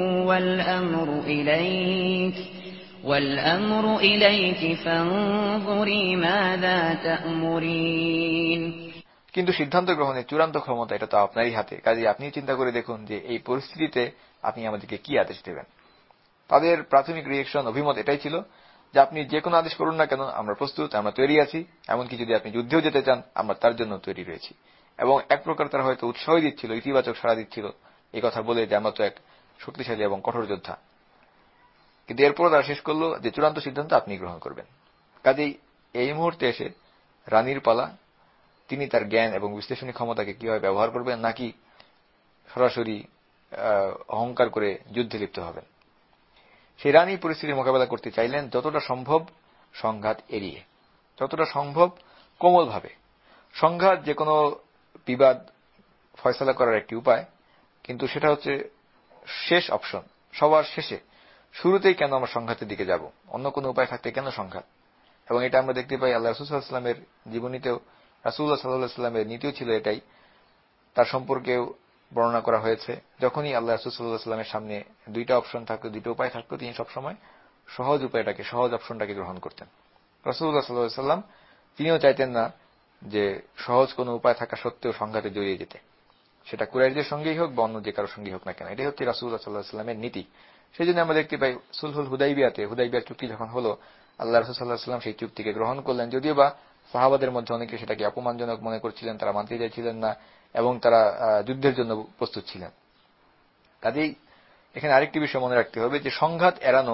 والأمر إليك فانظري ماذا تأمرين। কিন্তু সিদ্ধান্ত গ্রহণের চূড়ান্ত ক্ষমতা এটা তো আপনারই হাতে, কাজেই আপনি চিন্তা করে দেখুন যে এই পরিস্থিতিতে আপনি আমাদেরকে কি আদেশ দেবেন। তাদের প্রাথমিক রিয়েকশন, অভিমত এটাই ছিল যে আপনি যে কোনো আদেশ করুন না কেন, আমরা প্রস্তুত, আমরা তৈরি আছি, এমনকি যদি আপনি যুদ্ধেও যেতে চান আমরা তার জন্য তৈরি রয়েছি। এবং এক প্রকার তারা হয়তো উৎসাহই দিচ্ছিল, ইতিবাচক সাড়া দিচ্ছিল এই কথা বলে যে আমরা তো এক শক্তিশালী এবং কঠোর যোদ্ধা। কিন্তু এরপর তারা শেষ করল যে চূড়ান্ত সিদ্ধান্ত আপনি গ্রহণ করবেন। কাজেই এই মুহূর্তে এসে রানীর পালা, তিনি তার জ্ঞান এবং বিশ্লেষণী ক্ষমতাকে কিভাবে ব্যবহার করবেন, নাকি সরাসরি অহংকার করে যুদ্ধে লিপ্ত হবেন। সেই রানী পরিস্থিতির মোকাবেলা করতে চাইলেন যতটা সম্ভব সংঘাত এড়িয়ে, যতটা সম্ভব কোমলভাবে। সংঘাত যে কোনো বিবাদ ফয়সালা করার একটি উপায়, কিন্তু সেটা হচ্ছে শেষ অপশন, সবার শেষে। শুরুতেই কেন আমরা সংঘাতের দিকে যাব? অন্য কোনো উপায় থাকতে কেন সংঘাত? এবং এটা আমরা দেখতে পাই আল্লাহ রাসূল সাল্লাল্লাহু আলাইহি ওয়াসাল্লামের জীবনীতেও। রাসূলুল্লাহ সাল্লাল্লাহু আলাইহি ওয়াসাল্লামের নীতিও ছিল এটাই। তার সম্পর্কেও বর্ণনা করা হয়েছে, যখনই আল্লাহ রাসূল সাল্লাল্লাহু আলাইহি ওয়াসাল্লামের সামনে দুইটা অপশন থাকতো, দুইটা উপায় থাকতো, তিনি সবসময় সহজ উপায়টাকে, সহজ অপশনটাকে গ্রহণ করতেন। রাসূলুল্লাহ সাল্লাল্লাহু আলাইহি ওয়াসাল্লাম তিনিও চাইতেন না যে সহজ কোনো উপায় থাকা সত্ত্বেও সংঘাতে জড়িয়ে যেতে, সেটা কুরাইশদের সঙ্গেই হোক বা অন্য যে কারোর সঙ্গেই হোক না কেন। এটাই হচ্ছে রাসূলুল্লাহ সাল্লাল্লাহু আলাইহি ওয়াসাল্লামের নীতি। সেই জন্য আমরা দেখতে পাই সুলহুল হুদাইবিয়াতে, হুদাইবিয়ার চুক্তি যখন হলো, আল্লাহ রাসূল সাল্লাল্লাহু আলাইহি ওয়াসাল্লাম সেই চুক্তিকে গ্রহণ করলেন। যদিও বা সাহাবাদের মধ্যে অনেকে সেটাকে অপমানজনক মনে করছিলেন, তারা মানতে চাইছিলেন না এবং তারা যুদ্ধের জন্য প্রস্তুত ছিলেন। কাজেই এখানে আরেকটি বিষয় মনে রাখতে হবে যে সংঘাত এড়ানো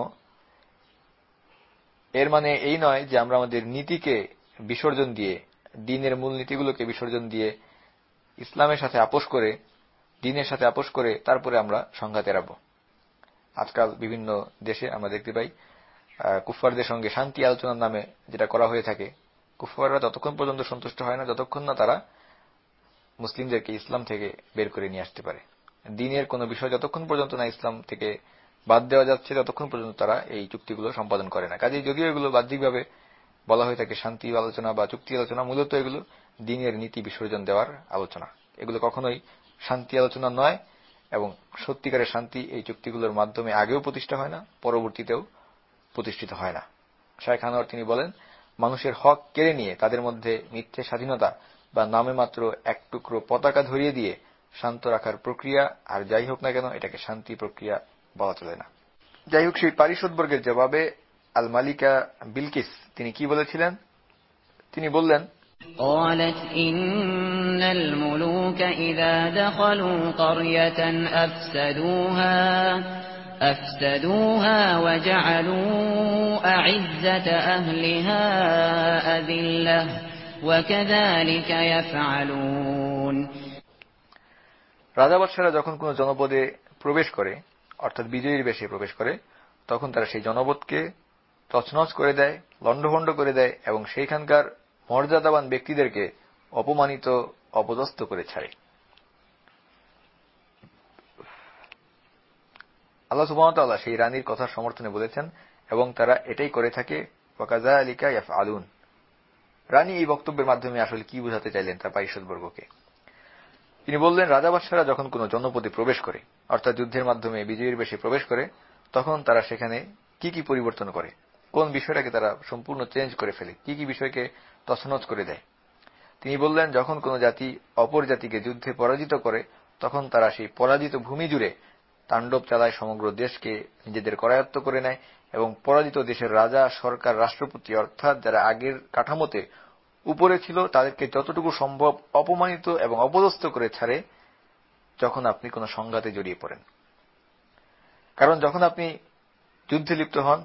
এর মানে এই নয় যে আমরা আমাদের নীতিকে বিসর্জন দিয়ে, দ্বীনের মূল নীতিগুলোকে বিসর্জন দিয়ে, ইসলামের সাথে আপোষ করে, দ্বীনের সাথে আপোষ করে তারপরে আমরা সংঘাত এড়াবো। আজকাল বিভিন্ন দেশে আমরা দেখতে পাই কুফফারদের সঙ্গে শান্তি আলোচনার নামে যেটা করা হয়ে থাকে, কুফফাররা ততক্ষণ পর্যন্ত সন্তুষ্ট হয় না যতক্ষণ না তারা মুসলিমদেরকে ইসলাম থেকে বের করে নিয়ে আসতে পারে। দ্বীনের কোন বিষয় যতক্ষণ পর্যন্ত না ইসলাম থেকে বাদ দেওয়া যাচ্ছে ততক্ষণ পর্যন্ত তারা এই চুক্তিগুলো সম্পাদন করে না। কাজেই যদিও এগুলো বাহ্যিকভাবে বলা হয়ে থাকে শান্তি আলোচনা বা চুক্তি আলোচনা, মূলত এগুলো দ্বীনের নীতি বিসর্জন দেওয়ার আলোচনা। এগুলো কখনোই শান্তি আলোচনা নয় এবং সত্যিকারের শান্তি এই চুক্তিগুলোর মাধ্যমে আগেও প্রতিষ্ঠা হয় না, পরবর্তীতেও প্রতিষ্ঠিত হয় না। শায়খ আনোয়ার তিনি বলেন, মানুষের হক কেড়ে নিয়ে তাদের মধ্যে মিথ্যে স্বাধীনতা বা নামে মাত্র এক টুকরো পতাকা ধরিয়ে দিয়ে শান্ত রাখার প্রক্রিয়া, আর যাই হোক না কেন, এটাকে শান্তি প্রক্রিয়া বলা চলে না। যাই হোক, সেই পারিষদবর্গের জবাবে আল মালিকা বিলকিস তিনি কি বলেছিলেন? তিনি বললেন, قالت إن الملوك إذا دخلوا قرية أفسدوها وجعلوا أعزة أهلها أذلة وكذلك يفعلون। রাজাবাদশারা যখন কোন জনপদে প্রবেশ করে, অর্থাৎ বিজয়ীর বেশে প্রবেশ করে, তখন তারা সেই জনপদকে তছনছ করে দেয়, লণ্ডভণ্ড করে দেয় এবং সেইখানকার মর্যাদাবান ব্যক্তিদেরকে অপমানিত, অপদস্থ করে ছাড়ে। আল্লাহ সুবহানাহু ওয়া তাআলা সেই রানীর কথার সমর্থনে বলেছেন এবং তারা এটাই করে থাকে। ওয়াকাযালিকা ইয়াফআলুন। রানী এই বক্তব্যের মাধ্যমে আসলে কি বোঝাতে চাইলেন তার পারিষদবর্গকে? তিনি বললেন, রাজাবাদশারা যখন কোন জনপদে প্রবেশ করে, অর্থাৎ যুদ্ধের মাধ্যমে বিজয়ীর বেশে প্রবেশ করে, তখন তারা সেখানে কি কি পরিবর্তন করে, কোন বিষয়টাকে তারা সম্পূর্ণ চেঞ্জ করে ফেলে, কি কি বিষয়কে তছনছ করে দেয়। তিনি বললেন, যখন কোন জাতি অপর জাতিকে যুদ্ধে পরাজিত করে, তখন তারা সেই পরাজিত ভূমি জুড়ে তাণ্ডব চালায়, সমগ্র দেশকে নিজেদের করায়ত্ত করে নেয় এবং পরাজিত দেশের রাজা, সরকার, রাষ্ট্রপতি, অর্থাৎ যারা আগের কাঠামোতে উপরে ছিল তাদেরকে যতটুকু সম্ভব অপমানিত এবং অপদস্থ করে ছাড়ে যখন আপনি কোন সংঘাতে জড়িয়ে পড়েন। কারণ যখন আপনি যুদ্ধে লিপ্ত হন,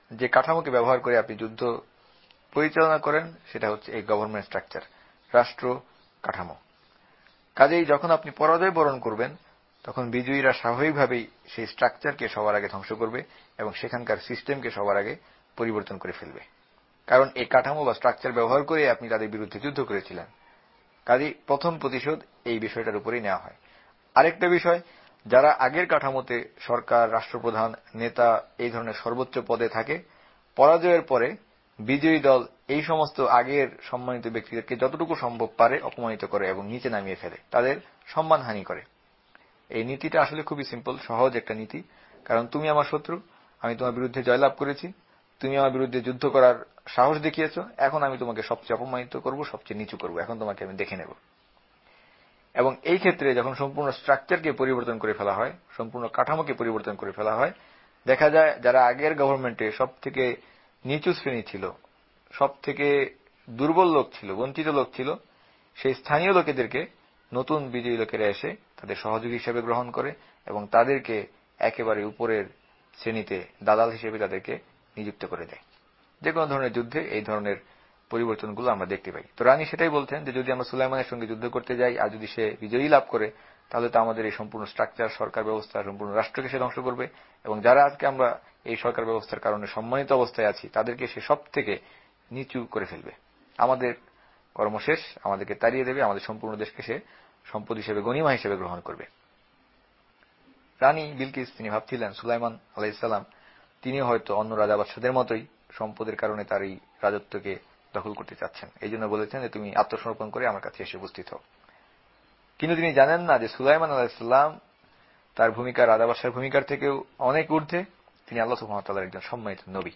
যে কাঠামোকে ব্যবহার করে আপনি যুদ্ধ পরিচালনা করেন সেটা হচ্ছে এই গভর্নমেন্ট স্ট্রাকচার, রাষ্ট্র কাঠামো। কাজেই যখন আপনি পরাজয় বরণ করবেন তখন বিজয়ীরা স্বাভাবিকভাবেই সেই স্ট্রাকচারকে সবার আগে ধ্বংস করবে এবং সেখানকার সিস্টেমকে সবার আগে পরিবর্তন করে ফেলবে। কারণ এই কাঠামো বা স্ট্রাকচার ব্যবহার করে আপনি তাদের বিরুদ্ধে যুদ্ধ করেছিলেন। কাজেই প্রথম প্রতিশোধ এই বিষয়টার উপরেই নেওয়া হয়। আরেকটা বিষয়, যারা আগের কাঠামোতে সরকার, রাষ্ট্রপ্রধান, নেতা এই ধরনের সর্বোচ্চ পদে থাকে, পরাজয়ের পরে বিজয়ী দল এই সমস্ত আগের সম্মানিত ব্যক্তিদেরকে যতটুকু সম্ভব পারে অপমানিত করে এবং নিচে নামিয়ে ফেলে, তাদের সম্মানহানি করে। এই নীতিটা আসলে খুবই সিম্পল, সহজ একটা নীতি। কারণ তুমি আমার শত্রু, আমি তোমার বিরুদ্ধে জয়লাভ করেছি, তুমি আমার বিরুদ্ধে যুদ্ধ করার সাহস দেখিয়েছ, এখন আমি তোমাকে সবচেয়ে অপমানিত করব, সবচেয়ে নিচু করব, এখন তোমাকে আমি দেখে নেব। এবং এই ক্ষেত্রে যখন সম্পূর্ণ স্ট্রাকচারকে পরিবর্তন করে ফেলা হয়, সম্পূর্ণ কাঠামোকে পরিবর্তন করে ফেলা হয়, দেখা যায় যারা আগের গভর্নমেন্টে সব থেকে নিচু শ্রেণী ছিল, সব থেকে দুর্বল লোক ছিল, বঞ্চিত লোক ছিল, সেই স্থানীয় লোকেদেরকে নতুন বিজয়ী লোকেরা এসে তাদের সহযোগী হিসেবে গ্রহণ করে এবং তাদেরকে একেবারে উপরের শ্রেণীতে দালাল হিসেবে তাদেরকে নিযুক্ত করে দেয়। যে কোনো ধরনের যুদ্ধে এই ধরনের পরিবর্তনগুলো আমরা দেখতে পাই। তো রানী সেটাই বলছেন যে যদি আমরা সুলাইমানের সঙ্গে যুদ্ধ করতে যাই আর যদি সে বিজয়ী লাভ করে, তাহলে তো আমাদের এই সম্পূর্ণ স্ট্রাকচার, সরকার ব্যবস্থা, সম্পূর্ণ রাষ্ট্রকে সে ধ্বংস করবে এবং যারা আজকে আমরা এই সরকার ব্যবস্থার কারণে সম্মানিত অবস্থায় আছি তাদেরকে সে সব থেকে নিচু করে ফেলবে। আমাদের কর্মশেষ, আমাদেরকে তাড়িয়ে দেবে, আমাদের সম্পূর্ণ দেশকে সে সম্পদ হিসেবে, গনিমা হিসেবে গ্রহণ করবে। রানী বিলকিস তিনি ভাবছিলেন সুলাইমান আলাইহিস সালাম তিনি হয়তো অন্য রাজা বাদশাদের মতোই সম্পদের কারণে তার এই রাজত্বকে দখল করতে চাচ্ছেন, এই জন্য বলেছেন যে তুমি আত্মসমর্পণ করে আমার কাছে এসে উপস্থিত হও। কিন্তু তিনি জানেন না যে সুলাইমান আলাইহিস সালাম তার ভূমিকা রাজা বাদশার ভূমিকার থেকেও অনেক ঊর্ধ্বে, তিনি আল্লাহ সুবহানাহু ওয়া তাআলার একজন সম্মানিত নবী।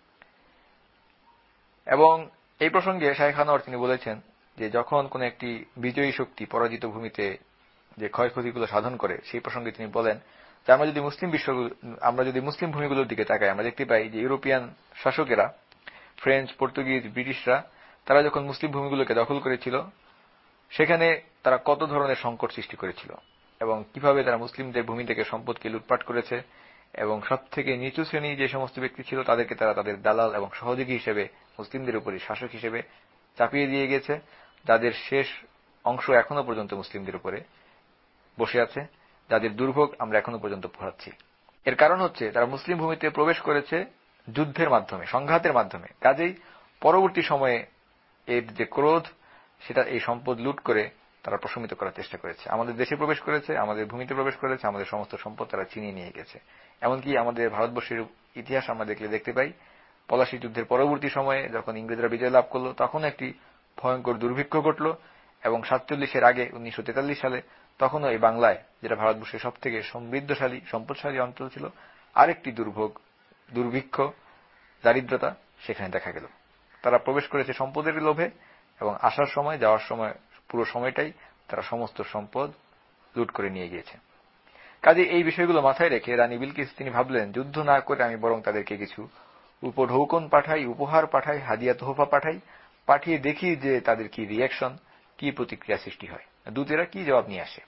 এবং এই প্রসঙ্গে শাইখ আনোয়ার তিনি বলেছেন যে যখন কোন একটি বিজয়ী শক্তি পরাজিত ভূমিতে যে ক্ষয়ক্ষতিগুলো সাধন করে, সেই প্রসঙ্গে তিনি বলেন যে আমরা যদি মুসলিম ভূমিগুলোর দিকে তাকাই, আমরা দেখতে পাই যে ইউরোপিয়ান শাসকেরা, ফ্রেঞ্চ, পর্তুগিজ, ব্রিটিশরা, তারা যখন মুসলিম ভূমিগুলোকে দখল করেছিল সেখানে তারা কত ধরনের সংকট সৃষ্টি করেছিল এবং কিভাবে তারা মুসলিমদের ভূমি থেকে সম্পদকে লুটপাট করেছে এবং সব থেকে নিচু শ্রেণী যে সমস্ত ব্যক্তি ছিল তাদেরকে তারা তাদের দালাল এবং সহযোগী হিসেবে মুসলিমদের উপরই শাসক হিসেবে চাপিয়ে দিয়ে গেছে, যাদের শেষ অংশ এখনো পর্যন্ত মুসলিমদের উপরে বসে আছে, যাদের দুর্ভোগ আমরা এখনো পর্যন্ত পোহাচ্ছি। এর কারণ হচ্ছে তারা মুসলিম ভূমিতে প্রবেশ করেছে যুদ্ধের মাধ্যমে, সংঘাতের মাধ্যমে। কাজেই পরবর্তী সময়ে এর যে ক্রোধ, সেটা এই সম্পদ লুট করে তারা প্রশমিত করার চেষ্টা করেছে। আমাদের দেশে প্রবেশ করেছে, আমাদের ভূমিতে প্রবেশ করেছে, আমাদের সমস্ত সম্পদ তারা ছিনিয়ে নিয়ে গেছে। এমনকি আমাদের ভারতবর্ষের ইতিহাস আমরা দেখতে পাই, পলাশী যুদ্ধের পরবর্তী সময়ে যখন ইংরেজরা বিজয় লাভ করলো তখন একটি ভয়ঙ্কর দুর্ভিক্ষ ঘটল এবং 47-এর আগে 1943 সালে তখনও এই বাংলায়, যেটা ভারতবর্ষের সব থেকে সমৃদ্ধশালী সম্পদশালী অঞ্চল ছিল, আরেকটি দুর্ভিক্ষ, দারিদ্রতা সেখানে দেখা গেল। তারা প্রবেশ করেছে সম্পদের লোভে এবং আসার সময়, যাওয়ার সময় পুরো সময়টাই তারা সমস্ত সম্পদ লুট করে নিয়ে গিয়েছে। কাজে এই বিষয়গুলো মাথায় রেখে রানী বিলকিস তিনি ভাবলেন যুদ্ধ না করে আমি বরং তাদেরকে কিছু উপঢৌকন পাঠাই, উপহার পাঠাই, হাদিয়া তোহফা পাঠাই, পাঠিয়ে দেখি যে তাদের কি রিয়াকশন, কি প্রতিক্রিয়া সৃষ্টি হয়, দূতেরা কি জবাব নিয়ে আসে।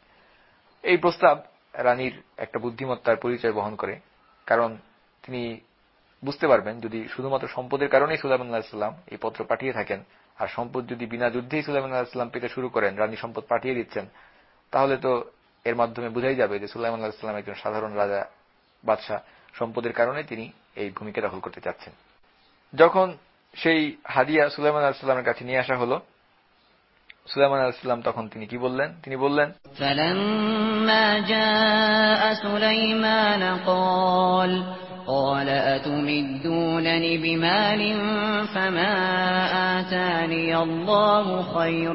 এই প্রস্তাব রানীর একটা বুদ্ধিমত্তার পরিচয় বহন করে, কারণ তিনি বুঝতে পারবেন যদি শুধুমাত্র সম্পদের কারণেই সুলাইমান আলাইহিস সালাম এই পত্র পাঠিয়ে থাকেন আর সম্পদ যদি বিনা যুদ্ধেই সুলাইমান আলাইহিস সালাম পেতে শুরু করেন, রানী সম্পদ পাঠিয়ে দিচ্ছেন, তাহলে তো এর মাধ্যমে বোঝাই যাবে যে সুলাইমান আলাইহিস সালাম একজন সাধারণ রাজা বাদশাহ, সম্পদের কারণে তিনি এই ভূমিকা দখল করতে চাচ্ছেন। যখন সেই হাদিয়া সুলাইমান আলাইহিস সালামের কাছে নিয়ে আসা হলো, সুলাইমান আলাইহিস সালাম তখন তিনি কি বললেন? তিনি বললেন فَلَمَّا جَاءَ سُلَيْمَانَ قَالَ أَتُمِدُّونَنِ بِمَالٍ فَمَا آتَانِيَ اللَّهُ خَيْرٌ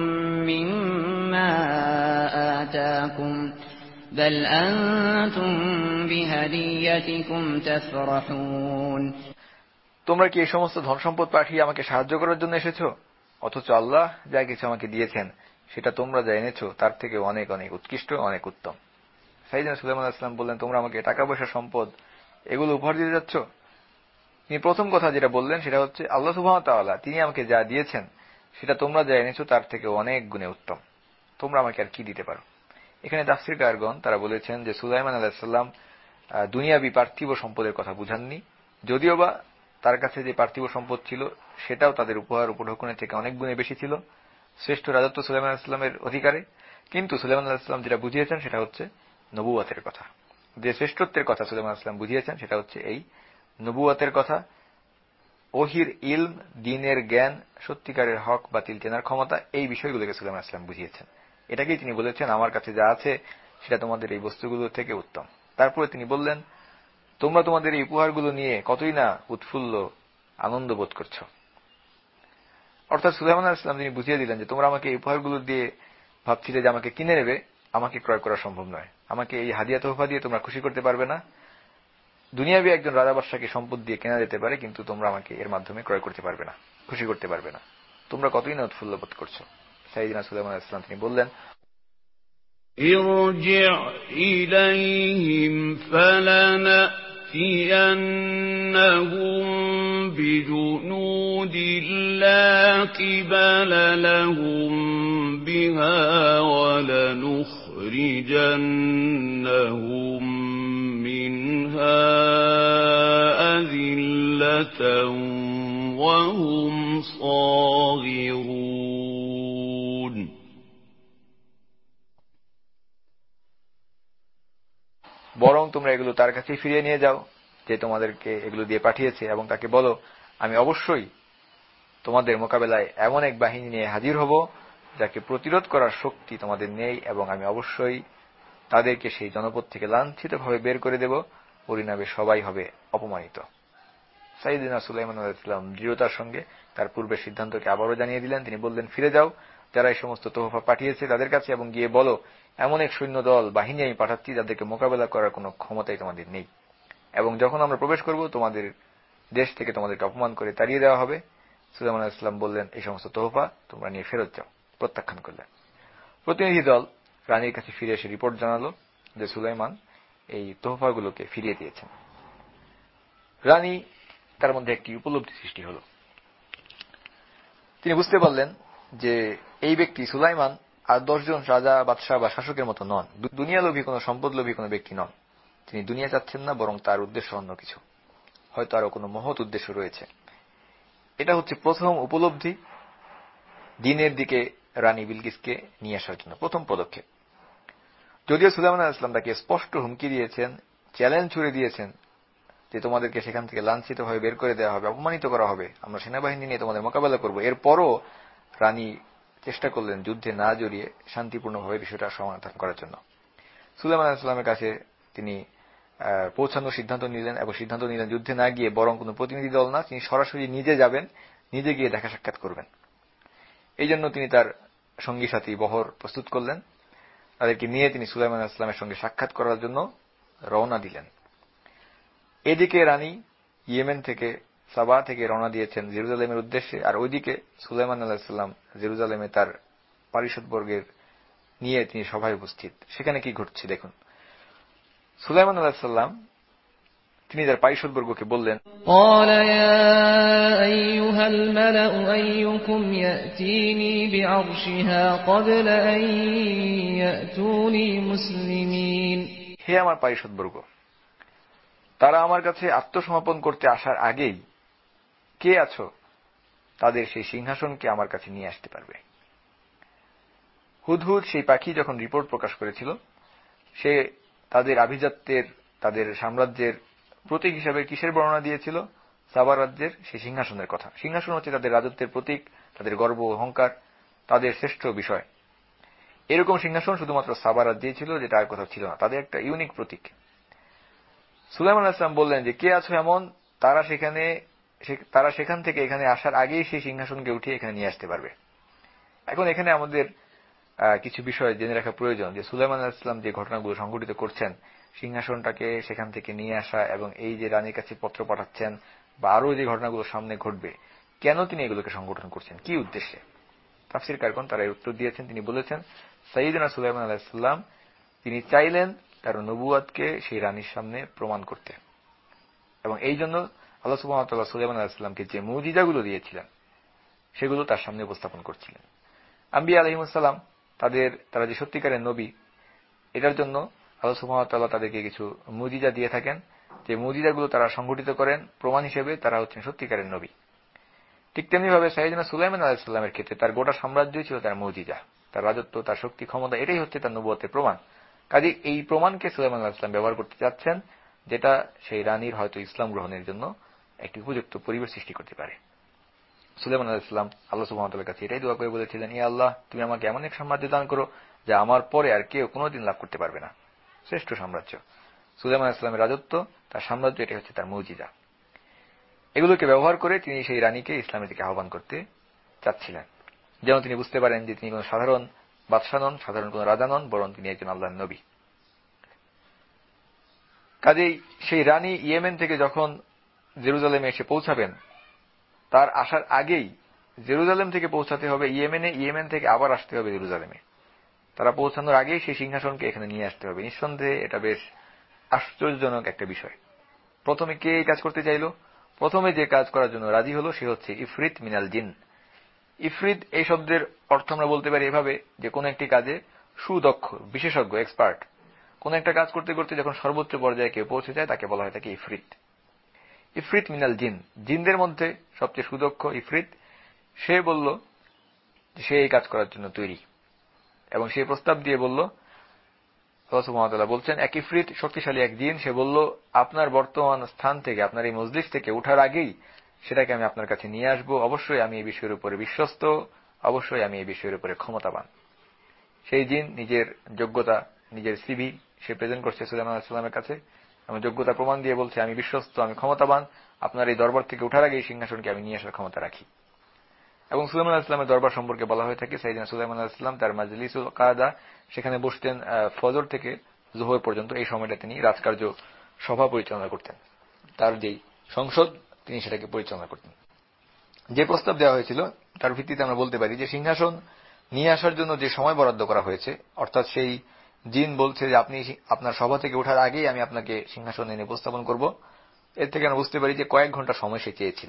مِّمَّا آتَاكُمْ بَلْ أَنتُم بِهَدِيَّتِكُمْ تَفْرَحُونَ। তোমরা কি এই সমস্ত ধন সম্পদ পাঠিয়ে আমাকে সাহায্য করার জন্য এসেছো? অথচ আল্লাহ যা কিছু আমাকে দিয়েছেন সেটা তোমরা যা এনেছো তার থেকে অনেক অনেক উৎকৃষ্ট, অনেক উত্তম। সাইয়েদনা সুলাইমান আলাইহিস সালাম বললেন তোমরা আমাকে টাকা পয়সা, সম্পদ এগুলো উপহার দিতে যাচ্ছ? তিনি প্রথম কথা যেটা বললেন সেটা হচ্ছে আল্লাহ সুবহানাহু ওয়া তাআলা তিনি আমাকে যা দিয়েছেন সেটা তোমরা যা এনেছো তার থেকে অনেক গুণে উত্তম, তোমরা আমাকে আর কি দিতে পারো। এখানে তাফসীরকারগণ তারা বলেছেন যে সুলাইমান আলাইহিস সালাম দুনিয়াবি পার্থিব সম্পদের কথা বুঝাননি, যদিও বা তার কাছে যে পার্থিব সম্পদ ছিল সেটাও তাদের উপহার উপঢৌকনের থেকে অনেক গুণে বেশি ছিল, শ্রেষ্ঠ রাজত্ব সুলাইমান আলাইহিস সালামের অধিকারে। কিন্তু সুলাইমান আলাইহিস সালাম যেটা বুঝিয়েছেন সেটা হচ্ছে নবুয়তের কথা। যে শ্রেষ্ঠত্বের কথা সুলাইমান আলাইহিস সালাম বুঝিয়েছেন সেটা হচ্ছে এই নবুয়তের কথা, ওহির ইলম, দ্বীনের জ্ঞান, সত্যিকারের হক বাতিল চেনার ক্ষমতা, এই বিষয়গুলোকে সুলাইমান আলাইহিস সালাম বুঝিয়েছেন। এটাকেই তিনি বলেছেন আমার কাছে যা আছে সেটা তোমাদের এই বস্তুগুলো থেকে উত্তম। তারপরে তিনি বললেন, তোমরা তোমাদের এই উপহারগুলো নিয়ে কতই না উৎফুল্ল আনন্দ বোধ করছ। অর্থাৎ সুলাইমান আলাইহিস সালাম তিনি বুঝিয়ে দিলেন যে তোমরা আমাকে এই উপহারগুলো দিয়ে ভাবছিলে যে আমাকে কিনে নেবে, আমাকে ক্রয় করা সম্ভব নয়। আমাকে এই হাদিয়া তোহফা দিয়ে তোমরা খুশি করতে পারবে না। দুনিয়াবি একজন রাজা বাদশাকে সম্পদ দিয়ে কেনা যেতে পারে, কিন্তু তোমরা আমাকে এর মাধ্যমে ক্রয় করতে পারবে না, খুশি করতে পারবে না। তোমরা কতই না উৎফুল্ল বোধ করছো। সাইয়েদনা সুলাইমান আলাইহিস সালাম তিনি বললেন, ارجع إليهم فلنأتينهم بجنود لا قبل لهم بها ولنخرجنهم منها أذلة وهم صاغرون। বরং তোমরা এগুলো তার কাছে ফিরিয়ে নিয়ে যাও যে তোমাদেরকে এগুলো দিয়ে পাঠিয়েছে, এবং তাকে বলো আমি অবশ্যই তোমাদের মোকাবেলায় এমন এক বাহিনী নিয়ে হাজির হব যাকে প্রতিরোধ করার শক্তি তোমাদের নেই, এবং আমি অবশ্যই তাদেরকে সেই জনপদ থেকে লাঞ্ছিতভাবে বের করে দেব, পরিণামে সবাই হবে অপমানিত। সাইয়েদনা সুলাইমান আলাইহিস সালাম দৃঢ়তার সঙ্গে তার পূর্বের সিদ্ধান্তকে আবারও জানিয়ে দিলেন। তিনি বললেন, ফিরে যাও যারা এই সমস্ত তোহফা পাঠিয়েছে তাদের কাছে, এবং গিয়ে বলো এমন এক সৈন্য দল বাহিনী আমি পাঠাচ্ছি যাদেরকে মোকাবেলা করার কোনো ক্ষমতাই তোমাদের নেই, এবং যখন আমরা প্রবেশ করব তোমাদের দেশ থেকে তোমাদেরকে অপমান করে তাড়িয়ে দেওয়া হবে। সুলাইমান আলাইহিস সালাম বললেন, এই সমস্ত তোহফা তোমরা নিয়ে ফেরত যাও, প্রত্যাখ্যান করলেন। প্রতিনিধি দল রানীর কাছে ফিরে এসে রিপোর্ট জানালো যে সুলাইমান এই তোহফাগুলোকে ফিরিয়ে দিয়েছেন। রানী তার মধ্যে একটি উপলব্ধি সৃষ্টি হল। তিনি বুঝতে পারলেন যে এই ব্যক্তি সুলাইমান আর 10 জন রাজা বাদশাহ বা শাসকের মতো নন, দুনিয়ালোভী কোনো সম্পদলোভী কোনো ব্যক্তি নন। তিনি দুনিয়া চাচ্ছেন না, বরং তার উদ্দেশ্য অন্য কিছু, হয়তো আরো কোনো মহৎ উদ্দেশ্য রয়েছে। এটা হচ্ছে প্রথম উপলব্ধি দ্বীনের দিকে রানী বিলকিসকে নিয়ে আসার জন্য প্রথম পদক্ষেপ। যদিও সুলাইমান আলাইহিস সালাম তাকে স্পষ্ট হুমকি দিয়েছেন, চ্যালেঞ্জ ছুড়ে দিয়েছেন যে তোমাদেরকে সেখান থেকে লাঞ্ছিতভাবে বের করে দেওয়া হবে, অপমানিত করা হবে, আমরা সেনাবাহিনী নিয়ে তোমাদের মোকাবেলা করব, এরপরও রানী চেষ্টা করলেন যুদ্ধে না জড়িয়ে শান্তিপূর্ণভাবে বিষয়টা সমাধান করার জন্য। সুলাইমান আলাইহিস সালামের কাছে তিনি পৌঁছানোর সিদ্ধান্ত নিলেন, এবং সিদ্ধান্ত নিলেন যুদ্ধে না গিয়ে বরং কোনো প্রতিনিধি দল না, তিনি সরাসরি নিজে যাবেন, নিজে গিয়ে দেখা সাক্ষাৎ করবেন। এই জন্য তিনি তার সঙ্গী সাথী বহর প্রস্তুত করলেন। তাদেরকে নিয়ে তিনি সুলাইমান আলাইহিস সালামের সঙ্গে সাক্ষাৎ করার জন্য রওনা দিলেন। এদিকে রানী ইয়েমেন থেকে, সাবা থেকে রওনা দিয়েছেন জেরুজালেমের উদ্দেশ্যে, আর ওইদিকে সুলাইমান আলাইহিস সালাম জেরুজালেমে তার পারিষদবর্গের নিয়ে তিনি সভায় উপস্থিত। সেখানে কি ঘটছে দেখুন। সুলাইমান আলাইহিস সালাম তিনি তার পারিষদবর্গকে বললেন, قال يا أيها الملأ أيكم يأتيني بعرشها قبل أن يأتوني مسلمين। হে আমার পারিষদবর্গ, তারা আমার কাছে আত্মসমর্পণ করতে আসার আগেই কে আছো তাদের সেই সিংহাসনকে আমার কাছে নিয়ে আসতে পারবে। হুদহুদ সেই পাখি যখন রিপোর্ট প্রকাশ করেছিল, সে তাদের আভিজাত্যের, তাদের সাম্রাজ্যের প্রতীক হিসাবে কিসের বর্ণনা দিয়েছিল? সাবা রাজ্যের সেই সিংহাসনের কথা। সিংহাসন হচ্ছে তাদের রাজত্বের প্রতীক, তাদের গর্ব অহংকার, তাদের শ্রেষ্ঠ বিষয়। এরকম সিংহাসন শুধুমাত্র সাবা রাজ্যেই ছিল, যেটা আর কোথাও ছিল না, তাদের একটা ইউনিক প্রতীক। সুলাইমান আলাইহিস সালাম বললেন যে কে আছো এমন, তারা সেখান থেকে এখানে আসার আগেই সেই সিংহাসনকে উঠিয়ে এখানে নিয়ে আসতে পারবে। এখন এখানে আমাদের কিছু বিষয় জেনে রাখা প্রয়োজন যে সুলাইমান আলাইহিস সালাম যে ঘটনাগুলো সংঘটিত করছেন, সিংহাসনটাকে সেখান থেকে নিয়ে আসা, এবং এই যে রানীর কাছে পত্র পাঠাচ্ছেন, বা আরো যে ঘটনাগুলো সামনে ঘটবে, কেন তিনি এগুলোকে সংগঠন করছেন, কি উদ্দেশ্যে? তাফসীর কারগণ তারা উত্তর দিয়েছেন। তিনি বলেছেন, সাইয়েদনা সুলাইমান আলাইহিস সালাম তিনি চাইলেন তার নবুয়তকে সেই রানীর সামনে প্রমাণ করতে, এবং এই জন্য আল্লাহ সুবহানাহু ওয়া তাআলা সুলাইমান আলাইহিস সালামকে যে মুজিজাগুলো দিয়েছিলেন সেগুলো তার সামনে উপস্থাপন করছিলেন। আম্বিয়া আলাইহিমুস সালাম তারা যে সত্যিকারের নবী, এটার জন্য আল্লাহ সুবহানাহু ওয়া তাআলা তাদেরকে কিছু মুজিজা দিয়ে থাকেন, যে মুজিজাগুলো তারা সংঘটিত করেন প্রমাণ হিসেবে তারা হচ্ছেন সত্যিকারের নবী। ঠিক তেমনিভাবে সাইয়েদনা সুলাইমান আলাইহিস সালামের ক্ষেত্রে তার গোটা সাম্রাজ্যই ছিল তার মুজিজা, তার রাজত্ব, তার শক্তি ক্ষমতা, এটাই হচ্ছে তার নবুয়তের প্রমাণ। কাজে এই প্রমাণকে সুলাইমান আলাইহিস সালাম ব্যবহার করতে চাচ্ছেন, যেটা সেই রানীর হয়তো ইসলাম গ্রহণের জন্য একটি উপযুক্ত পরিবেশ সৃষ্টি করতে পারে। সুলাইমান আলাইহিস সালাম আল্লাহ সুবহানাহু ওয়া তাআলার কাছে এটাই দোয়া করে বলেছিলেন, ইয়া আল্লাহ, তুমি আমাকে এমন এক সাম্রাজ্য দান করো যা আমার পরে আর কেউ কোনোদিন লাভ করতে পারবে না, শ্রেষ্ঠ সাম্রাজ্য। সুলাইমান আলাইহিস সালামের রাজত্ব, তার সাম্রাজ্য, এটাই হচ্ছে তার মুজিজা। এগুলোকে ব্যবহার করে তিনি সেই রানীকে ইসলামের দিকে আহ্বান করতে চাচ্ছিলেন, যেন তিনি বুঝতে পারেন যে তিনি কোন সাধারণ বাদশা নন, সাধারণ কোন রাজা নন, বরং তিনি একজন আল্লাহর নবী। কাজেই সেই রানী ইয়েমেন থেকে যখন জেরুজালেমে এসে পৌঁছাবেন, তার আসার আগেই জেরুজালেম থেকে পৌঁছাতে হবে ইয়েমেনে, ইয়েমেন থেকে আবার আসতে হবে জেরুজালেমে। তারা পৌঁছানোর আগেই সেই সিংহাসনকে এখানে নিয়ে আসতে হবে। নিঃসন্দেহে এটা বেশ আশ্চর্যজনক একটা বিষয়। প্রথমে কে এই কাজ করতে চাইল? প্রথমে যে কাজ করার জন্য রাজি হলো সে হচ্ছে ইফরিত মিনাল জিন। ইফরিত এই শব্দের অর্থ আমরা বলতে পারি এভাবে যে কোন একটি কাজে সুদক্ষ, বিশেষজ্ঞ, এক্সপার্ট। কোন একটা কাজ করতে করতে যখন সর্বোচ্চ পর্যায়ে কেউ পৌঁছে যায় তাকে বলা হয় তাকে ইফরিত। ইফরিত মিনাল জিন, জিনদের মধ্যে সবচেয়ে সুদক্ষ ইফরিত। সে বলল যে সে এই কাজ করার জন্য তৈরি, এবং সে প্রস্তাব দিয়ে বলল, আল্লাহ সুবহানাহু ওয়া তাআলা বলছেন, এক ইফরিত শক্তিশালী এক জিন, সে বলল, আপনার বর্তমান স্থান থেকে, আপনার এই মজলিস থেকে উঠার আগেই সেটাকে আমি আপনার কাছে নিয়ে আসব। অবশ্যই আমি এই বিষয়ের উপরে বিশ্বস্ত, অবশ্যই আমি এই বিষয়ের উপরে ক্ষমতাবান। সেই জিন নিজের যোগ্যতা, নিজের সিভি সে প্রেজেন্ট করছে সুলাইমান আলাইহিস সালামের কাছে, এবং যোগ্যতা প্রমাণ দিয়ে বলছে, আমি বিশ্বস্ত, আমি ক্ষমতাবান, আপনার এই দরবার থেকে উঠার আগেই সিংহাসনকে আমি নিয়ে আসার ক্ষমতা রাখি। এবং সুলাইমান আলাইহিস সালামের দরবার সম্পর্কে বলা হয়ে থাকে, সাইয়েদনা সুলাইমান আলাইহিস সালাম তার মাজলিসুল কাদা, সেখানে বসতেন ফজর থেকে যোহর পর্যন্ত। এই সময়টা তিনি রাজকার্য সভা পরিচালনা করতেন, তার যেই সংসদ তিনি সেটাকে পরিচালনা করতেন। যে প্রস্তাব দেওয়া হয়েছিল তার ভিত্তিতে আমরা বলতে পারি যে সিংহাসন নিয়ে আসার জন্য যে সময় বরাদ্দ করা হয়েছে, অর্থাৎ সেই জিন বলছে যে আপনি আপনার সভা থেকে ওঠার আগেই আমি আপনাকে সিংহাসন এনে উপস্থাপন করব, এর থেকে আমরা বুঝতে পারি যে কয়েক ঘন্টা সময় সে চেয়েছিল।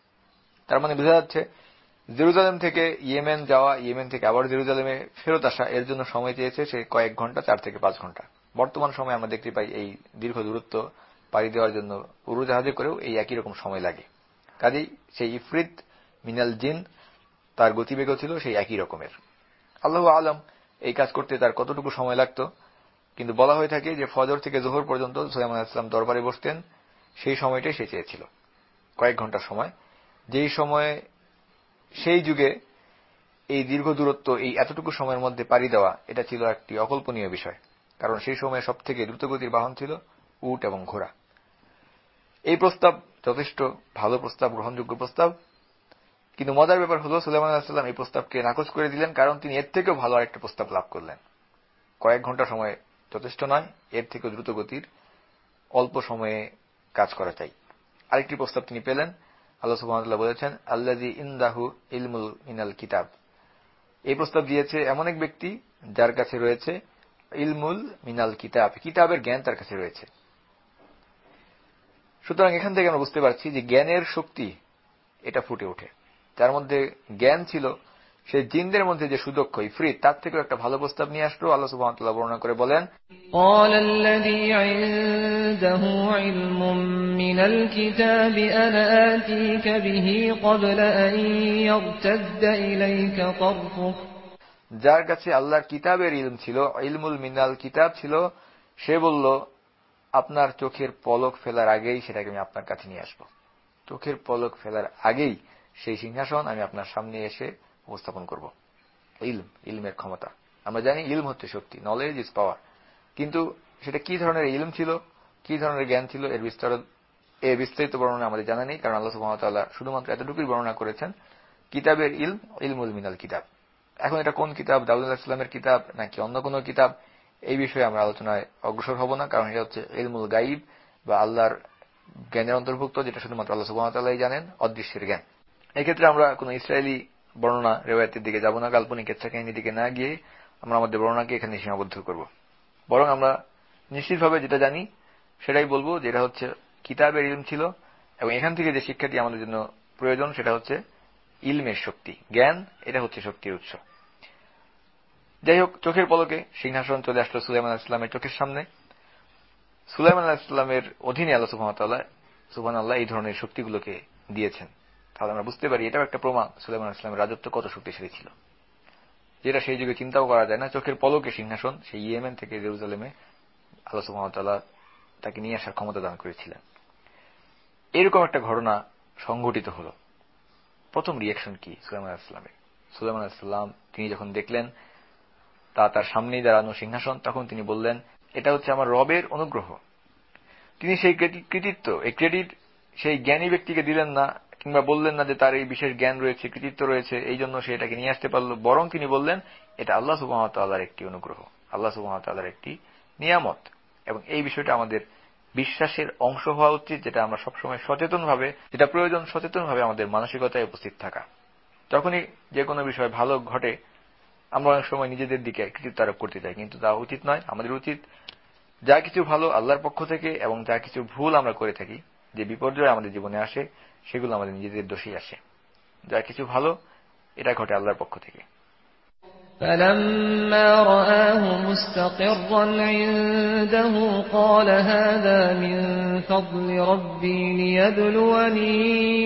তার মানে বোঝা যাচ্ছে জেরুজালেম থেকে ইয়েমেন যাওয়া, ইয়েমেন থেকে আবার জেরুজালেমে ফেরত আসা, এর জন্য সময় চেয়েছে সে কয়েক ঘন্টা, 4 থেকে 5 ঘন্টা। বর্তমান সময় আমরা দেখতে পাই এই দীর্ঘ দূরত্ব পাড়ি দেওয়ার জন্য উড়োজাহাজে করেও এই একই রকম সময় লাগে। কাজেই সেই ইফরিত মিনাল জিন তার গতিবেগও ছিল সেই একই রকমের। আল্লাহু আলম এই কাজ করতে তার কতটুকু সময় লাগতো, কিন্তু বলা হয়ে থাকে যে ফজর থেকে জোহর পর্যন্ত সুলাইমান আলাইহিস সালাম দরবারে বসতেন, সেই সময়টাই সে চেয়েছিল, কয়েক ঘন্টার সময়। যেই সময়ে সেই যুগে এই দীর্ঘ দূরত্ব এই এতটুকু সময়ের মধ্যে পাড়ি দেওয়া, এটা ছিল একটি অকল্পনীয় বিষয়, কারণ সেই সময়ে সব থেকে দ্রুতগতির বাহন ছিল উট এবং ঘোড়া। এই প্রস্তাব যথেষ্ট ভালো প্রস্তাব, গ্রহণযোগ্য প্রস্তাব, কিন্তু মজার ব্যাপার হলো সুলাইমান আলাইহিস সালাম এই প্রস্তাবকে নাকচ করে দিলেন, কারণ তিনি এর থেকেও ভালো আরেকটা প্রস্তাব লাভ করলেন। কয়েক ঘন্টা সময় যথেষ্ট নয়, এর থেকেও দ্রুতগতির অল্প সময়ে কাজ করা চাই। আরেকটি প্রস্তাব তিনি পেলেন। আল্লাহ সুবহানাহু ওয়া তাআলা বলেছেন, আল্লাযী ইনদাহু ইলমুল মিনাল কিতাব। এই প্রস্তাব দিয়েছে এমন এক ব্যক্তি যার কাছে রয়েছে ইলমুল মিনাল কিতাব, কিতাবের জ্ঞান তার কাছে রয়েছে। সুতরাং এখান থেকে আমরা বুঝতে পারছি যে জ্ঞানের শক্তি এটা ফুটে ওঠে। যার মধ্যে জ্ঞান ছিল, সে জিনদের মধ্যে যে সুদক্ষ ইফরিত, তার থেকেও একটা ভালো প্রস্তাব নিয়ে আসলো। আল্লাহ সুবহানাহু ওয়া তাআলা বর্ণনা করে বলেন, قال الذي عنده علم من الكتاب أنا آتيك به قبل أن يرتد إليك طرفك। যার কাছে আল্লাহর কিতাবের ইলম ছিল, ইলমুল মিনাল কিতাব ছিল, সে বলল, আপনার চোখের পলক ফেলার আগেই সেটাকে আমি আপনার কাছে নিয়ে আসবো। চোখের পলক ফেলার আগেই সেই সিংহাসন আমি আপনার সামনে এসে উপস্থাপন করব। ইলমের ক্ষমতা, আমরা জানি ইলম হচ্ছে শক্তি, নলেজ ইজ পাওয়ার, কিন্তু সেটা কি ধরনের ইলম ছিল, কি ধরনের জ্ঞান ছিল, এর বিস্তারিত বর্ণনা আমাদের জানা নেই, কারণ আল্লাহ সুবহানাহু ওয়া তাআলা শুধুমাত্র এতটুকুই বর্ণনা করেছেন, কিতাবের ইলম, ইলমুল মিনাল কিতাব। এখন এটা কোন কিতাব, দাউদ আলাইহিস সালামের কিতাব নাকি অন্য কোন কিতাব, এই বিষয়ে আমরা আলোচনায় অগ্রসর হব না, কারণ এটা হচ্ছে ইলমুল গাইব বা আল্লাহর জ্ঞানের অন্তর্ভুক্ত, যেটা শুধুমাত্র আল্লাহ সুবহানাহু ওয়া তাআলাই জানেন, অদৃশ্যের জ্ঞান। এই ক্ষেত্রে আমরা কোন ইসরায়েলি বর্ণনা রিওয়ায়াতের দিকে যাব না, কাল্পনিক কিচ্ছা কাহিনীর দিকে না গিয়ে আমরা আমাদের বর্ণনাকে এখানে সীমাবদ্ধ করব। বরং আমরা নিশ্চিতভাবে যেটা জানি সেটাই বলবো, যেটা হচ্ছে কিতাবের ইলম ছিল, এবং এখান থেকে যে শিক্ষাটি আমাদের জন্য প্রয়োজন সেটা হচ্ছে ইলমের শক্তি, জ্ঞান, এটা হচ্ছে শক্তির উৎস। যাই হোক, চোখের পলকে সিংহাসন চলে আসলো সুলাইমান আলাইহিস সালামের চোখের সামনে। সুলাইমান আলাইহিস সালামের অধীনে আল্লাহ সুবহানাল্লাহ এই ধরনের শক্তিগুলোকে দিয়েছেন। তাহলে আমরা বুঝতে পারি এটাও একটা প্রমাণ সুলাইমান আলাইহিস সালামের রাজত্ব কত শক্তিশালী ছিল, যেটা সেই যুগে চিন্তাও করা যায় না। চোখের পলকে সিংহাসন সেই ইয়েমেন থেকে জেরুজালেমে আল্লাহ সুবহানাল্লাহ তাকে নিয়ে আসার ক্ষমতা দান করেছিলেন। এরকম একটা ঘটনা সংঘটিত হলো। প্রথম রিয়াকশন কি সুলাইমান আলাইহিস সালামের? সুলাইমান আলাইহিস সালাম তিনি যখন দেখলেন তার সামনেই দাঁড়ানো সিংহাসন, তখন তিনি বললেন, এটা হচ্ছে আমার রবের অনুগ্রহ। তিনি সেই কৃতিত্ব, এই ক্রেডিট সেই জ্ঞানী ব্যক্তিকে দিলেন না, কিংবা বললেন না যে তার এই বিশেষ জ্ঞান রয়েছে, কৃতিত্ব রয়েছে, এই জন্য সে এটাকে নিয়ে আসতে পারল। বরং তিনি বললেন এটা আল্লাহ সুবহানাহু ওয়া তাআলার একটি অনুগ্রহ, আল্লাহ সুবহানাহু ওয়া তাআলার একটি নিয়ামত। এবং এই বিষয়টা আমাদের বিশ্বাসের অংশ হওয়া উচিত, যেটা আমরা সবসময় সচেতনভাবে, যেটা প্রয়োজন সচেতনভাবে আমাদের মানসিকতায় উপস্থিত থাকা। যখনই যে কোনো বিষয় ভালো ঘটে আমরা অনেক সময় নিজেদের দিকে কৃতিত্ব আরোপ করতে চাই, কিন্তু তা উচিত নয়। আমাদের উচিত যা কিছু ভালো আল্লাহর পক্ষ থেকে এবং যা কিছু ভুল আমরা করে থাকি, যে বিপর্যয় আমাদের জীবনে আসে, সেগুলো আমাদের নিজেদের দোষেই আসে। যা কিছু ভালো এটা ঘটে আল্লাহর পক্ষ থেকে। فَلَمَّا رَآهُ مُسْتَقِرًّا عِندَهُ قَالَ هَذَا مِن فَضْلِ رَبِّي لِيَبْلُوَنِي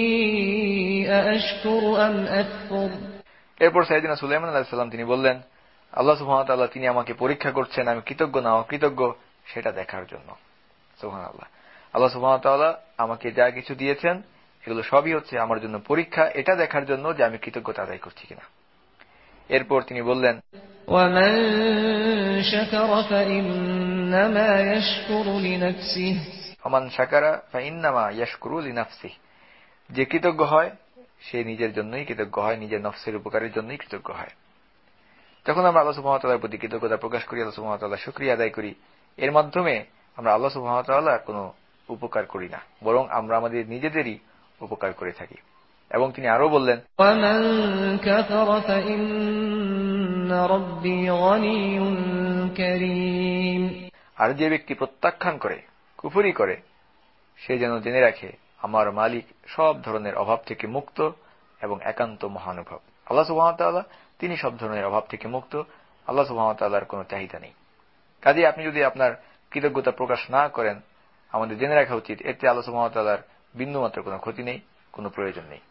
أَأَشْكُرُ أَمْ أَكْفُرُ। এরপর সাইয়েদনা সুলাইমান আলাইহিস সালাম তিনি বললেন, আল্লাহ সুবহানাহু ওয়া তাআলা তিনি আমাকে পরীক্ষা করছেন আমি কৃতজ্ঞ না অকৃতজ্ঞ সেটা দেখার জন্য। সুবহানাল্লাহ, আল্লাহ সুবহানাহু ওয়া তাআলা আমাকে যা কিছু দিয়েছেন এগুলো সবই হচ্ছে আমার জন্য পরীক্ষা, এটা দেখার জন্য যে আমি কৃতজ্ঞতা আদায় করছি কিনা। এরপর তিনি বললেন, وَمَن شَكَرَ فَإِنَّمَا يَشْكُرُ لِنَفْسِهِ ওমান শাকারা ফাইন্নামা ইয়াশকুরু লিনাফসিহি, যে কৃতজ্ঞ হয় সে নিজের জন্যই কৃতজ্ঞ হয়, নিজের নফসের উপকারের জন্যই কৃতজ্ঞ হয়। যখন আমরা আল্লাহ সুবহানাহু ওয়া তাআলার প্রতি কৃতজ্ঞতা প্রকাশ করি, আল্লাহ সুবহানাহু ওয়া তাআলার শুকরিয়া আদায় করি, এর মাধ্যমে আমরা আল্লাহ সুবহানাহু ওয়া তাআলার কোনো উপকার করি না, বরং আমরা আমাদের নিজেদেরই উপকার করে থাকি। এবং তিনি আরো বললেন, وَمَن كَفَرَ فَإِنَّ رَبِّي غَنِيٌّ كَرِيمٌ। আর যে ব্যক্তি প্রত্যাখ্যান করে, কুফরি করে, সে যেন জেনে রাখে আমার মালিক সব ধরনের অভাব থেকে মুক্ত এবং একান্ত মহানুভব। আল্লাহ সুবহানাহু ওয়া তাআলা তিনি সব ধরনের অভাব থেকে মুক্ত, আল্লাহ সুবহানাহু ওয়া তাআলার কোনো চাহিদা নেই। কাজেই আপনি যদি আপনার কৃতজ্ঞতা প্রকাশ না করেন, আমাদের জেনে রাখা উচিত এতে আল্লাহ সুবহানাহু ওয়া তাআলার বিন্দুমাত্র কোনো ক্ষতি নেই, কোনো প্রয়োজন নেই।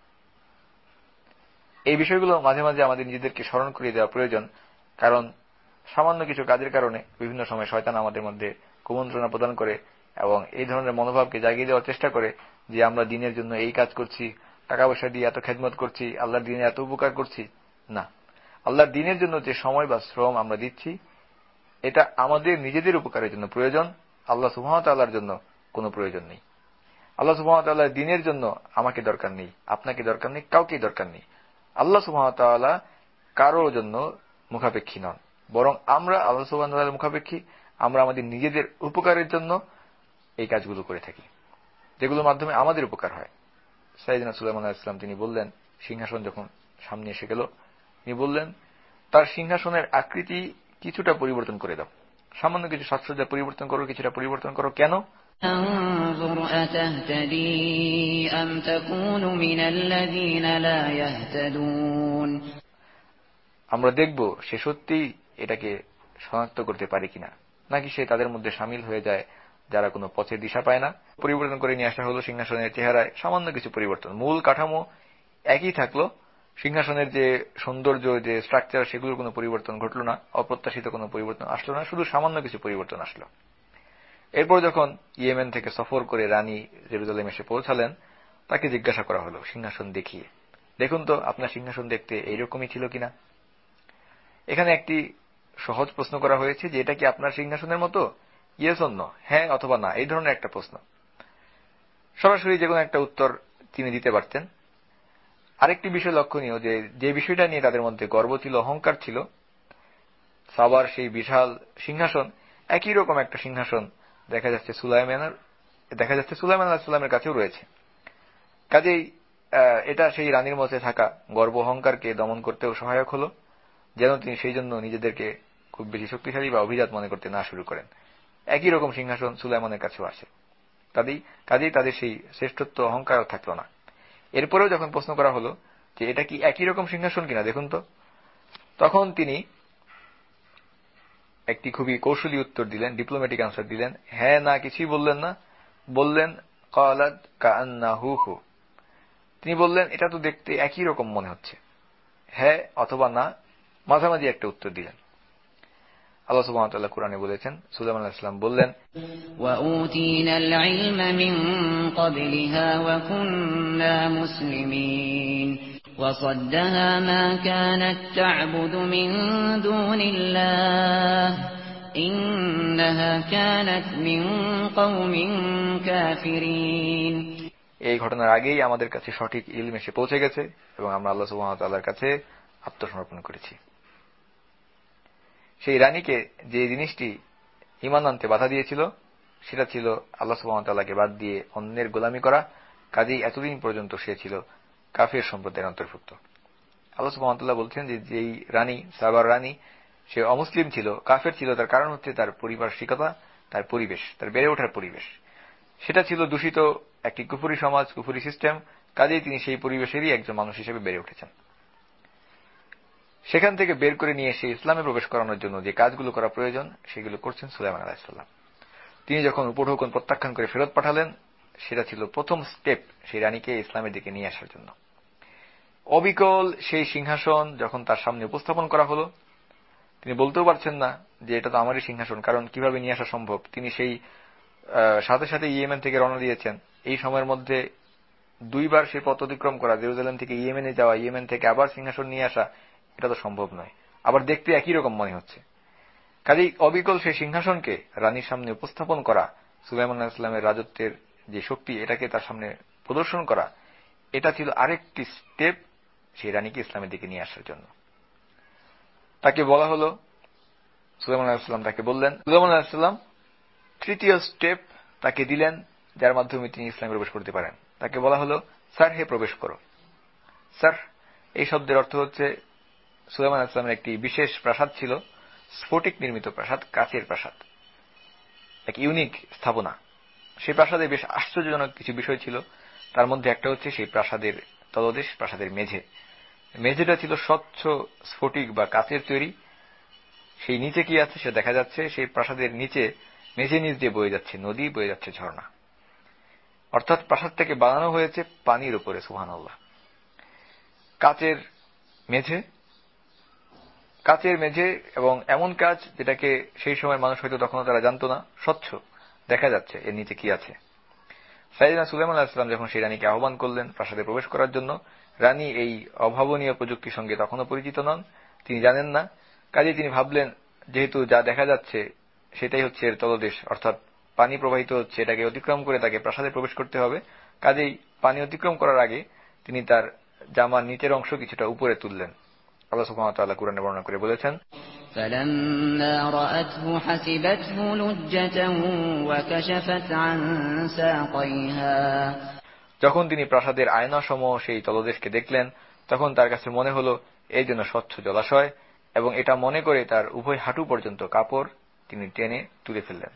এই বিষয়গুলো মাঝে মাঝে আমাদের নিজেদেরকে স্মরণ করিয়ে দেওয়া প্রয়োজন, কারণ সামান্য কিছু কাজের কারণে বিভিন্ন সময় শয়তান আমাদের মধ্যে কুমন্ত্রণা প্রদান করে এবং এই ধরনের মনোভাবকে জাগিয়ে দেওয়ার চেষ্টা করে যে আমরা দিনের জন্য এই কাজ করছি, টাকা পয়সা দিয়ে এত খেদমত করছি, আল্লাহর দিনে এত উপকার করছি। না, আল্লাহর দিনের জন্য যে সময় বা শ্রম আমরা দিচ্ছি এটা আমাদের নিজেদের উপকারের জন্য প্রয়োজন, আল্লাহ সুবহানাহু ওয়া তাআলার জন্য কোনো প্রয়োজন নেই। আল্লাহ সুবহানাহু ওয়া তাআলার দিনের জন্য আমাকে দরকার নেই, আপনাকে দরকার নেই, কাউকেই দরকার নেই। আল্লাহ সুবহানাহু ওয়া তাআলা কারো জন্য মুখাপেক্ষী নন, বরং আমরা আল্লাহ সুবহানাহু ওয়া তাআলার মুখাপেক্ষী। আমরা আমাদের নিজেদের উপকারের জন্য এই কাজগুলো করে থাকি, যেগুলোর মাধ্যমে আমাদের উপকার হয়। সাইয়েদনা সুলাইমান আলাইহিস সালাম তিনি বললেন, সিংহাসন যখন সামনে এসে গেল, তিনি বললেন তার সিংহাসনের আকৃতি কিছুটা পরিবর্তন করে দাও, সামান্য কিছু সাজসজ্জা পরিবর্তন করো, কিছুটা পরিবর্তন করো। কেন? انظر أتهتدي أم تكون من الذين لا يهتدون। আমরা দেখব সে সত্যিই এটাকে শনাক্ত করতে পারে কিনা, নাকি সে তাদের মধ্যে শামিল হয়ে যায় যারা কোনো পথের দিশা পায় না। পরিবর্তন করে নিয়ে আসা হলো সিংহাসনের চেহারায় সামান্য কিছু পরিবর্তন, মূল কাঠামো একই থাকলো, সিংহাসনের যে সৌন্দর্য, যে স্ট্রাকচার, সেগুলোর কোনো পরিবর্তন ঘটল না, অপ্রত্যাশিত কোনো পরিবর্তন আসলো না, শুধু সামান্য কিছু পরিবর্তন আসলো। এরপর যখন ইয়েমেন থেকে সফর করে রানী জেরুজালেম এসে পৌঁছালেন, তাকে জিজ্ঞাসা করা হলো সিংহাসন দেখিয়ে, দেখুন তো আপনার সিংহাসন দেখতে এইরকমই ছিল কিনা। এখানে একটি সহজ প্রশ্ন করা হয়েছে যে এটা কি আপনার সিংহাসনের মতো, ইয়েস অর নো, হ্যাঁ অথবা না, এই ধরনের একটা প্রশ্ন। সরাসরি যে কোনো একটা উত্তর তিনি দিতে পারতেন। আরেকটি বিষয় লক্ষণীয়, যে বিষয়টা নিয়ে তাদের মধ্যে গর্ব ছিল, অহংকার ছিল, সাবার সেই বিশাল সিংহাসন, একই রকম একটা সিংহাসন দেখা যাচ্ছে সুলাইমান আলাইহিস সালামের কাছেও রয়েছে। কাজেই এটা সেই রানীর মধ্যে থাকা গর্ব অহংকারকে দমন করতেও সহায়ক হলো, যেন তিনি সেই জন্য নিজেদেরকে খুব বেশি শক্তিশালী বা অভিজাত মনে করতে না শুরু করেন। একই রকম সিংহাসন সুলাইমানের কাছেও আসে, কাজেই তাদের সেই শ্রেষ্ঠত্ব অহংকারও থাকলো না। এরপরেও যখন প্রশ্ন করা হলো যে এটা কি একই রকম সিংহাসন কিনা দেখুন তো, তখন তিনি একটি খুবই কৌশলী উত্তর দিলেন, ডিপ্লোম্যাটিক আনসার দিলেন। হ্যাঁ না কিছুই বললেন না, বললেন ক্বালাত কাআন্নাহু হু। তিনি বললেন এটা তো দেখতে একই রকম মনে হচ্ছে। হ্যাঁ অথবা না, মাঝামাঝি একটা উত্তর দিলেন। আল্লাহ সুবহানাহু ওয়া তাআলা কুরআনে বলেছেন, সুলাইমান আলাইহিস সালাম বললেন, وَأُوتِينَا الْعِلْمَ مِنْ قَبْلِهَا وَكُنَّا مُسْلِمِينَ وَصَدَّهَا مَا كَانَتْ تَعْبُدُ مِنْ دُونِ اللَّهِ إِنَّهَا كَانَتْ مِنْ قَوْمٍ كَافِرِينَ। এই ঘটনার আগেই আমাদের কাছে সঠিক ইলম এসে পৌঁছে গেছে এবং আমরা আল্লাহ সুবহানাহু ওয়া তাআলার কাছে আত্মসমর্পণ করেছি। সেই রানীকে যে জিনিসটি ঈমান আনতে বাধা দিয়েছিল সেটা ছিল আল্লাহ সুবহানাহু ওয়া তাআলাকে বাদ দিয়ে অন্যের গোলামি করা। কাজেই এতদিন পর্যন্ত সে ছিল কাফির সম্প্রদায়ের অন্তর্ভুক্ত। আল্লাহ সুবহানাহু ওয়া তাআলা বলছেন যে যেই রানী, সাবার রানী, সে অমুসলিম ছিল, কাফের ছিল, তার কারণ হচ্ছে তার পারিপার্শ্বিকতা, তার পরিবেশ, তার বেড়ে ওঠার পরিবেশ। সেটা ছিল দূষিত একটি কুফরি সমাজ, কুফরি সিস্টেম। কাজেই তিনি সেই পরিবেশেরই একজন মানুষ হিসেবে বেড়ে উঠেছেন। সেখান থেকে বের করে নিয়ে এসে ইসলামে প্রবেশ করানোর জন্য যে কাজগুলো করা প্রয়োজন সেগুলো করছেন সুলাইমান আলাইহিস সালাম। তিনি যখন উপঢৌকন প্রত্যাখ্যান করে ফেরত পাঠালেন, সেটা ছিল প্রথম স্টেপ সেই রানীকে ইসলামের দিকে নিয়ে আসার জন্য। অবিকল সেই সিংহাসন যখন তার সামনে উপস্থাপন করা হলো, তিনি বলতেও পারছেন না যে এটা তো আমারই সিংহাসন, কারণ কিভাবে নিয়ে আসা সম্ভব। তিনি সেই সাথে সাথে ইয়েমেন থেকে রওনা দিয়েছেন। এই সময়ের মধ্যে দুইবার সেই পথ অতিক্রম করা, জেরুজালেম থেকে ইয়েমেনে যাওয়া, ইয়েমেন থেকে আবার সিংহাসন নিয়ে আসা, এটা তো সম্ভব নয়। আবার দেখতে একই রকম মনে হচ্ছে। কাজেই অবিকল সেই সিংহাসনকে রানীর সামনে উপস্থাপন করা, সুলাইমান আলাইহিস সালামের রাজত্বের যে শক্তি এটাকে তার সামনে প্রদর্শন করা, এটা ছিল আরেকটি স্টেপ সেই রানীকে ইসলামের দিকে নিয়ে আসার জন্য। তাকে বলা হলো, সুলাইমান আলাইহিস সালাম তাকে বললেন, সুলাইমান আলাইহিস সালাম তৃতীয় স্টেপ তাকে দিলেন যার মাধ্যমে তিনি ইসলামে প্রবেশ করতে পারেন। তাকে বলা হলো, স্যার হে প্রবেশ করো। স্যার এই শব্দের অর্থ হচ্ছে, সুলাইমান আলাইহিস সালামের একটি বিশেষ প্রাসাদ ছিল, স্ফটিক নির্মিত প্রাসাদ, কাচের প্রাসাদ, এক ইউনিক স্থাপনা। সেই প্রাসাদে বেশ আশ্চর্যজনক কিছু বিষয় ছিল। তার মধ্যে একটা হচ্ছে সেই প্রাসাদের তলদেশ, প্রাসাদের মেঝে। মেঝেটা ছিল স্বচ্ছ স্ফটিক বা কাচের তৈরি। সেই নিচে কি আছে সে দেখা যাচ্ছে। সেই প্রাসাদের নিচে মেঝে নিচ দিয়ে বয়ে যাচ্ছে নদী, বয়ে যাচ্ছে ঝর্ণা। অর্থাৎ প্রাসাদটাকে বানানো হয়েছে পানির উপরে। সুবহানাল্লাহ। কাচের মেঝে, কাচের মেঝে, এবং এমন কাজ যেটাকে সেই সময় মানুষ হয়তো তখনও তারা জানত না, স্বচ্ছ দেখা যাচ্ছে এর নিচে কি আছে। সাইয়েদনা সুলাইমান আলাইহিস সালাম যখন সেই রানীকে আহ্বান করলেন প্রাসাদে প্রবেশ করার জন্য, রানী এই অভাবনীয় প্রযুক্তির সঙ্গে তখনও পরিচিত নন, তিনি জানেন না। কাজেই তিনি ভাবলেন যেহেতু যা দেখা যাচ্ছে সেটাই হচ্ছে এর তলদেশ, অর্থাৎ পানি প্রবাহিত হচ্ছে, এটাকে অতিক্রম করে তাকে প্রাসাদে প্রবেশ করতে হবে। কাজেই পানি অতিক্রম করার আগে তিনি তার জামার নিচের অংশ কিছুটা উপরে তুললেন। আল্লাহ সুবহানাহু ওয়া তাআলা কুরআনে বর্ণনা করে বলেছেন, فَلَمَّا رَأَتْهُ حَسِبَتْهُ لُجَّةً وَكَشَفَتْ عَن سَاقَيْهَا। যখন তিনি প্রাসাদের আয়নাসমূহ সেই তলদেশকে দেখলেন, তখন তার কাছে মনে হলো এই জন্য স্বচ্ছ জলাশয়, এবং এটা মনে করে তার উভয় হাঁটু পর্যন্ত কাপড় তিনি টেনে তুলে ফেললেন।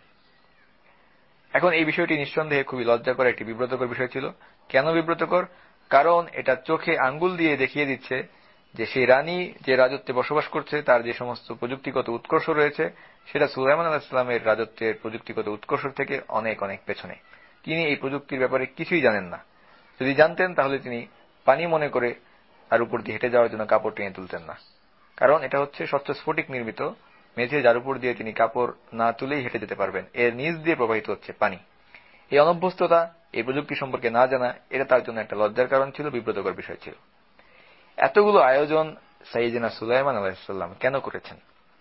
এখন এই বিষয়টি নিঃসন্দেহে খুবই লজ্জাকর, একটি বিব্রতকর বিষয় ছিল। কেন বিব্রতকর? কারণ এটা চোখে আঙ্গুল দিয়ে দেখিয়ে দিচ্ছে যে সেই রানী যে রাজত্বে বসবাস করছে তার যে সমস্ত প্রযুক্তিগত উৎকর্ষ রয়েছে সেটা সুলাইমান আলাইহিস সালামের রাজত্বের প্রযুক্তিগত উৎকর্ষ থেকে অনেক অনেক পেছনে। তিনি এই প্রযুক্তির ব্যাপারে কিছুই জানেন না। যদি জানতেন তাহলে তিনি পানি মনে করে তার উপর দিয়ে হেঁটে যাওয়ার জন্য কাপড় টেনে তুলতেন না। কারণ এটা হচ্ছে স্বচ্ছ স্ফটিক নির্মিত মেঝে, যার উপর দিয়ে তিনি কাপড় না তুলেই হেঁটে যেতে পারবেন। এর নিচ দিয়ে প্রবাহিত হচ্ছে পানি। এই অনভ্যস্ততা, এই প্রযুক্তি সম্পর্কে না জানা, এটা তার জন্য একটা লজ্জার কারণ ছিল, বিব্রতকর বিষয় ছিল। এতগুলো আয়োজন সাইয়েদনা সুলাইমান আলাইহিস সালাম কেন করেছেন?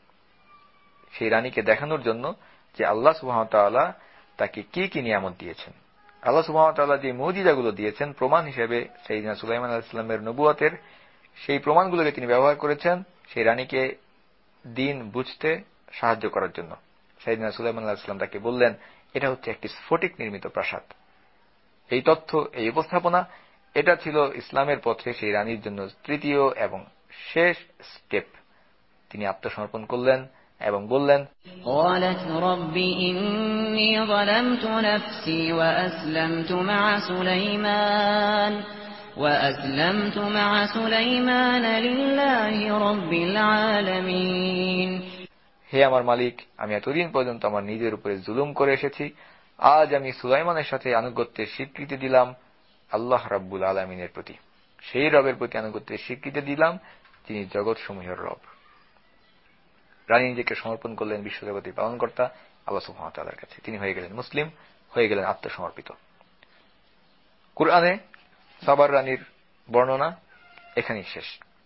সেই রানীকে দেখানোর জন্য যে আল্লাহ সুবহানাহু ওয়া তাআলা তাকে কি কি নিয়ামত দিয়েছেন। আল্লাহ সুবহানাহু ওয়া তাআলা যে মুজিজাগুলো দিয়েছেন প্রমাণ হিসেবে সাইয়েদনা সুলাইমান আলাইহিস সালামের নবুয়তের, সেই প্রমাণগুলোকে তিনি ব্যবহার করেছেন সেই রানীকে দিন বুঝতে সাহায্য করার জন্য। সাইয়েদনা সুলাইমান আলাইহিস সালাম তাকে বললেন এটা হচ্ছে একটি স্ফটিক নির্মিত প্রাসাদ। এই তথ্য, এই উপস্থাপনা, এটা ছিল ইসলামের পথে সেই রানীর জন্য তৃতীয় এবং শেষ স্টেপ। তিনি আত্মসমর্পণ করলেন এবং বললেন, قالت رب إني ظلمت نفسي وأسلمت مع سليمان لله رب العالمين। হে আমার মালিক, আমি এতদিন পর্যন্ত আমার নিজের উপরে জুলুম করে এসেছি। আজ আমি সুলাইমানের সাথে আনুগত্যের স্বীকৃতি দিলাম আল্লাহ রাব্বুল আলামিনের প্রতি, সেই রবের প্রতি আনুগত্যের স্বীকৃতি দিলাম যিনি জগৎসমূহের রব। রানী নিজেকে সমর্পণ করলেন বিশ্বজগতের পালনকর্তা আল্লাহ সুবহানাহু ওয়া তাআলার কাছে। তিনি হয়ে গেলেন মুসলিম, হয়ে গেলেন আত্মসমর্পিত। কুরআনে সাবার রানীর বর্ণনা এখানেই শেষ।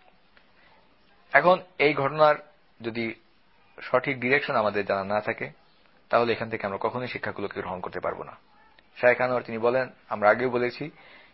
এখন এই ঘটনার যদি সঠিক ডিরেকশন আমাদের জানা না থাকে, তাহলে এখান থেকে আমরা কখনোই শিক্ষাগুলোকে গ্রহণ করতে পারবো না। শায়েখ আনোয়ার তিনি বলেন, আমরা আগেও বলেছি,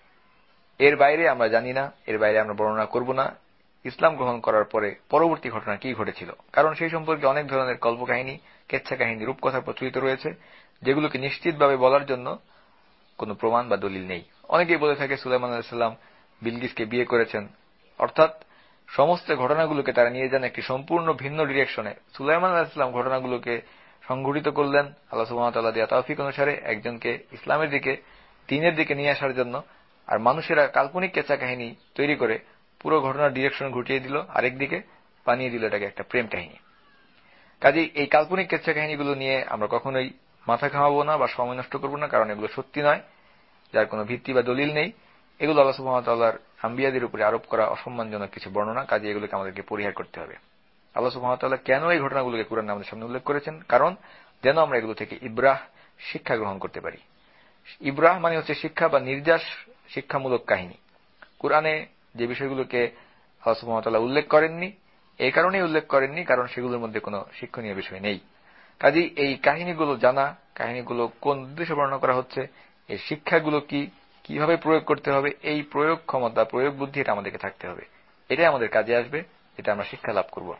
এর বাইরে আমরা জানি না, এর বাইরে আমরা বর্ণনা করব না ইসলাম গ্রহণ করার পরে পরবর্তী ঘটনা কি ঘটেছিল, কারণ সেই সম্পর্কে অনেক ধরনের কল্পকাহিনী, কেচ্ছা কাহিনী, রূপকথা প্রচলিত রয়েছে, যেগুলোকে নিশ্চিতভাবে বলার জন্য কোনো প্রমাণ বা দলিল নেই। অনেকেই বলে থাকে সুলাইমান আলাইহিস সালাম বিলকিসকে বিয়ে করেছেন, অর্থাৎ সমস্ত ঘটনাগুলোকে তারা নিয়ে যান একটি সম্পূর্ণ ভিন্ন ডিরেকশনে। সুলাইমান আলাইহিস সালাম ঘটনাগুলোকে সংঘটিত করলেন আল্লাহ সুবহানাহু ওয়া তাআলা দেয়া তৌফিক অনুসারে একজনকে ইসলামের দিকে, দ্বীনের দিকে নিয়ে আসার জন্য, আর মানুষেরা কাল্পনিক কেচ্ছা কাহিনী তৈরি করে পুরো ঘটনার ডিরেকশন ঘটিয়ে দিল, আরেকদিকে বানিয়ে দিল এটাকে একটা প্রেম কাহিনী। কাজেই এই কাল্পনিক কেচ্ছা কাহিনীগুলো নিয়ে আমরা কখনোই মাথা ঘামাবো না বা সময় নষ্ট করবো না, কারণ এগুলো সত্যি নয়, যার কোনো ভিত্তি বা দলিল নেই। এগুলো আল্লাহ সুবহানাহু ওয়া তাআলার আম্বিয়াদের উপরে আরোপ করা অসম্মানজনক কিছু বর্ণনা, কাজে এগুলোকে আমাদেরকে পরিহার করতে হবে। আল্লাহ সুবহানাহু ওয়া তাআলা কেন এই ঘটনাগুলোকে কুরআনে আমাদের সামনে উল্লেখ করেছেন? কারণ যেন আমরা এগুলো থেকে ইব্রাহ, শিক্ষা গ্রহণ করতে পারি। ইব্রাহ মানে হচ্ছে শিক্ষা বা নির্যাস, শিক্ষামূলক কাহিনী। কুরআনে যে বিষয়গুলোকে আল্লাহ সুবহানাহু ওয়া তাআলা উল্লেখ করেননি, এই কারণেই উল্লেখ করেননি কারণ সেগুলোর মধ্যে কোনো শিক্ষণীয় বিষয় নেই। কাজেই এই কাহিনীগুলো জানা, কাহিনীগুলো কোন উদ্দেশ্যে বর্ণনা করা হচ্ছে, এই শিক্ষাগুলো কি, কিভাবে প্রয়োগ করতে হবে, এই প্রয়োগ ক্ষমতা, প্রয়োগ বুদ্ধি এটা আমাদেরকে থাকতে হবে। এটাই আমাদের কাজে আসবে, এটা আমরা শিক্ষা লাভ করব।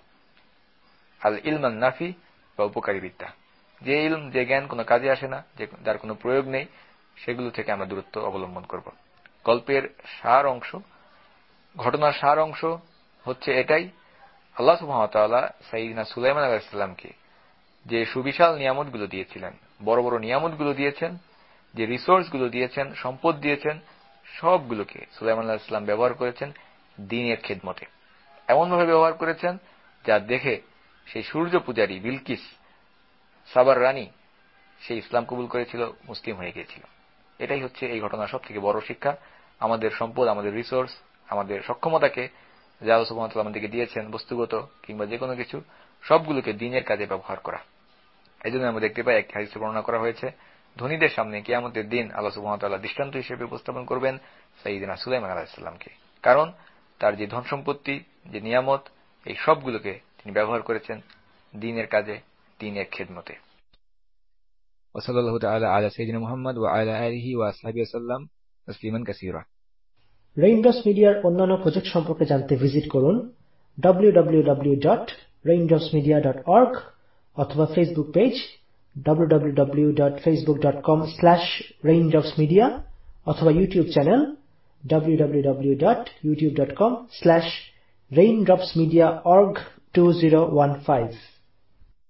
আল ইলমান নাফি বা উপকারী বিদ্যা, যে ইলম, যে জ্ঞান কোনো কাজে আসে না, যার কোনো প্রয়োগ নেই, সেগুলো থেকে আমরা দূরত্ব অবলম্বন করব। গল্পের সার অংশ, ঘটনার সার অংশ হচ্ছে এটাই, আল্লাহ সুবহানাহু ওয়া তাআলা সাইয়্যিদনা সুলাইমান আলাইহিস সালামকে যে সুবিশাল নিয়ামতগুলো দিয়েছিলেন, বড় বড় নিয়ামতগুলো দিয়েছেন, যে রিসোর্সগুলো দিয়েছেন, সম্পদ দিয়েছেন, সবগুলোকে সুলাইমান আলাইহিস সালাম ব্যবহার করেছেন দ্বীনের খেদমতে। এমনভাবে ব্যবহার করেছেন যা দেখে সেই সূর্য পূজারী বিলকিস, সাবার রানী, সে ইসলাম কবুল করেছিল, মুসলিম হয়ে গিয়েছিল। এটাই হচ্ছে এই ঘটনার সব থেকে বড় শিক্ষা। আমাদের সম্পদ, আমাদের রিসোর্স, আমাদের সক্ষমতাকে যা আল্লাহ সুবহানাহু ওয়া তাআলা আমাদেরকে দিয়েছেন, বস্তুগত কিংবা যে কোনো কিছু, সবগুলোকে দ্বীনের কাজে ব্যবহার করা। এই জন্য আমরা দেখতে পাই এক হাদিসে বর্ণনা করা হয়েছে, ধনীদের সামনে কিয়ামতের দিন আল্লাহ সুবহানাহু ওয়া তাআলা দৃষ্টান্ত হিসেবে উপস্থাপন করবেন সাইয়্যিদনা সুলাইমান আলাইহিস সালামকে, কারণ তার যে ধন সম্পত্তি, যে নিয়ামত, এই সবগুলোকে তিনি ব্যবহার করেছেন দ্বীনের কাজে, দ্বীনের খেদমতে। ওয়াসাল্লাল্লাহু তাআলা আলা সাইয়্যিদিনা মুহাম্মদ ওয়া আলা আলিহি ওয়া আসহাবিহি ওয়াসাল্লাম তাসলিমান কাসীরা। রেইনড্রপস মিডিয়ার অন্যান্য প্রজেক্ট সম্পর্কে জানতে ভিজিট করুন www.raindropsmedia.org অথবা ফেসবুক পেজ www.facebook.com/raindropsmedia অথবা ইউটিউব চ্যানেল www.youtube.com/raindropsmediaorg2015